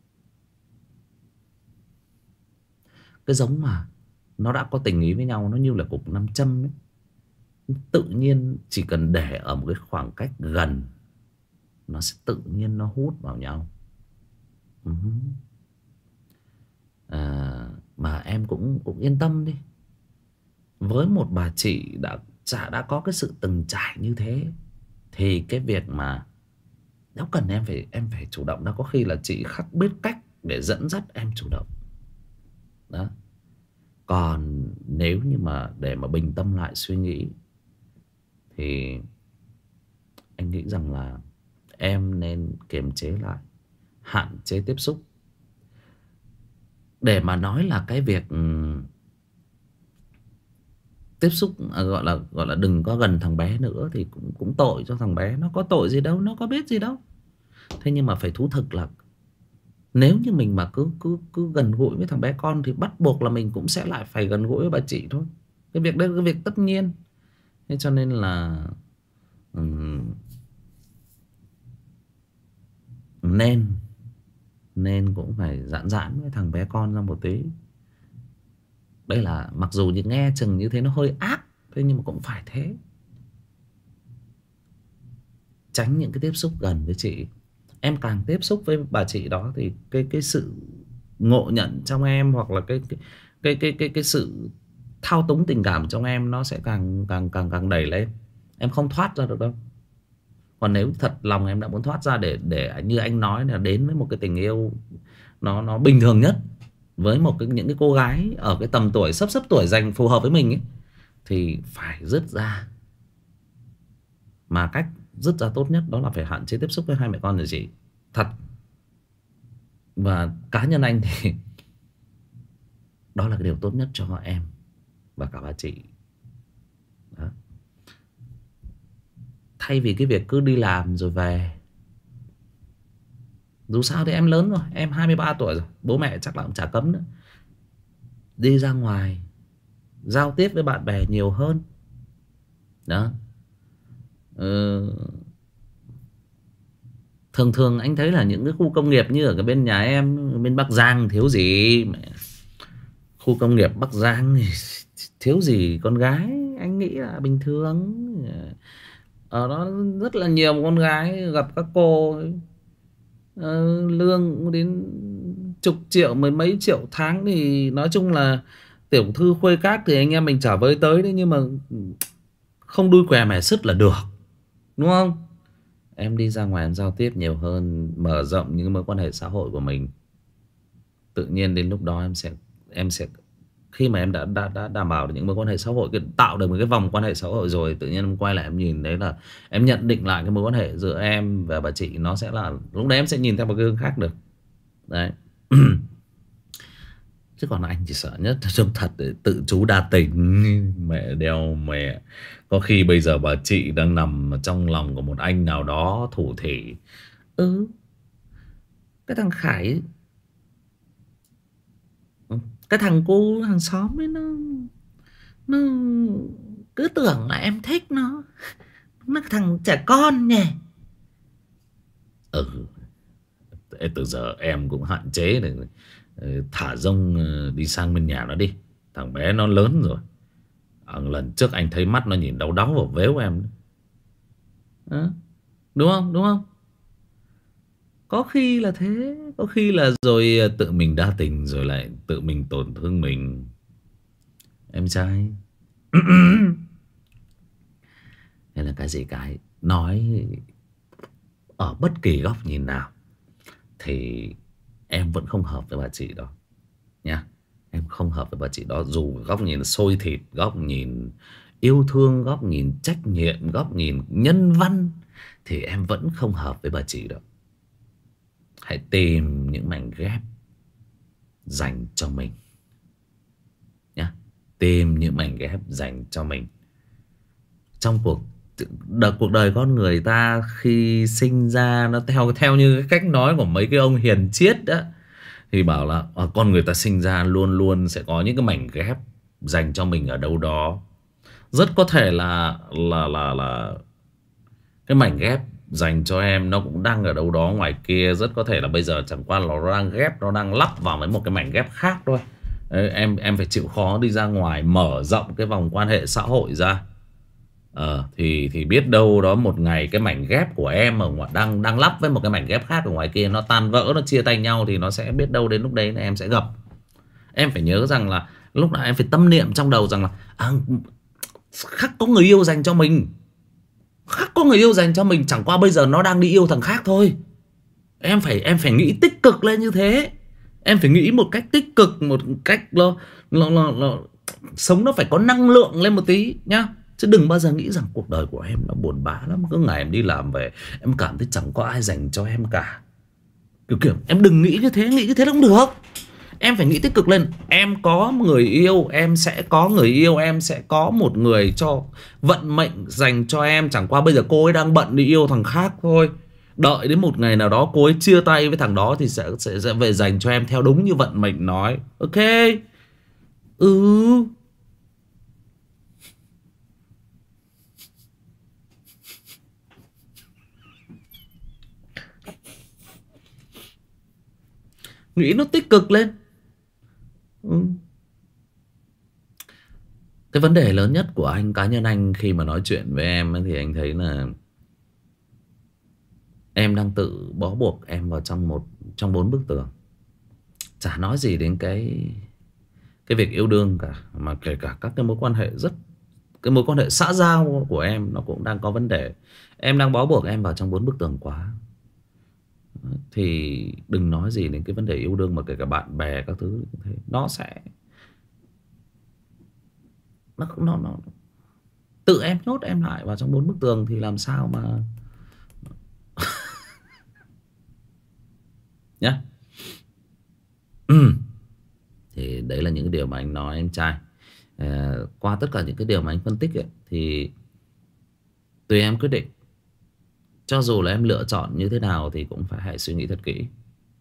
Cái giống mà nó đã có tình ý với nhau, nó như là cục nam châm ấy. Tự nhiên chỉ cần để ở một cái khoảng cách gần, nó sẽ tự nhiên nó hút vào nhau. Mà em cũng yên tâm đi. Với một bà chị đã có cái sự từng trải như thế, thì cái việc mà nếu cần em phải chủ động. Đó, có khi là chị khắc biết cách để dẫn dắt em chủ động đó. Còn nếu như mà để mà bình tâm lại suy nghĩ, thì anh nghĩ rằng là em nên kiềm chế lại, hạn chế tiếp xúc. Để mà nói là cái việc tiếp xúc, gọi là đừng có gần thằng bé nữa, thì cũng tội cho thằng bé. Nó có tội gì đâu, nó có biết gì đâu. Thế nhưng mà phải thú thực là nếu như mình mà cứ gần gũi với thằng bé con, thì bắt buộc là mình cũng sẽ lại phải gần gũi với bà chị thôi. Cái việc đấy là cái việc tất nhiên. Thế cho nên là nên cũng phải giãn giãn với thằng bé con ra một tí. Đây là mặc dù như nghe chừng như thế nó hơi ác, thế nhưng mà cũng phải thế. Tránh những cái tiếp xúc gần với chị. Em càng tiếp xúc với bà chị đó, thì cái sự ngộ nhận trong em, hoặc là cái sự thao túng tình cảm trong em, nó sẽ càng đẩy lên. Em không thoát ra được đâu. Còn nếu thật lòng em đã muốn thoát ra, để như anh nói là đến với một cái tình yêu nó bình thường nhất, với những cái cô gái ở cái tầm tuổi sấp tuổi dành phù hợp với mình ấy, thì phải dứt ra. Mà cách dứt ra tốt nhất đó là phải hạn chế tiếp xúc với hai mẹ con nhà chị. Thật. Và cá nhân anh thì đó là cái điều tốt nhất cho em và cả bà chị đó. Thay vì cái việc cứ đi làm rồi về. Dù sao thì em lớn rồi, em 23 tuổi rồi, bố mẹ chắc là cũng chả cấm nữa. Đi ra ngoài giao tiếp với bạn bè nhiều hơn đó. Thường anh thấy là những cái khu công nghiệp như ở cái bên nhà em, bên Bắc Giang thiếu gì. Khu công nghiệp Bắc Giang thì thiếu gì con gái. Anh nghĩ là bình thường. Ở đó rất là nhiều con gái gặp các cô ấy, lương đến chục triệu, mười mấy triệu tháng. Thì nói chung là tiểu thư khuê các thì anh em mình chả với tới đấy. Nhưng mà không đuôi què mẻ sứt là được, đúng không? Em đi ra ngoài em giao tiếp nhiều hơn, mở rộng những mối quan hệ xã hội của mình. Tự nhiên đến lúc đó em sẽ khi mà em đã đảm bảo được những mối quan hệ xã hội, tạo được một cái vòng quan hệ xã hội rồi, tự nhiên em quay lại em nhìn đấy là em nhận định lại cái mối quan hệ giữa em và bà chị, nó sẽ là lúc đấy em sẽ nhìn theo một cái hướng khác được đấy. Chứ còn anh chỉ sợ nhất là trông thật để tự chú đa tình. Mẹ đeo mẹ. Có khi bây giờ bà chị đang nằm trong lòng của một anh nào đó thủ thỉ. Cái thằng Khải, cái thằng cô hàng xóm ấy, nó cứ tưởng là em thích nó. Nó thằng trẻ con nhỉ. Từ giờ em cũng hạn chế để thả rông đi sang bên nhà nó đi. Thằng bé nó lớn rồi. Lần trước anh thấy mắt nó nhìn đau đau vào vếu em. À, đúng không? Đúng không? Có khi là thế. Có khi là rồi tự mình đa tình rồi lại tự mình tổn thương mình. Em trai. Nên là cái gì cái nói ở bất kỳ góc nhìn nào thì em vẫn không hợp với bà chị đó nha. Em không hợp với bà chị đó. Dù góc nhìn sôi thịt, góc nhìn yêu thương, góc nhìn trách nhiệm, góc nhìn nhân văn, thì em vẫn không hợp với bà chị đó. Hãy tìm những mảnh ghép dành cho mình nhá. Tìm những mảnh ghép dành cho mình. Trong cuộc đời con người ta khi sinh ra, nó theo như cái cách nói của mấy cái ông hiền triết đó, thì bảo là con người ta sinh ra luôn luôn sẽ có những cái mảnh ghép dành cho mình ở đâu đó. Rất có thể là cái mảnh ghép dành cho em nó cũng đang ở đâu đó ngoài kia. Rất có thể là bây giờ chẳng qua là nó đang ghép, nó đang lắp vào với một cái mảnh ghép khác thôi. Đấy, em phải chịu khó đi ra ngoài, mở rộng cái vòng quan hệ xã hội ra. Thì biết đâu đó một ngày cái mảnh ghép của em ở ngoài đang lắp với một cái mảnh ghép khác ở ngoài kia, nó tan vỡ, nó chia tay nhau, thì nó sẽ biết đâu đến lúc đấy là em sẽ gặp. Em phải nhớ rằng là lúc nào em phải tâm niệm trong đầu rằng là khắc có người yêu dành cho mình. Khắc có người yêu dành cho mình, chẳng qua bây giờ nó đang đi yêu thằng khác thôi. Em phải nghĩ tích cực lên như thế. Em phải nghĩ một cách tích cực, một cách sống nó phải có năng lượng lên một tí nhá. Chứ đừng bao giờ nghĩ rằng cuộc đời của em nó buồn bã lắm. Cứ ngày em đi làm về em cảm thấy chẳng có ai dành cho em cả. Kiểu em đừng nghĩ như thế. Nghĩ như thế không được. Em phải nghĩ tích cực lên. Em có người yêu, em sẽ có người yêu, em sẽ có một người cho vận mệnh dành cho em. Chẳng qua bây giờ cô ấy đang bận đi yêu thằng khác thôi. Đợi đến một ngày nào đó cô ấy chia tay với thằng đó thì sẽ về dành cho em theo đúng như vận mệnh nói. Ok. Nghĩ nó tích cực lên. Cái vấn đề lớn nhất của anh, cá nhân anh khi mà nói chuyện với em ấy, thì anh thấy là em đang tự bó buộc em vào trong 4 bức tường. Chả nói gì đến cái việc yêu đương cả, mà kể cả các cái mối quan hệ cái mối quan hệ xã giao của em nó cũng đang có vấn đề. Em đang bó buộc em vào trong 4 bức tường quá. Thì đừng nói gì đến cái vấn đề yêu đương, mà kể cả bạn bè các thứ thế, nó sẽ nó tự em nhốt em lại vào trong 4 bức tường thì làm sao mà nhá. Thì đấy là những cái điều mà anh nói em trai. Qua tất cả những cái điều mà anh phân tích ấy, thì tùy em quyết định. Cho dù là em lựa chọn như thế nào thì cũng phải hãy suy nghĩ thật kỹ.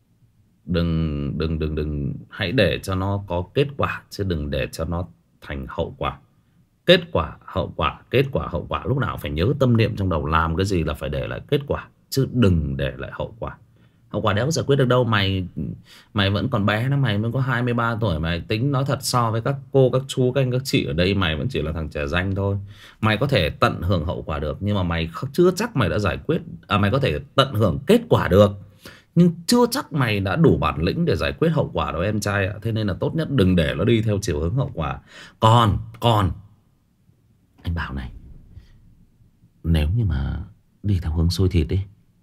Đừng hãy để cho nó có kết quả, chứ đừng để cho nó thành hậu quả. Kết quả, hậu quả, kết quả, hậu quả. Lúc nào phải nhớ tâm niệm trong đầu, làm cái gì là phải để lại kết quả, chứ đừng để lại hậu quả. Hậu quả đéo giải quyết được đâu. Mày vẫn còn bé lắm, mày mới có 23 tuổi. Mày tính nói thật, so với các cô, các chú, các anh, các chị ở đây, mày vẫn chỉ là thằng trẻ danh thôi. Mày có thể tận hưởng hậu quả được, nhưng mà mày chưa chắc mày đã giải quyết. Mày có thể tận hưởng kết quả được, nhưng chưa chắc mày đã đủ bản lĩnh để giải quyết hậu quả đâu em trai ạ. Thế nên là tốt nhất đừng để nó đi theo chiều hướng hậu quả. Còn anh bảo này, nếu như mà đi theo hướng xôi thịt đi,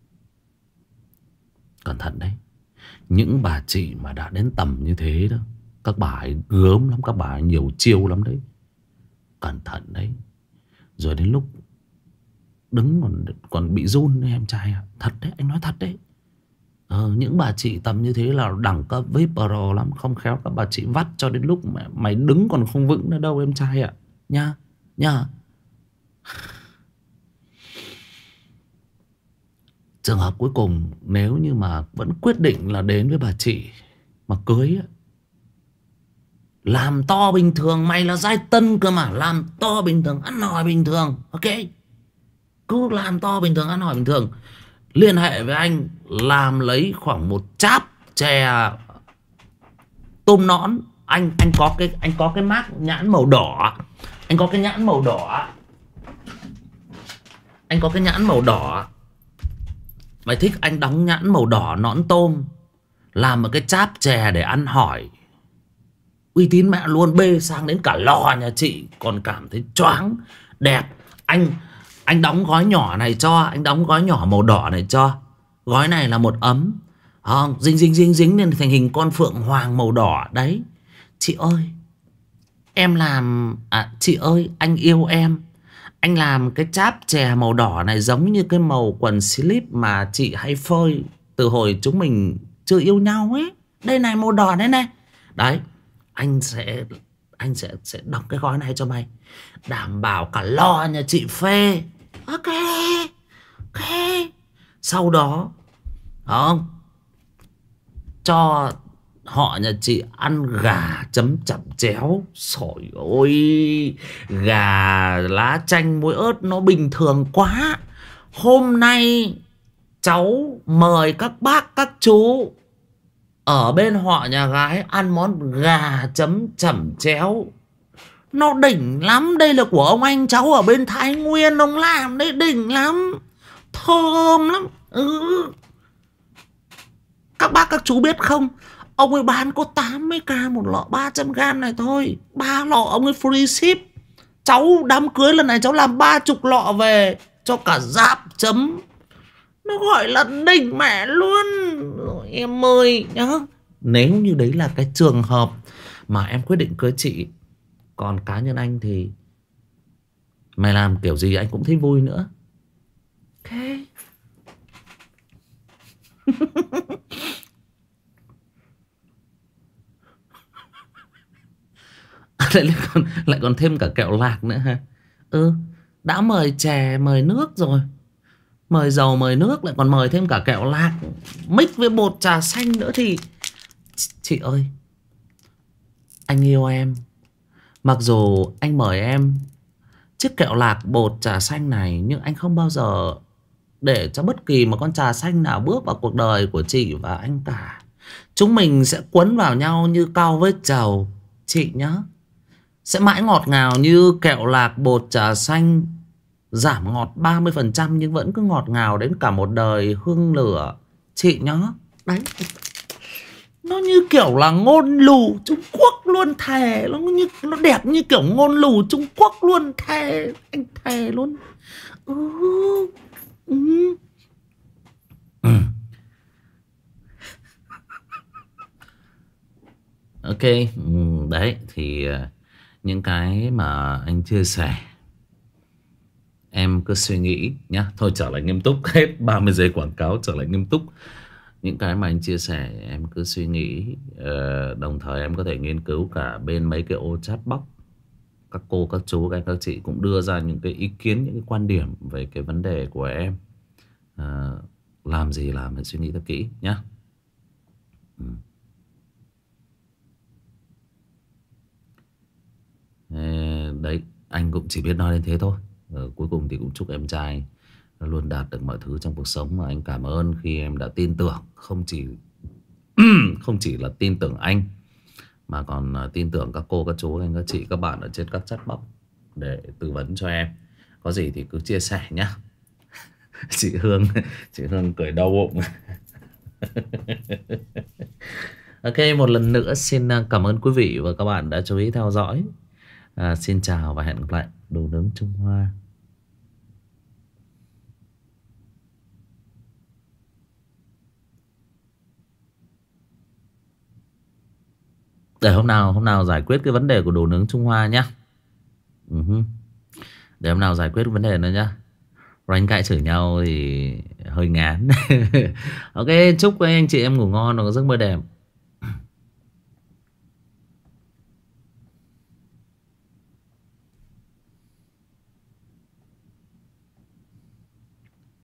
cẩn thận đấy. Những bà chị mà đã đến tầm như thế đó, các bà ấy gớm lắm, các bà ấy nhiều chiêu lắm đấy. Cẩn thận đấy. Rồi đến lúc đứng còn bị run đấy em trai ạ. Thật đấy, anh nói thật đấy. Những bà chị tầm như thế là đẳng cấp VIP pro lắm. Không khéo các bà chị vắt cho đến lúc mày đứng còn không vững nữa đâu em trai ạ. Nha. Trường hợp cuối cùng, nếu như mà vẫn quyết định là đến với bà chị mà cưới, làm to bình thường. Mày là giai tân cơ mà. Làm to bình thường, ăn hỏi bình thường. Ok. Cứ làm to bình thường, ăn hỏi bình thường. Liên hệ với anh, làm lấy khoảng một cháp chè tôm nõn. Anh có cái mác nhãn màu đỏ. Anh có cái nhãn màu đỏ. Anh có cái nhãn màu đỏ. Mày thích anh đóng nhãn màu đỏ nõn tôm, làm một cái cháp chè để ăn hỏi. Uy tín mẹ luôn, bê sang đến cả lò nhà chị còn cảm thấy choáng. Đẹp. Anh đóng gói nhỏ này cho. Anh đóng gói nhỏ màu đỏ này cho. Gói này là một ấm. Dính lên thành hình con phượng hoàng màu đỏ. Đấy. Chị ơi, em làm... chị ơi, anh yêu em. Anh làm cái cháp chè màu đỏ này giống như cái màu quần slip mà chị hay phơi từ hồi chúng mình chưa yêu nhau ấy. Đây này, màu đỏ đây này. Đấy. Anh sẽ đọc cái gói này cho mày, đảm bảo cả lò nhà chị phê. Ok. Ok. Sau đó không, cho họ nhà chị ăn gà chấm chẩm chéo. Trời ơi, gà lá chanh muối ớt nó bình thường quá. Hôm nay cháu mời các bác các chú ở bên họ nhà gái ăn món gà chấm chẩm chéo. Nó đỉnh lắm. Đây là của ông anh cháu ở bên Thái Nguyên ông làm đấy, đỉnh lắm, thơm lắm. Các bác các chú biết không, ông ấy bán có 80k một lọ 300g này thôi. 3 lọ ông ấy free ship. Cháu đám cưới lần này cháu làm 30 lọ về cho cả dạp chấm. Nó gọi là đỉnh mẹ luôn. Rồi em ơi nhá. Nếu như đấy là cái trường hợp mà em quyết định cưới chị, còn cá nhân anh thì mày làm kiểu gì anh cũng thấy vui nữa. Ok. lại còn thêm cả kẹo lạc nữa ha. Đã mời chè mời nước rồi, mời dầu mời nước, lại còn mời thêm cả kẹo lạc mix với bột trà xanh nữa thì chị ơi, anh yêu em. Mặc dù anh mời em chiếc kẹo lạc bột trà xanh này, nhưng anh không bao giờ để cho bất kỳ một con trà xanh nào bước vào cuộc đời của chị và anh cả. Chúng mình sẽ quấn vào nhau như cao với trầu, chị nhá. Sẽ mãi ngọt ngào như kẹo lạc bột trà xanh. Giảm ngọt 30% nhưng vẫn cứ ngọt ngào đến cả một đời hương lửa, chị nhá. Đấy. Nó như kiểu là ngôn lù Trung Quốc luôn, thề. Nó đẹp như kiểu ngôn lù Trung Quốc luôn, thề. Anh thề luôn. Ok. Đấy thì những cái mà anh chia sẻ em cứ suy nghĩ nhá. Thôi trở lại nghiêm túc. Hết 30 giây quảng cáo, trở lại nghiêm túc. Những cái mà anh chia sẻ em cứ suy nghĩ. Đồng thời em có thể nghiên cứu cả bên mấy cái ô chat box. Các cô, các chú, các anh, các chị cũng đưa ra những cái ý kiến, những cái quan điểm về cái vấn đề của em. Làm gì làm phải suy nghĩ thật kỹ nhá. Đấy, anh cũng chỉ biết nói đến thế thôi. Cuối cùng thì cũng chúc em trai luôn đạt được mọi thứ trong cuộc sống. Mà anh cảm ơn khi em đã tin tưởng. Không chỉ là tin tưởng anh, mà còn tin tưởng các cô, các chú, anh, các chị, các bạn ở trên các chat box để tư vấn cho em. Có gì thì cứ chia sẻ nhá. Chị Hương cười đau bụng. Ok, một lần nữa xin cảm ơn quý vị và các bạn đã chú ý theo dõi. Xin chào và hẹn gặp lại. Đồ nướng Trung Hoa. Để hôm nào giải quyết cái vấn đề của đồ nướng Trung Hoa nhá. Để hôm nào giải quyết vấn đề nữa nhá. Rồi anh cãi chửi nhau thì hơi ngán. Ok, chúc anh chị em ngủ ngon và có giấc mơ đẹp.